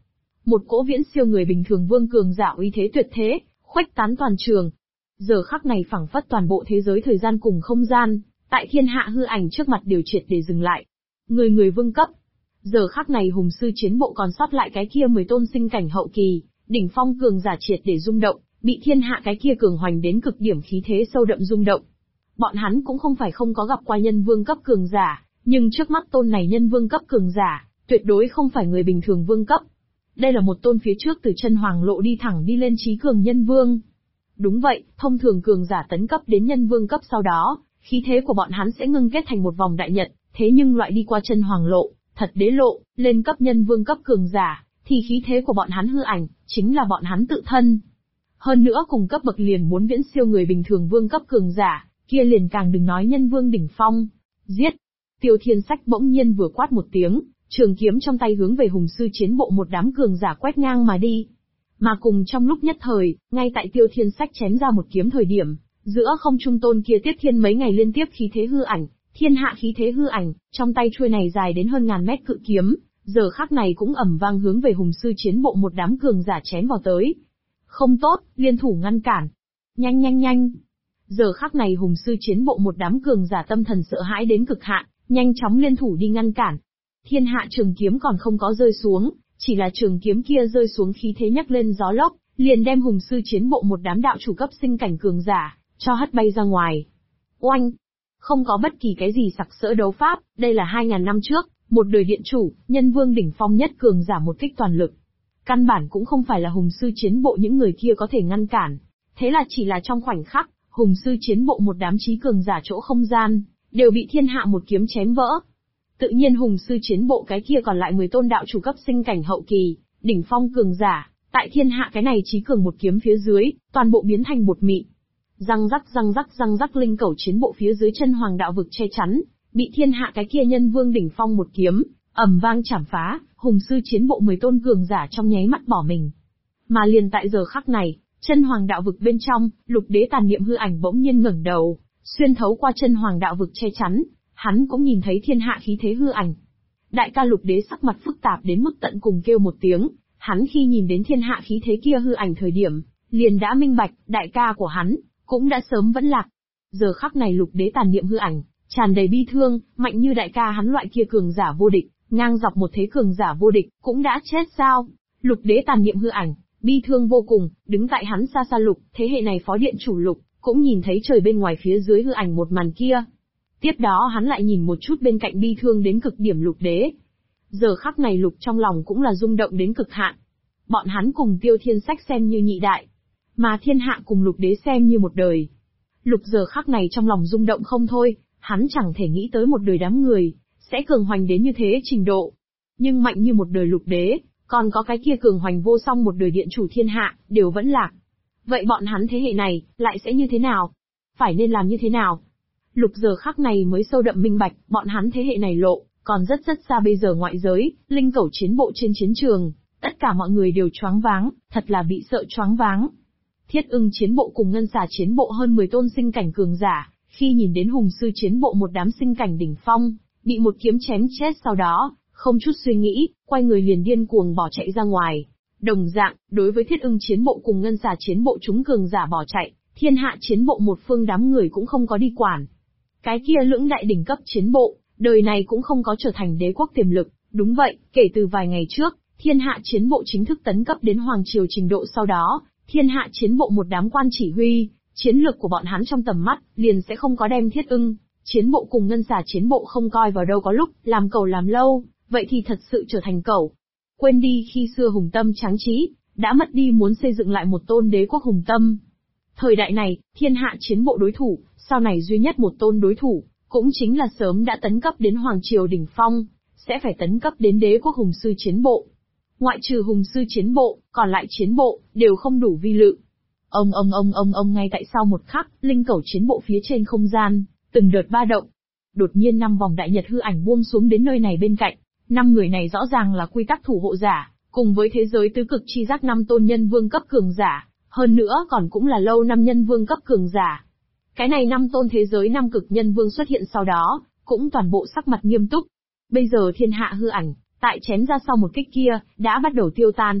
Một cỗ viễn siêu người bình thường vương cường giả uy thế tuyệt thế, khuếch tán toàn trường. Giờ khắc này phảng phất toàn bộ thế giới thời gian cùng không gian, tại thiên hạ hư ảnh trước mặt đều triệt để dừng lại. Người vương cấp. Giờ khắc này hùng sư chiến bộ còn sót lại cái kia 10 tôn sinh cảnh hậu kỳ, đỉnh phong cường giả triệt để rung động, bị thiên hạ cái kia cường hoành đến cực điểm khí thế sâu đậm rung động. Bọn hắn cũng không phải không có gặp qua nhân vương cấp cường giả, nhưng trước mắt tôn này nhân vương cấp cường giả, tuyệt đối không phải người bình thường vương cấp. Đây là một tôn phía trước từ chân hoàng lộ đi thẳng đi lên trí cường nhân vương. Đúng vậy, thông thường cường giả tấn cấp đến nhân vương cấp sau đó, khí thế của bọn hắn sẽ ngưng kết thành một vòng đại nhật, thế nhưng loại đi qua chân hoàng lộ, thật đế lộ, lên cấp nhân vương cấp cường giả, thì khí thế của bọn hắn hư ảnh, chính là bọn hắn tự thân. Hơn nữa cùng cấp bậc liền muốn viễn siêu người bình thường vương cấp cường giả, kia liền càng đừng nói nhân vương đỉnh phong. Giết! Tiêu Thiên Sách bỗng nhiên vừa quát một tiếng, trường kiếm trong tay hướng về hùng sư chiến bộ một đám cường giả quét ngang mà đi. Mà cùng trong lúc nhất thời, ngay tại Tiêu Thiên Sách chém ra một kiếm thời điểm, giữa không trung tôn kia tiếp thiên mấy ngày liên tiếp khí thế hư ảnh, thiên hạ khí thế hư ảnh, trong tay chuôi này dài đến hơn ngàn mét cự kiếm, giờ khắc này cũng ầm vang hướng về hùng sư chiến bộ một đám cường giả chém vào tới. Không tốt, liên thủ ngăn cản. Nhanh nhanh nhanh. Giờ khắc này hùng sư chiến bộ một đám cường giả tâm thần sợ hãi đến cực hạn, nhanh chóng liên thủ đi ngăn cản. Thiên hạ trường kiếm còn không có rơi xuống, chỉ là trường kiếm kia rơi xuống khí thế nhấc lên gió lốc, liền đem hùng sư chiến bộ một đám đạo chủ cấp sinh cảnh cường giả, cho hất bay ra ngoài. Oanh! Không có bất kỳ cái gì sặc sỡ đấu pháp, đây là 2000 năm trước, một đời điện chủ, nhân vương đỉnh phong nhất cường giả một kích toàn lực. Căn bản cũng không phải là hùng sư chiến bộ những người kia có thể ngăn cản. Thế là chỉ là trong khoảnh khắc, hùng sư chiến bộ một đám trí cường giả chỗ không gian, đều bị thiên hạ một kiếm chém vỡ. Tự nhiên hùng sư chiến bộ cái kia còn lại 10 tôn đạo chủ cấp sinh cảnh hậu kỳ, đỉnh phong cường giả, tại thiên hạ cái này trí cường một kiếm phía dưới, toàn bộ biến thành bột mịn. Răng rắc linh cẩu chiến bộ phía dưới chân hoàng đạo vực che chắn, bị thiên hạ cái kia nhân vương đỉnh phong một kiếm, ầm vang chảm phá, hùng sư chiến bộ 10 tôn cường giả trong nháy mắt bỏ mình. Mà liền tại giờ khắc này, chân hoàng đạo vực bên trong, lục đế tàn niệm hư ảnh bỗng nhiên ngẩng đầu, xuyên thấu qua chân hoàng đạo vực che chắn, hắn cũng nhìn thấy thiên hạ khí thế hư ảnh. Đại ca lục đế sắc mặt phức tạp đến mức tận cùng kêu một tiếng, hắn khi nhìn đến thiên hạ khí thế kia hư ảnh thời điểm, liền đã minh bạch, đại ca của hắn, cũng đã sớm vẫn lạc. Giờ khắc này lục đế tàn niệm hư ảnh, tràn đầy bi thương, mạnh như đại ca hắn loại kia cường giả vô địch, ngang dọc một thế cường giả vô địch, cũng đã chết sao? Lục đế tàn niệm hư ảnh, bi thương vô cùng, đứng tại hắn xa xa lục, thế hệ này phó điện chủ lục, cũng nhìn thấy trời bên ngoài phía dưới hư ảnh một màn kia. Tiếp đó hắn lại nhìn một chút bên cạnh bi thương đến cực điểm lục đế. Giờ khắc này lục trong lòng cũng là rung động đến cực hạn. Bọn hắn cùng Tiêu Thiên Sách xem như nhị đại, mà thiên hạ cùng lục đế xem như một đời. Lục giờ khắc này trong lòng rung động không thôi, hắn chẳng thể nghĩ tới một đời đám người, sẽ cường hoành đến như thế trình độ. Nhưng mạnh như một đời lục đế, còn có cái kia cường hoành vô song một đời điện chủ thiên hạ, đều vẫn lạc. Vậy bọn hắn thế hệ này, lại sẽ như thế nào? Phải nên làm như thế nào? Lục giờ khắc này mới sâu đậm minh bạch, bọn hắn thế hệ này lộ, còn rất xa bây giờ ngoại giới, linh cẩu chiến bộ trên chiến trường, tất cả mọi người đều choáng váng, thật là bị sợ choáng váng. Thiết ưng chiến bộ cùng ngân xà chiến bộ hơn 10 tôn sinh cảnh cường giả, khi nhìn đến hùng sư chiến bộ một đám sinh cảnh đỉnh phong, bị một kiếm chém chết sau đó, không chút suy nghĩ, quay người liền điên cuồng bỏ chạy ra ngoài. Đồng dạng, đối với thiết ưng chiến bộ cùng ngân xà chiến bộ chúng cường giả bỏ chạy, thiên hạ chiến bộ một phương đám người cũng không có đi quản. Cái kia lưỡng đại đỉnh cấp chiến bộ, đời này cũng không có trở thành đế quốc tiềm lực, đúng vậy, kể từ vài ngày trước, thiên hạ chiến bộ chính thức tấn cấp đến hoàng triều trình độ sau đó, thiên hạ chiến bộ một đám quan chỉ huy, chiến lược của bọn hắn trong tầm mắt, liền sẽ không có đem thiết ưng, chiến bộ cùng ngân xà chiến bộ không coi vào đâu có lúc, làm cẩu làm lâu, vậy thì thật sự trở thành cẩu. Quên đi khi xưa hùng tâm tráng trí, đã mất đi muốn xây dựng lại một tôn đế quốc hùng tâm. Thời đại này, thiên hạ chiến bộ đối thủ, sau này duy nhất một tôn đối thủ, cũng chính là sớm đã tấn cấp đến hoàng triều đỉnh phong, sẽ phải tấn cấp đến đế quốc hùng sư chiến bộ. Ngoại trừ hùng sư chiến bộ, còn lại chiến bộ, đều không đủ vi lự. Ông ngay tại sau một khắc, linh cẩu chiến bộ phía trên không gian, từng đợt ba động. Đột nhiên 5 vòng đại nhật hư ảnh buông xuống đến nơi này bên cạnh, 5 người này rõ ràng là quy tắc thủ hộ giả, cùng với thế giới tứ cực chi giác 5 tôn nhân vương cấp cường giả, hơn nữa còn cũng là lâu năm nhân vương cấp cường giả. Cái này 5 tôn thế giới 5 cực nhân vương xuất hiện sau đó, cũng toàn bộ sắc mặt nghiêm túc. Bây giờ thiên hạ hư ảnh, tại chém ra sau một kích kia, đã bắt đầu tiêu tan.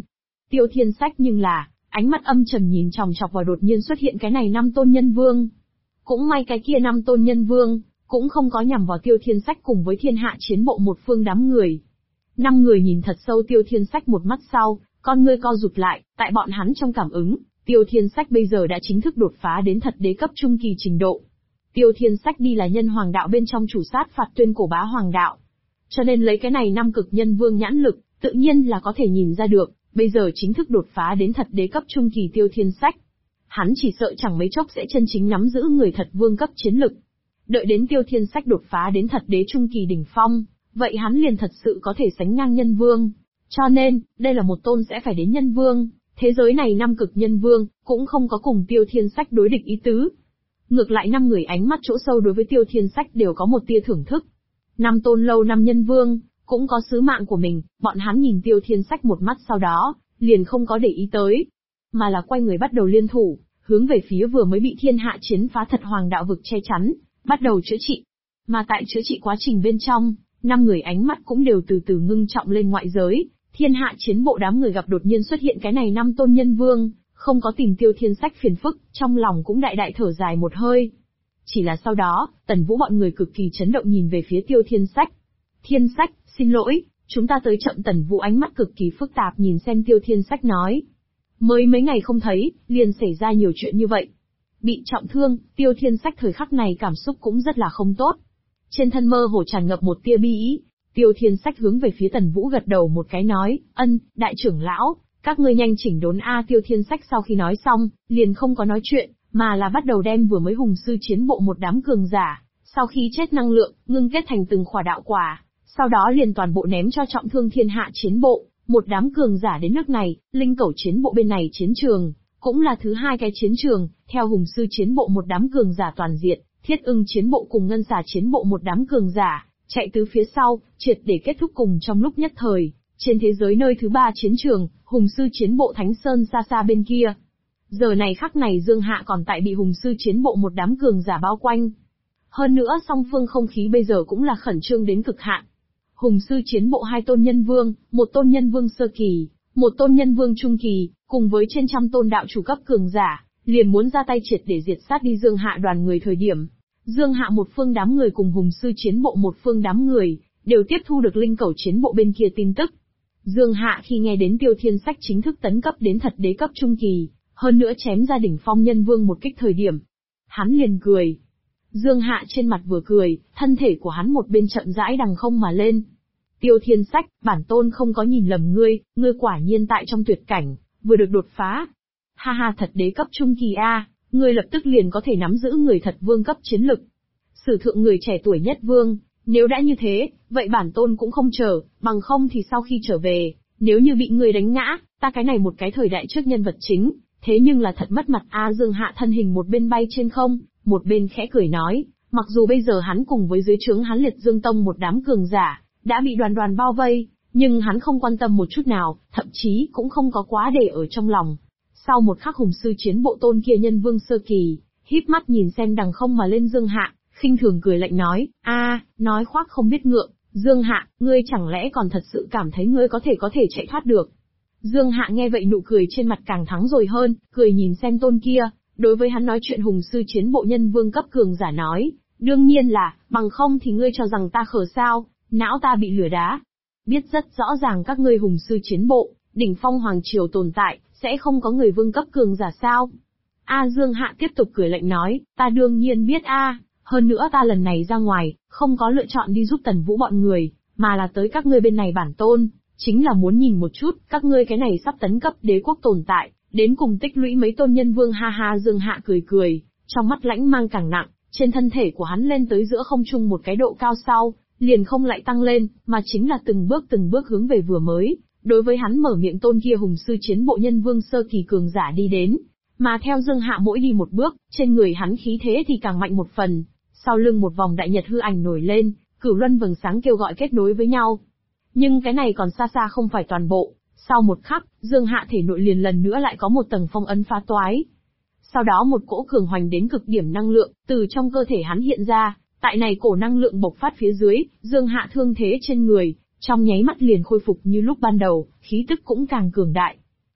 Tiêu Thiên Sách nhưng là, ánh mắt âm trầm nhìn chòng chọc vào đột nhiên xuất hiện cái này 5 tôn nhân vương. Cũng may cái kia 5 tôn nhân vương, cũng không có nhằm vào Tiêu Thiên Sách cùng với thiên hạ chiến bộ một phương đám người. 5 người nhìn thật sâu Tiêu Thiên Sách một mắt sau, con ngươi co rụt lại, tại bọn hắn trong cảm ứng, Tiêu Thiên Sách bây giờ đã chính thức đột phá đến thật đế cấp trung kỳ trình độ. Tiêu Thiên Sách đi là nhân hoàng đạo bên trong chủ sát phạt tuyên cổ bá hoàng đạo. Cho nên lấy cái này 5 cực nhân vương nhãn lực, tự nhiên là có thể nhìn ra được, bây giờ chính thức đột phá đến thật đế cấp trung kỳ Tiêu Thiên Sách. Hắn chỉ sợ chẳng mấy chốc sẽ chân chính nắm giữ người thật vương cấp chiến lực. Đợi đến Tiêu Thiên Sách đột phá đến thật đế trung kỳ đỉnh phong, vậy hắn liền thật sự có thể sánh ngang nhân vương. Cho nên, đây là một tôn sẽ phải đến nhân vương, thế giới này 5 cực nhân vương, cũng không có cùng Tiêu Thiên Sách đối địch ý tứ. Ngược lại 5 người ánh mắt chỗ sâu đối với Tiêu Thiên Sách đều có một tia thưởng thức. 5 tôn lâu 5 nhân vương, cũng có sứ mạng của mình, bọn hắn nhìn Tiêu Thiên Sách một mắt sau đó, liền không có để ý tới, mà là quay người bắt đầu liên thủ, hướng về phía vừa mới bị thiên hạ chiến phá thật hoàng đạo vực che chắn, bắt đầu chữa trị. Mà tại chữa trị quá trình bên trong, 5 người ánh mắt cũng đều từ từ ngưng trọng lên ngoại giới, thiên hạ chiến bộ đám người gặp đột nhiên xuất hiện cái này 5 tôn nhân vương, không có tìm Tiêu Thiên Sách phiền phức, trong lòng cũng đại đại thở dài một hơi. Chỉ là sau đó, Tần Vũ bọn người cực kỳ chấn động nhìn về phía Tiêu Thiên Sách. Thiên Sách, xin lỗi, chúng ta tới chậm. Tần Vũ ánh mắt cực kỳ phức tạp nhìn xem Tiêu Thiên Sách nói. Mới mấy ngày không thấy, liền xảy ra nhiều chuyện như vậy. Bị trọng thương, Tiêu Thiên Sách thời khắc này cảm xúc cũng rất là không tốt. Trên thân mơ hồ tràn ngập một tia bi ý. Tiêu Thiên Sách hướng về phía Tần Vũ gật đầu một cái nói, đại trưởng lão, các ngươi nhanh chỉnh đốn a. Tiêu Thiên Sách sau khi nói xong, liền không có nói chuyện, mà là bắt đầu đem vừa mới hùng sư chiến bộ một đám cường giả, sau khi chết năng lượng, ngưng kết thành từng khỏa đạo quả, sau đó liền toàn bộ ném cho trọng thương thiên hạ chiến bộ, một đám cường giả đến nước này, linh cẩu chiến bộ bên này chiến trường, cũng là thứ hai cái chiến trường, theo hùng sư chiến bộ một đám cường giả toàn diệt, thiết ưng chiến bộ cùng ngân xà chiến bộ một đám cường giả, chạy từ phía sau, triệt để kết thúc cùng trong lúc nhất thời. Trên thế giới nơi thứ ba chiến trường, hùng sư chiến bộ Thánh Sơn xa xa bên kia. Giờ này khắc này Dương Hạ còn tại bị hùng sư chiến bộ một đám cường giả bao quanh. Hơn nữa song phương không khí bây giờ cũng là khẩn trương đến cực hạn. Hùng sư chiến bộ 2 tôn nhân vương, một tôn nhân vương sơ kỳ, một tôn nhân vương trung kỳ, cùng với trên trăm tôn đạo chủ cấp cường giả, liền muốn ra tay triệt để diệt sát đi Dương Hạ đoàn người. Thời điểm Dương Hạ một phương đám người cùng hùng sư chiến bộ một phương đám người, đều tiếp thu được linh cẩu chiến bộ bên kia tin tức. Dương Hạ khi nghe đến Tiêu Thiên Sách chính thức tấn cấp đến thật đế cấp trung kỳ, hơn nữa chém ra đỉnh phong nhân vương một kích thời điểm, hắn liền cười. Dương Hạ trên mặt vừa cười, thân thể của hắn một bên chậm rãi đằng không mà lên. Tiêu Thiên Sách, bản tôn không có nhìn lầm ngươi, ngươi quả nhiên tại trong tuyệt cảnh, vừa được đột phá. Ha ha, thật đế cấp trung kỳ a, ngươi lập tức liền có thể nắm giữ người thật vương cấp chiến lực. Sử thượng người trẻ tuổi nhất vương, nếu đã như thế, vậy bản tôn cũng không chờ, bằng không thì sau khi trở về, nếu như bị ngươi đánh ngã, ta cái này một cái thời đại trước nhân vật chính, thế nhưng là thật mất mặt a. Dương Hạ thân hình một bên bay trên không, một bên khẽ cười nói, mặc dù bây giờ hắn cùng với dưới trướng hắn Liệt Dương Tông một đám cường giả, đã bị đoàn đoàn bao vây, nhưng hắn không quan tâm một chút nào, thậm chí cũng không có quá để ở trong lòng. Sau một khắc hùng sư chiến bộ tôn kia nhân vương sơ kỳ, híp mắt nhìn xem đằng không mà lên Dương Hạ, khinh thường cười lạnh nói, nói khoác không biết ngượng, Dương Hạ, ngươi chẳng lẽ còn thật sự cảm thấy ngươi có thể chạy thoát được. Dương Hạ nghe vậy nụ cười trên mặt càng thắng rồi hơn, cười nhìn xem tôn kia, đối với hắn nói chuyện hùng sư chiến bộ nhân vương cấp cường giả nói, đương nhiên là, bằng không thì ngươi cho rằng ta khờ sao, não ta bị lửa đá. Biết rất rõ ràng các ngươi hùng sư chiến bộ, đỉnh phong hoàng triều tồn tại, sẽ không có người vương cấp cường giả sao. Dương Hạ tiếp tục cười lạnh nói, ta đương nhiên biết hơn nữa ta lần này ra ngoài, không có lựa chọn đi giúp Tần Vũ bọn người, mà là tới các ngươi bên này bản tôn, chính là muốn nhìn một chút, các ngươi cái này sắp tấn cấp đế quốc tồn tại, đến cùng tích lũy mấy tôn nhân vương. Ha ha. Dương Hạ cười cười, trong mắt lãnh mang càng nặng, trên thân thể của hắn lên tới giữa không trung một cái độ cao sau, liền không lại tăng lên, mà chính là từng bước hướng về vừa mới, đối với hắn mở miệng tôn kia hùng sư chiến bộ nhân vương sơ kỳ cường giả đi đến. Mà theo Dương Hạ mỗi đi một bước, trên người hắn khí thế thì càng mạnh một phần, sau lưng một vòng đại nhật hư ảnh nổi lên, cửu luân vầng sáng kêu gọi kết nối với nhau. Nhưng cái này còn xa xa không phải toàn bộ, sau một khắc, Dương Hạ thể nội liền lần nữa lại có một tầng phong ấn phá toái. Sau đó một cỗ cường hoành đến cực điểm năng lượng, từ trong cơ thể hắn hiện ra, tại này cổ năng lượng bộc phát phía dưới, Dương Hạ thương thế trên người, trong nháy mắt liền khôi phục như lúc ban đầu, khí tức cũng càng cường đại.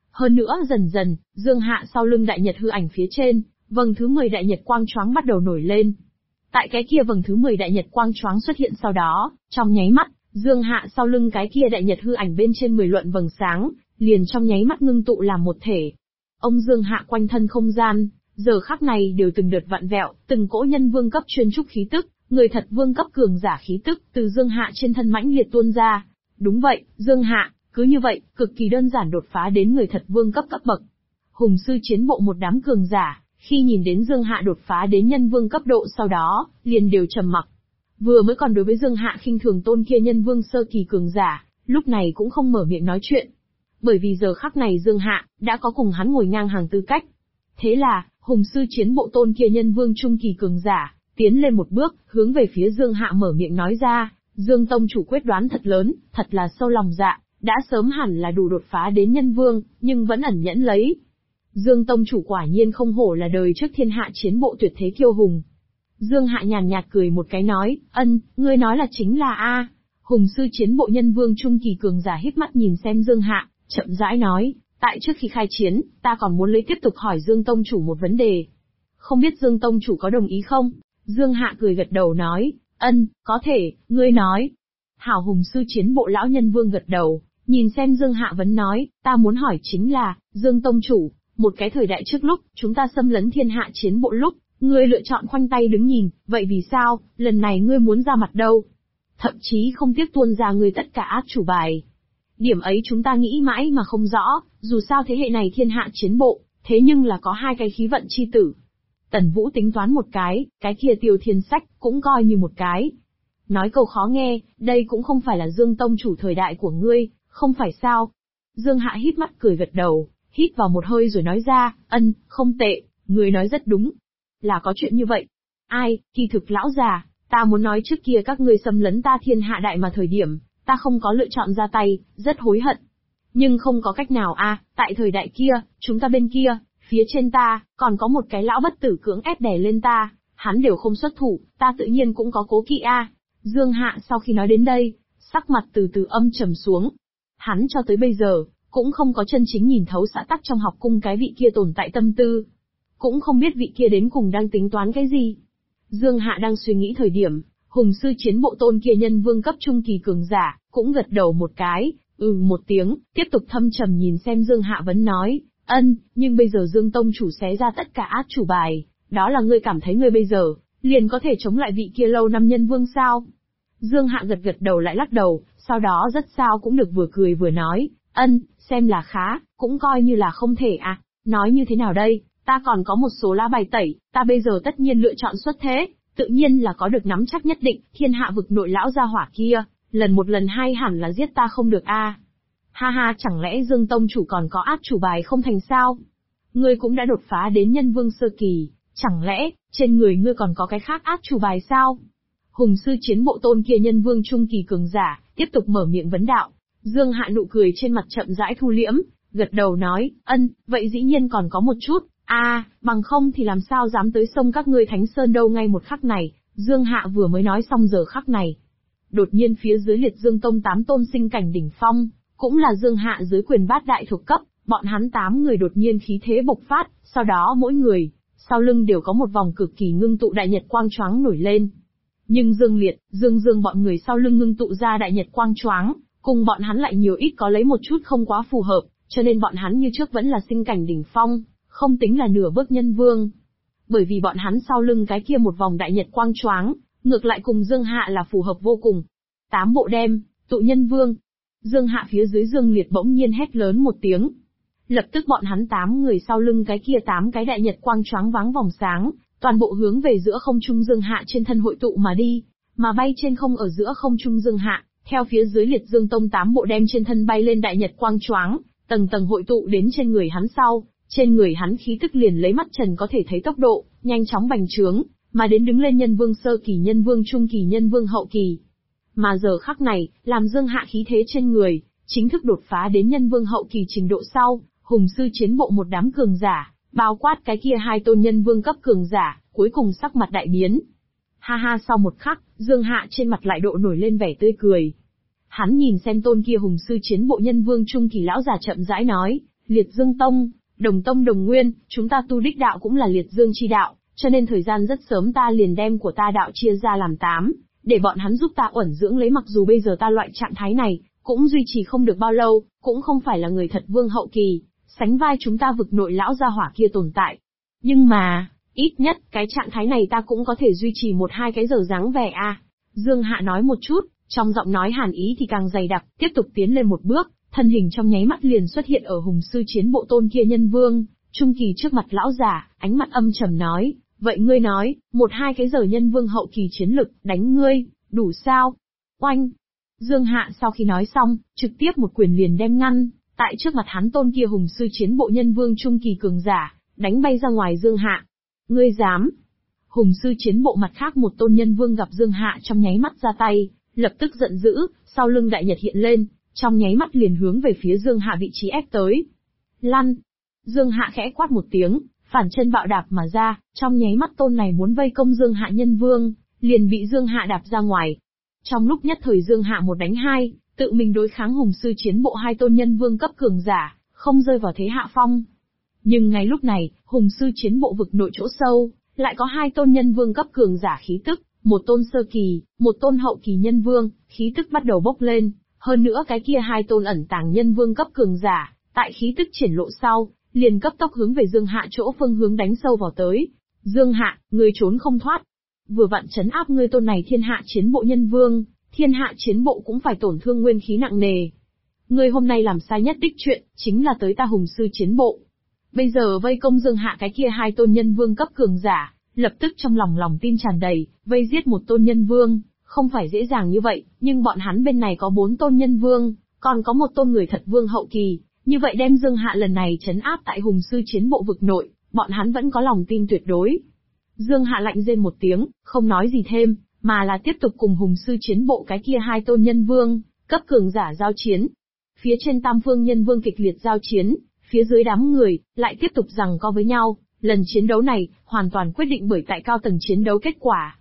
Hơn nữa dần dần, Dương Hạ sau lưng đại nhật hư ảnh phía trên, vầng thứ 10 đại nhật quang choáng bắt đầu nổi lên. Tại cái kia vầng thứ 10 đại nhật quang choáng xuất hiện sau đó, trong nháy mắt, Dương Hạ sau lưng cái kia đại nhật hư ảnh bên trên 10 luận vầng sáng, liền trong nháy mắt ngưng tụ làm một thể. Ông Dương Hạ quanh thân không gian, giờ khắc này đều từng đợt vặn vẹo, từng cỗ nhân vương cấp chuyên trúc khí tức, người thật vương cấp cường giả khí tức từ Dương Hạ trên thân mãnh liệt tuôn ra. Đúng vậy, Dương Hạ, cứ như vậy, cực kỳ đơn giản đột phá đến người thật vương cấp cấp bậc. Hùng sư chiến bộ một đám cường giả, khi nhìn đến Dương Hạ đột phá đến nhân vương cấp độ sau đó, liền đều trầm mặc. Vừa mới còn đối với Dương Hạ khinh thường tôn kia nhân vương sơ kỳ cường giả, lúc này cũng không mở miệng nói chuyện. Bởi vì giờ khắc này Dương Hạ, đã có cùng hắn ngồi ngang hàng tư cách. Thế là, hùng sư chiến bộ tôn kia nhân vương trung kỳ cường giả, tiến lên một bước, hướng về phía Dương Hạ mở miệng nói ra, Dương tông chủ quyết đoán thật lớn, thật là sâu lòng dạ, đã sớm hẳn là đủ đột phá đến nhân vương, nhưng vẫn ẩn nhẫn lấy. Dương tông chủ quả nhiên không hổ là đời trước thiên hạ chiến bộ tuyệt thế kiêu hùng. Dương Hạ nhàn nhạt cười một cái nói, ngươi nói là chính là A. Hùng sư chiến bộ nhân vương trung kỳ cường giả híp mắt nhìn xem Dương Hạ, chậm rãi nói, tại trước khi khai chiến, ta còn muốn lấy tiếp tục hỏi Dương tông chủ một vấn đề. Không biết Dương tông chủ có đồng ý không? Dương Hạ cười gật đầu nói, có thể, ngươi nói. Hảo hùng sư chiến bộ lão nhân vương gật đầu, nhìn xem Dương Hạ vấn nói, ta muốn hỏi chính là, Dương tông chủ, một cái thời đại trước lúc, chúng ta xâm lấn thiên hạ chiến bộ lúc, ngươi lựa chọn khoanh tay đứng nhìn, vậy vì sao, lần này ngươi muốn ra mặt đâu? Thậm chí không tiếc tuôn ra ngươi tất cả át chủ bài. Điểm ấy chúng ta nghĩ mãi mà không rõ, dù sao thế hệ này thiên hạ chiến bộ, thế nhưng là có hai cái khí vận chi tử. Tần Vũ tính toán một cái kia Tiêu Thiên Sách, cũng coi như một cái. Nói câu khó nghe, đây cũng không phải là Dương tông chủ thời đại của ngươi, không phải sao? Dương Hạ híp mắt cười gật đầu, hít vào một hơi rồi nói ra, không tệ, ngươi nói rất đúng. Là có chuyện như vậy. Ai, kỳ thực lão già, ta muốn nói trước kia các ngươi xâm lấn ta thiên hạ đại mà thời điểm, ta không có lựa chọn ra tay, rất hối hận. Nhưng không có cách nào tại thời đại kia, chúng ta bên kia, phía trên ta, còn có một cái lão bất tử cưỡng ép đè lên ta, hắn đều không xuất thủ, ta tự nhiên cũng có cố kỵ Dương Hạ sau khi nói đến đây, sắc mặt từ từ âm trầm xuống. Hắn cho tới bây giờ, cũng không có chân chính nhìn thấu xã tắc trong học cung cái vị kia tồn tại tâm tư. Cũng không biết vị kia đến cùng đang tính toán cái gì. Dương Hạ đang suy nghĩ thời điểm, hùng sư chiến bộ tôn kia nhân vương cấp trung kỳ cường giả, cũng gật đầu một cái, một tiếng, tiếp tục thâm trầm nhìn xem Dương Hạ vấn nói, nhưng bây giờ Dương tông chủ xé ra tất cả át chủ bài, đó là ngươi cảm thấy ngươi bây giờ, liền có thể chống lại vị kia lâu năm nhân vương sao? Dương Hạ gật đầu lại lắc đầu, sau đó rất sao cũng được vừa cười vừa nói, xem là khá, cũng coi như là không thể nói như thế nào đây, ta còn có một số lá bài tẩy, ta bây giờ tất nhiên lựa chọn xuất thế, tự nhiên là có được nắm chắc nhất định, thiên hạ vực nội lão gia hỏa kia, lần một lần hai hẳn là giết ta không được Ha ha, chẳng lẽ Dương tông chủ còn có át chủ bài không thành sao? Ngươi cũng đã đột phá đến nhân vương sơ kỳ, chẳng lẽ, trên người ngươi còn có cái khác át chủ bài sao? Hùng sư chiến bộ tôn kia nhân vương trung kỳ cường giả, tiếp tục mở miệng vấn đạo. Dương Hạ nụ cười trên mặt chậm rãi thu liễm, gật đầu nói, vậy dĩ nhiên còn có một chút, bằng không thì làm sao dám tới sông các ngươi Thánh Sơn đâu. Ngay một khắc này, Dương Hạ vừa mới nói xong giờ khắc này. Đột nhiên phía dưới Liệt Dương Tông 8 tôn sinh cảnh đỉnh phong, cũng là Dương Hạ dưới quyền bát đại thuộc cấp, bọn hắn 8 người đột nhiên khí thế bộc phát, sau đó mỗi người, sau lưng đều có một vòng cực kỳ ngưng tụ đại nhật quang choáng nổi lên. Nhưng Dương Liệt, Dương bọn người sau lưng ngưng tụ ra đại nhật quang choáng, cùng bọn hắn lại nhiều ít có lấy một chút không quá phù hợp, cho nên bọn hắn như trước vẫn là sinh cảnh đỉnh phong, không tính là nửa bước nhân vương. Bởi vì bọn hắn sau lưng cái kia một vòng đại nhật quang choáng, ngược lại cùng Dương Hạ là phù hợp vô cùng. 8 bộ đem, tụ nhân vương. Dương Hạ phía dưới Dương Liệt bỗng nhiên hét lớn một tiếng. Lập tức bọn hắn 8 người sau lưng cái kia 8 cái đại nhật quang choáng váng vòng sáng, toàn bộ hướng về giữa không trung Dương Hạ trên thân hội tụ mà đi, mà bay trên không ở giữa không trung Dương Hạ, theo phía dưới Liệt Dương Tông 8 bộ đem trên thân bay lên đại nhật quang choáng, tầng tầng hội tụ đến trên người hắn sau, trên người hắn khí tức liền lấy mắt trần có thể thấy tốc độ, nhanh chóng bành trướng, mà đến đứng lên nhân vương sơ kỳ, nhân vương trung kỳ, nhân vương hậu kỳ. Mà giờ khắc này, làm Dương Hạ khí thế trên người, chính thức đột phá đến nhân vương hậu kỳ trình độ sau, hùng sư chiến bộ một đám cường giả, bao quát cái kia 2 tôn nhân vương cấp cường giả, cuối cùng sắc mặt đại biến. Ha ha, sau một khắc, Dương Hạ trên mặt lại độ nổi lên vẻ tươi cười. Hắn nhìn xem tôn kia hùng sư chiến bộ nhân vương trung kỳ lão già chậm rãi nói, Liệt Dương Tông, đồng tông đồng nguyên, chúng ta tu đích đạo cũng là liệt dương chi đạo, cho nên thời gian rất sớm ta liền đem của ta đạo chia ra làm 8, để bọn hắn giúp ta uẩn dưỡng lấy, mặc dù bây giờ ta loại trạng thái này, cũng duy trì không được bao lâu, cũng không phải là người thật vương hậu kỳ, sánh vai chúng ta vực nội lão gia hỏa kia tồn tại. Nhưng mà, ít nhất, cái trạng thái này ta cũng có thể duy trì 1-2 cái giờ dáng vẻ a. Dương Hạ nói một chút, trong giọng nói hàn ý thì càng dày đặc, tiếp tục tiến lên một bước, thân hình trong nháy mắt liền xuất hiện ở hùng sư chiến bộ tôn kia nhân vương, trung kỳ trước mặt lão giả, ánh mắt âm trầm nói, vậy ngươi nói, 1-2 cái giờ nhân vương hậu kỳ chiến lực, đánh ngươi, đủ sao? Oanh! Dương Hạ sau khi nói xong, trực tiếp một quyền liền đem ngăn, tại trước mặt hắn tôn kia hùng sư chiến bộ nhân vương trung kỳ cường giả, đánh bay ra ngoài Dương Hạ. Ngươi dám? Hùng sư chiến bộ mặt khác một tôn nhân vương gặp Dương Hạ trong nháy mắt ra tay, lập tức giận dữ, sau lưng đại nhật hiện lên, trong nháy mắt liền hướng về phía Dương Hạ vị trí ép tới. Lăn! Dương Hạ khẽ quát một tiếng, phản chân bạo đạp mà ra, trong nháy mắt tôn này muốn vây công Dương Hạ nhân vương, liền bị Dương Hạ đạp ra ngoài. Trong lúc nhất thời Dương Hạ 1 đánh 2, tự mình đối kháng hùng sư chiến bộ 2 tôn nhân vương cấp cường giả, không rơi vào thế hạ phong. Nhưng ngay lúc này, hùng sư chiến bộ vực nội chỗ sâu, lại có 2 tôn nhân vương cấp cường giả khí tức, một tôn sơ kỳ, một tôn hậu kỳ nhân vương, khí tức bắt đầu bốc lên, hơn nữa cái kia 2 tôn ẩn tàng nhân vương cấp cường giả, tại khí tức triển lộ sau, liền cấp tốc hướng về Dương Hạ chỗ phương hướng đánh sâu vào tới. Dương Hạ, ngươi trốn không thoát. Vừa vặn trấn áp ngươi tôn này thiên hạ chiến bộ nhân vương, thiên hạ chiến bộ cũng phải tổn thương nguyên khí nặng nề. Ngươi hôm nay làm sai nhất đích chuyện, chính là tới ta hùng sư chiến bộ. Bây giờ vây công Dương Hạ cái kia 2 tôn nhân vương cấp cường giả, lập tức trong lòng tin tràn đầy, vây giết một tôn nhân vương, không phải dễ dàng như vậy, nhưng bọn hắn bên này có 4 tôn nhân vương, còn có một tôn người thật vương hậu kỳ, như vậy đem Dương Hạ lần này trấn áp tại hùng sư chiến bộ vực nội, bọn hắn vẫn có lòng tin tuyệt đối. Dương Hạ lạnh rên một tiếng, không nói gì thêm, mà là tiếp tục cùng hùng sư chiến bộ cái kia 2 tôn nhân vương, cấp cường giả giao chiến. Phía trên tam phương nhân vương kịch liệt giao chiến, phía dưới đám người, lại tiếp tục giằng co với nhau, lần chiến đấu này, hoàn toàn quyết định bởi tại cao tầng chiến đấu kết quả.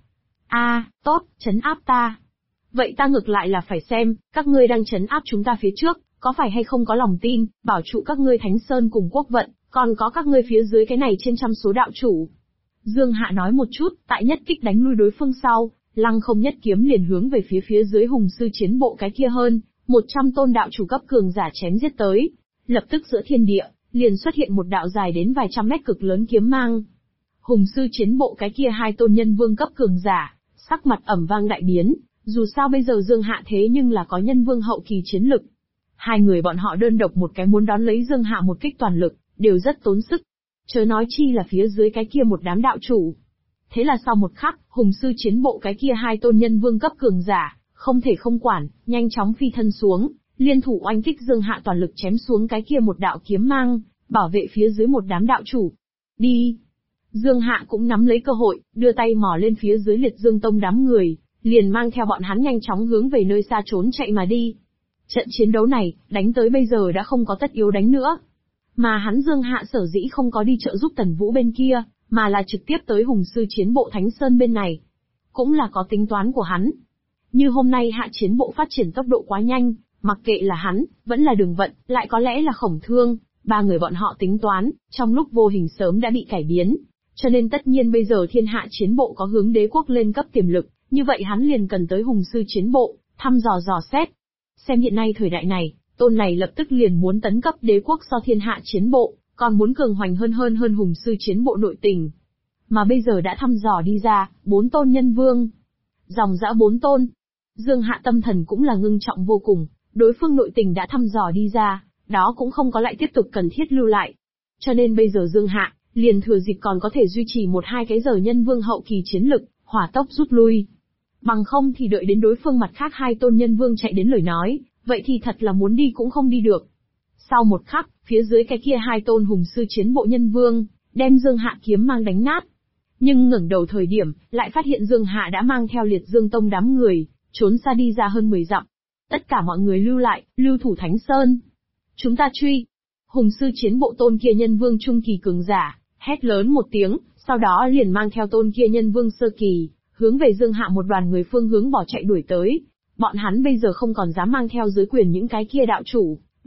Tốt, trấn áp ta. Vậy ta ngược lại là phải xem, các ngươi đang trấn áp chúng ta phía trước, có phải hay không có lòng tin, bảo trụ các ngươi Thánh Sơn cùng Quốc Vận, còn có các ngươi phía dưới cái này trên trăm số đạo chủ. Dương Hạ nói một chút, tại nhất kích đánh lui đối phương sau, lăng không nhất kiếm liền hướng về phía dưới hùng sư chiến bộ cái kia hơn, 100 tôn đạo chủ cấp cường giả chém giết tới. Lập tức giữa thiên địa, liền xuất hiện một đạo dài đến vài trăm mét cực lớn kiếm mang. Hùng sư chiến bộ cái kia 2 tôn nhân vương cấp cường giả, sắc mặt ẩm vang đại biến, dù sao bây giờ Dương Hạ thế nhưng là có nhân vương hậu kỳ chiến lực. 2 người bọn họ đơn độc một cái muốn đón lấy Dương Hạ một kích toàn lực, đều rất tốn sức. Chớ nói chi là phía dưới cái kia một đám đạo chủ. Thế là sau một khắc, hùng sư chiến bộ cái kia 2 tôn nhân vương cấp cường giả, không thể không quản, nhanh chóng phi thân xuống, liên thủ oanh kích Dương Hạ toàn lực chém xuống cái kia một đạo kiếm mang, bảo vệ phía dưới một đám đạo chủ. Đi! Dương Hạ cũng nắm lấy cơ hội, đưa tay mò lên phía dưới Liệt Dương Tông đám người, liền mang theo bọn hắn nhanh chóng hướng về nơi xa trốn chạy mà đi. Trận chiến đấu này, đánh tới bây giờ đã không có tất yếu đánh nữa. Mà hắn Dương Hạ sở dĩ không có đi trợ giúp Tần Vũ bên kia, mà là trực tiếp tới hùng sư chiến bộ Thánh Sơn bên này. Cũng là có tính toán của hắn. Như hôm nay hạ chiến bộ phát triển tốc độ quá nhanh, mặc kệ là hắn, vẫn là Đường Vận, lại có lẽ là Khổng Thương, 3 người bọn họ tính toán, trong lúc vô hình sớm đã bị cải biến. Cho nên tất nhiên bây giờ thiên hạ chiến bộ có hướng đế quốc lên cấp tiềm lực, như vậy hắn liền cần tới hùng sư chiến bộ, thăm dò xét. Xem hiện nay thời đại này, tôn này lập tức liền muốn tấn cấp đế quốc so thiên hạ chiến bộ, còn muốn cường hoành hơn hùng sư chiến bộ nội tình. Mà bây giờ đã thăm dò đi ra, 4 tôn nhân vương. Dòng dã 4 tôn. Dương Hạ tâm thần cũng là ngưng trọng vô cùng, đối phương nội tình đã thăm dò đi ra, đó cũng không có lại tiếp tục cần thiết lưu lại. Cho nên bây giờ Dương Hạ, liền thừa dịp còn có thể duy trì 1-2 cái giờ nhân vương hậu kỳ chiến lực, hỏa tốc rút lui. Bằng không thì đợi đến đối phương mặt khác 2 tôn nhân vương chạy đến lời nói, vậy thì thật là muốn đi cũng không đi được. Sau một khắc, phía dưới cái kia 2 tôn hùng sư chiến bộ nhân vương, đem Dương Hạ kiếm mang đánh nát. Nhưng ngẩng đầu thời điểm, lại phát hiện Dương Hạ đã mang theo Liệt Dương Tông đám người, trốn xa đi ra hơn 10 dặm. Tất cả mọi người lưu lại, lưu thủ Thánh Sơn. Chúng ta truy. Hùng sư chiến bộ tôn kia nhân vương trung kỳ cường giả, hét lớn một tiếng, sau đó liền mang theo tôn kia nhân vương sơ kỳ, hướng về Dương Hạ một đoàn người phương hướng bỏ chạy đuổi tới. Bọn hắn bây giờ không còn dám mang theo dưới quyền những cái kia đạo chủ,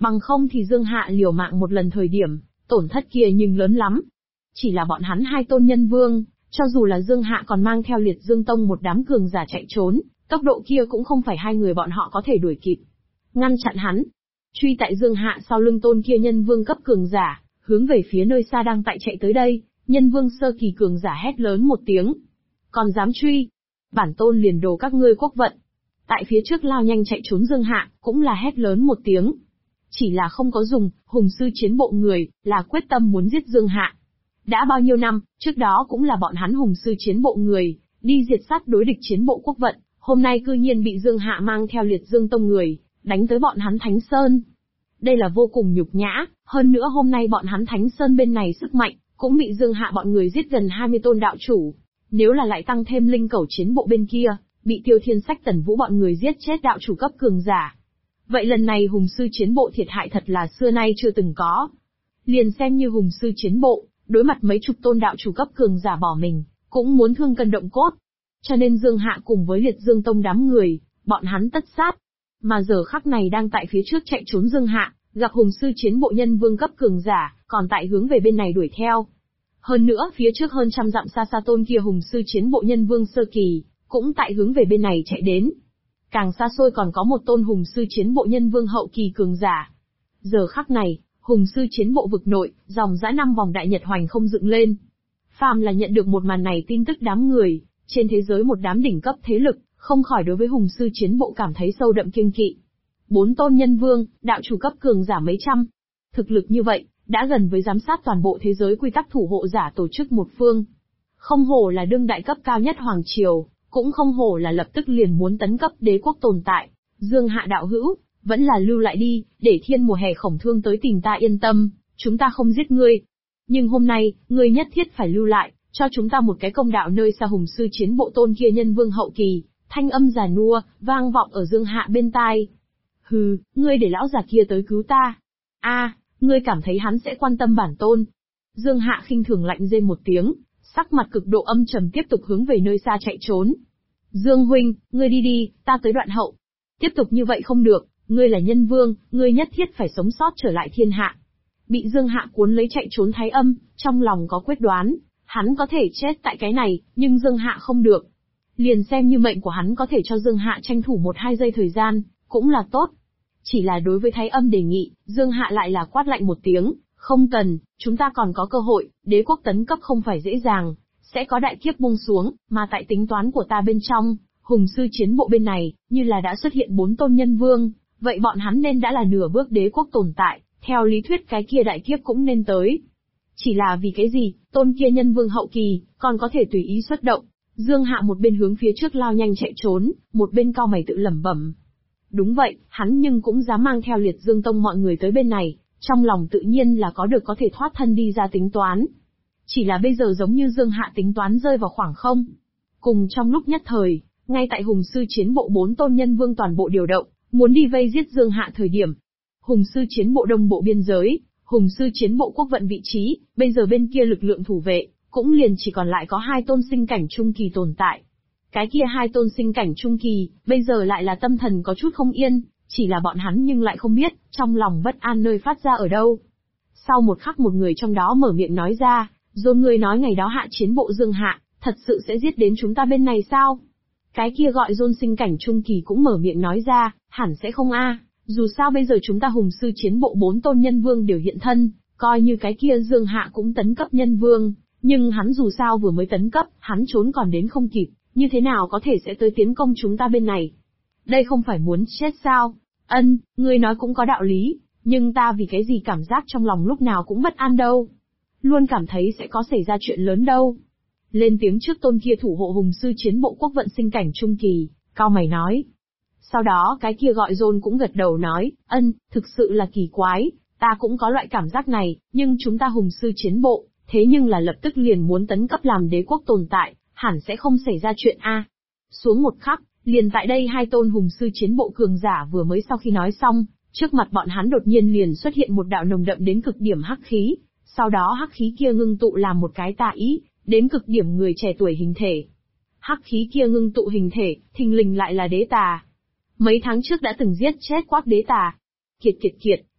Bằng không thì Dương Hạ liều mạng một lần thời điểm, tổn thất kia nhưng lớn lắm. Chỉ là bọn hắn hai tôn nhân vương, cho dù là Dương Hạ còn mang theo Liệt Dương Tông một đám cường giả chạy trốn, tốc độ kia cũng không phải hai người bọn họ có thể đuổi kịp. Ngăn chặn hắn. Truy tại Dương Hạ sau lưng tôn kia nhân vương cấp cường giả, hướng về phía nơi xa đang tại chạy tới đây, nhân vương sơ kỳ cường giả hét lớn một tiếng. Còn dám truy? Bản tôn liền đồ các ngươi quốc vận. Tại phía trước lao nhanh chạy trốn Dương Hạ, cũng là hét lớn một tiếng. Chỉ là không có dùng, hùng sư chiến bộ người, là quyết tâm muốn giết Dương Hạ. Đã bao nhiêu năm, trước đó cũng là bọn hắn hùng sư chiến bộ người, đi diệt sát đối địch chiến bộ quốc vận, hôm nay cư nhiên bị Dương Hạ mang theo Liệt Dương Tông người, đánh tới bọn hắn Thánh Sơn. Đây là vô cùng nhục nhã, hơn nữa hôm nay bọn hắn Thánh Sơn bên này sức mạnh, cũng bị Dương Hạ bọn người giết gần 20 tôn đạo chủ. Nếu là lại tăng thêm linh cẩu chiến bộ bên kia, bị Tiêu Thiên Sách Tần Vũ bọn người giết chết đạo chủ cấp cường giả. Vậy lần này hùng sư chiến bộ thiệt hại thật là xưa nay chưa từng có. Liền xem như hùng sư chiến bộ, đối mặt mấy chục tôn đạo chủ cấp cường giả bỏ mình, cũng muốn thương cân động cốt. Cho nên Dương Hạ cùng với Liệt Dương Tông đám người, bọn hắn tất sát. Mà giờ khắc này đang tại phía trước chạy trốn Dương Hạ, gặp hùng sư chiến bộ nhân vương cấp cường giả, còn tại hướng về bên này đuổi theo. Hơn nữa phía trước hơn trăm dặm xa xa tôn kia hùng sư chiến bộ nhân vương sơ kỳ, cũng tại hướng về bên này chạy đến. Càng xa xôi còn có một tôn hùng sư chiến bộ nhân vương hậu kỳ cường giả. Giờ khắc này, hùng sư chiến bộ vực nội, dòng dã 5 vòng đại nhật hoành không dựng lên. Phàm là nhận được một màn này tin tức đám người, trên thế giới một đám đỉnh cấp thế lực, không khỏi đối với hùng sư chiến bộ cảm thấy sâu đậm kiêng kỵ. 4 tôn nhân vương, đạo chủ cấp cường giả mấy trăm. Thực lực như vậy, đã gần với giám sát toàn bộ thế giới quy tắc thủ hộ giả tổ chức một phương. Không hổ là đương đại cấp cao nhất Hoàng Triều, cũng không hổ là lập tức liền muốn tấn cấp đế quốc tồn tại. Dương Hạ đạo hữu, vẫn là lưu lại đi, để thiên mùa hè khổng thương tới tìm ta yên tâm, chúng ta không giết ngươi. Nhưng hôm nay, ngươi nhất thiết phải lưu lại, cho chúng ta một cái công đạo nơi xa hùng sư chiến bộ tôn kia nhân vương hậu kỳ, thanh âm già nua, vang vọng ở Dương Hạ bên tai. Hừ, ngươi để lão già kia tới cứu ta. Ngươi cảm thấy hắn sẽ quan tâm bản tôn. Dương Hạ khinh thường lạnh rên một tiếng, sắc mặt cực độ âm trầm tiếp tục hướng về nơi xa chạy trốn. Dương huynh, ngươi đi đi, ta tới đoạn hậu. Tiếp tục như vậy không được, ngươi là nhân vương, ngươi nhất thiết phải sống sót trở lại thiên hạ. Bị Dương Hạ cuốn lấy chạy trốn Thái Âm, trong lòng có quyết đoán, hắn có thể chết tại cái này, nhưng Dương Hạ không được. Liền xem như mệnh của hắn có thể cho Dương Hạ tranh thủ 1-2 giây thời gian, cũng là tốt. Chỉ là đối với Thái Âm đề nghị, Dương Hạ lại là quát lạnh một tiếng, không cần, chúng ta còn có cơ hội, đế quốc tấn cấp không phải dễ dàng, sẽ có đại kiếp buông xuống, mà tại tính toán của ta bên trong, hùng sư chiến bộ bên này, như là đã xuất hiện 4 tôn nhân vương, vậy bọn hắn nên đã là nửa bước đế quốc tồn tại, theo lý thuyết cái kia đại kiếp cũng nên tới. Chỉ là vì cái gì, tôn kia nhân vương hậu kỳ, còn có thể tùy ý xuất động. Dương Hạ một bên hướng phía trước lao nhanh chạy trốn, một bên cau mày tự lẩm bẩm. Đúng vậy, hắn nhưng cũng dám mang theo Liệt Dương Tông mọi người tới bên này, trong lòng tự nhiên là có được có thể thoát thân đi ra tính toán. Chỉ là bây giờ giống như Dương Hạ tính toán rơi vào khoảng không. Cùng trong lúc nhất thời, ngay tại hùng sư chiến bộ 4 tôn nhân vương toàn bộ điều động, muốn đi vây giết Dương Hạ thời điểm. Hùng sư chiến bộ đông bộ biên giới, hùng sư chiến bộ quốc vận vị trí, bây giờ bên kia lực lượng thủ vệ, cũng liền chỉ còn lại có 2 tôn sinh cảnh trung kỳ tồn tại. Cái kia 2 tôn sinh cảnh trung kỳ, bây giờ lại là tâm thần có chút không yên, chỉ là bọn hắn nhưng lại không biết, trong lòng bất an nơi phát ra ở đâu. Sau một khắc một người trong đó mở miệng nói ra, Dôn người nói ngày đó hạ chiến bộ Dương Hạ, thật sự sẽ giết đến chúng ta bên này sao? Cái kia gọi Dôn sinh cảnh trung kỳ cũng mở miệng nói ra, hẳn sẽ không dù sao bây giờ chúng ta hùng sư chiến bộ 4 tôn nhân vương đều hiện thân, coi như cái kia Dương Hạ cũng tấn cấp nhân vương, nhưng hắn dù sao vừa mới tấn cấp, hắn trốn còn đến không kịp, như thế nào có thể sẽ tới tiến công chúng ta bên này? Đây không phải muốn chết sao? Ngươi nói cũng có đạo lý, nhưng ta vì cái gì cảm giác trong lòng lúc nào cũng bất an đâu. Luôn cảm thấy sẽ có xảy ra chuyện lớn đâu. Lên tiếng trước tôn kia thủ hộ hùng sư chiến bộ quốc vận sinh cảnh trung kỳ, cau mày nói. Sau đó cái kia gọi Dôn cũng gật đầu nói, thực sự là kỳ quái, ta cũng có loại cảm giác này, nhưng chúng ta hùng sư chiến bộ, thế nhưng là lập tức liền muốn tấn cấp làm đế quốc tồn tại, hẳn sẽ không xảy ra chuyện Xuống một khắc, liền tại đây 2 tôn hùng sư chiến bộ cường giả vừa mới sau khi nói xong, trước mặt bọn hắn đột nhiên liền xuất hiện một đạo nồng đậm đến cực điểm hắc khí, sau đó hắc khí kia ngưng tụ làm một cái tà ý, đến cực điểm người trẻ tuổi hình thể. Hắc khí kia ngưng tụ hình thể, thình lình lại là đế tà. Mấy tháng trước đã từng giết chết Quác đế tà. Kiệt,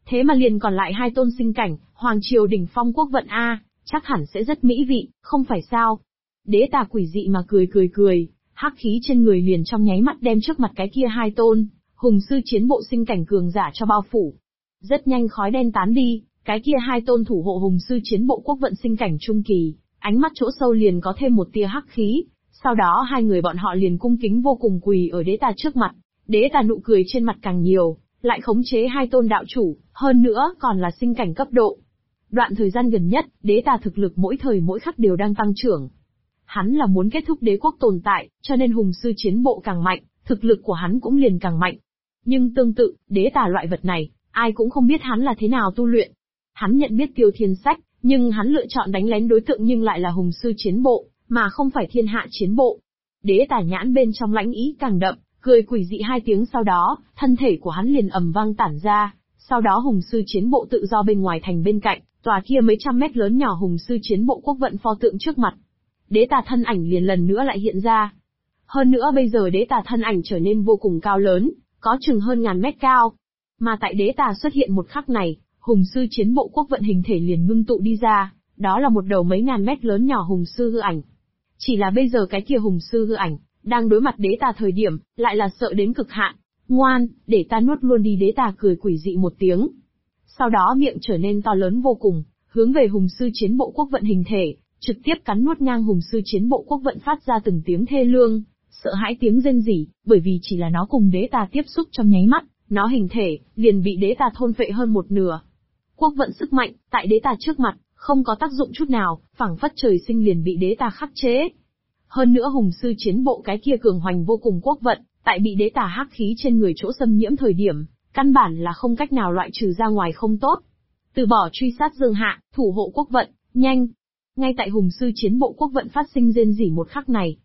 Thế mà liền còn lại 2 tôn sinh cảnh, hoàng triều đỉnh phong quốc vận a, chắc hẳn sẽ rất mỹ vị, không phải sao? Đế tà quỷ dị mà cười, hắc khí trên người liền trong nháy mắt đem trước mặt cái kia 2 tôn hùng sư chiến bộ sinh cảnh cường giả cho bao phủ. Rất nhanh khói đen tán đi, cái kia 2 tôn thủ hộ hùng sư chiến bộ quốc vận sinh cảnh trung kỳ, ánh mắt chỗ sâu liền có thêm một tia hắc khí, sau đó 2 người bọn họ liền cung kính vô cùng quỳ ở đế tà trước mặt. Đế tà nụ cười trên mặt càng nhiều, lại khống chế 2 tôn đạo chủ, hơn nữa còn là sinh cảnh cấp độ. Đoạn thời gian gần nhất, đế tà thực lực mỗi thời mỗi khắc đều đang tăng trưởng. Hắn là muốn kết thúc đế quốc tồn tại, cho nên hùng sư chiến bộ càng mạnh, thực lực của hắn cũng liền càng mạnh. Nhưng tương tự, đế tà loại vật này, ai cũng không biết hắn là thế nào tu luyện. Hắn nhận biết Tiêu Thiên Sách, nhưng hắn lựa chọn đánh lén đối tượng nhưng lại là hùng sư chiến bộ, mà không phải thiên hạ chiến bộ. Đế tà nhãn bên trong lãnh ý càng đậm, cười quỷ dị 2 tiếng sau đó, thân thể của hắn liền ầm vang tản ra, sau đó hùng sư chiến bộ tự do bên ngoài thành bên cạnh, tòa kia mấy trăm mét lớn nhỏ hùng sư chiến bộ quốc vận pho tượng trước mặt. Đế tà thân ảnh liền lần nữa lại hiện ra. Hơn nữa bây giờ đế tà thân ảnh trở nên vô cùng cao lớn, có chừng hơn ngàn mét cao. Mà tại đế tà xuất hiện một khắc này, hùng sư chiến bộ quốc vận hình thể liền ngưng tụ đi ra, đó là một đầu mấy ngàn mét lớn nhỏ hùng sư hư ảnh. Chỉ là bây giờ cái kia hùng sư hư ảnh, đang đối mặt đế tà thời điểm, lại là sợ đến cực hạn. Ngoan, để ta nuốt luôn đi, đế tà cười quỷ dị một tiếng. Sau đó miệng trở nên to lớn vô cùng, hướng về hùng sư chiến bộ quốc vận hình thể, trực tiếp cắn nuốt ngang hùng sư chiến bộ quốc vận phát ra từng tiếng thê lương, sợ hãi tiếng rên rỉ, bởi vì chỉ là nó cùng đế tà tiếp xúc trong nháy mắt, nó hình thể, liền bị đế tà thôn phệ hơn một nửa. Quốc vận sức mạnh, tại đế tà trước mặt, không có tác dụng chút nào, phảng phất trời sinh liền bị đế tà khắc chế. Hơn nữa hùng sư chiến bộ cái kia cường hoành vô cùng quốc vận, tại bị đế tà hắc khí trên người chỗ xâm nhiễm thời điểm, căn bản là không cách nào loại trừ ra ngoài không tốt. Từ bỏ truy sát Dương Hạ, thủ hộ quốc vận, nhanh. Ngay tại hùng sư chiến bộ quốc vận phát sinh rên rỉ một khắc này,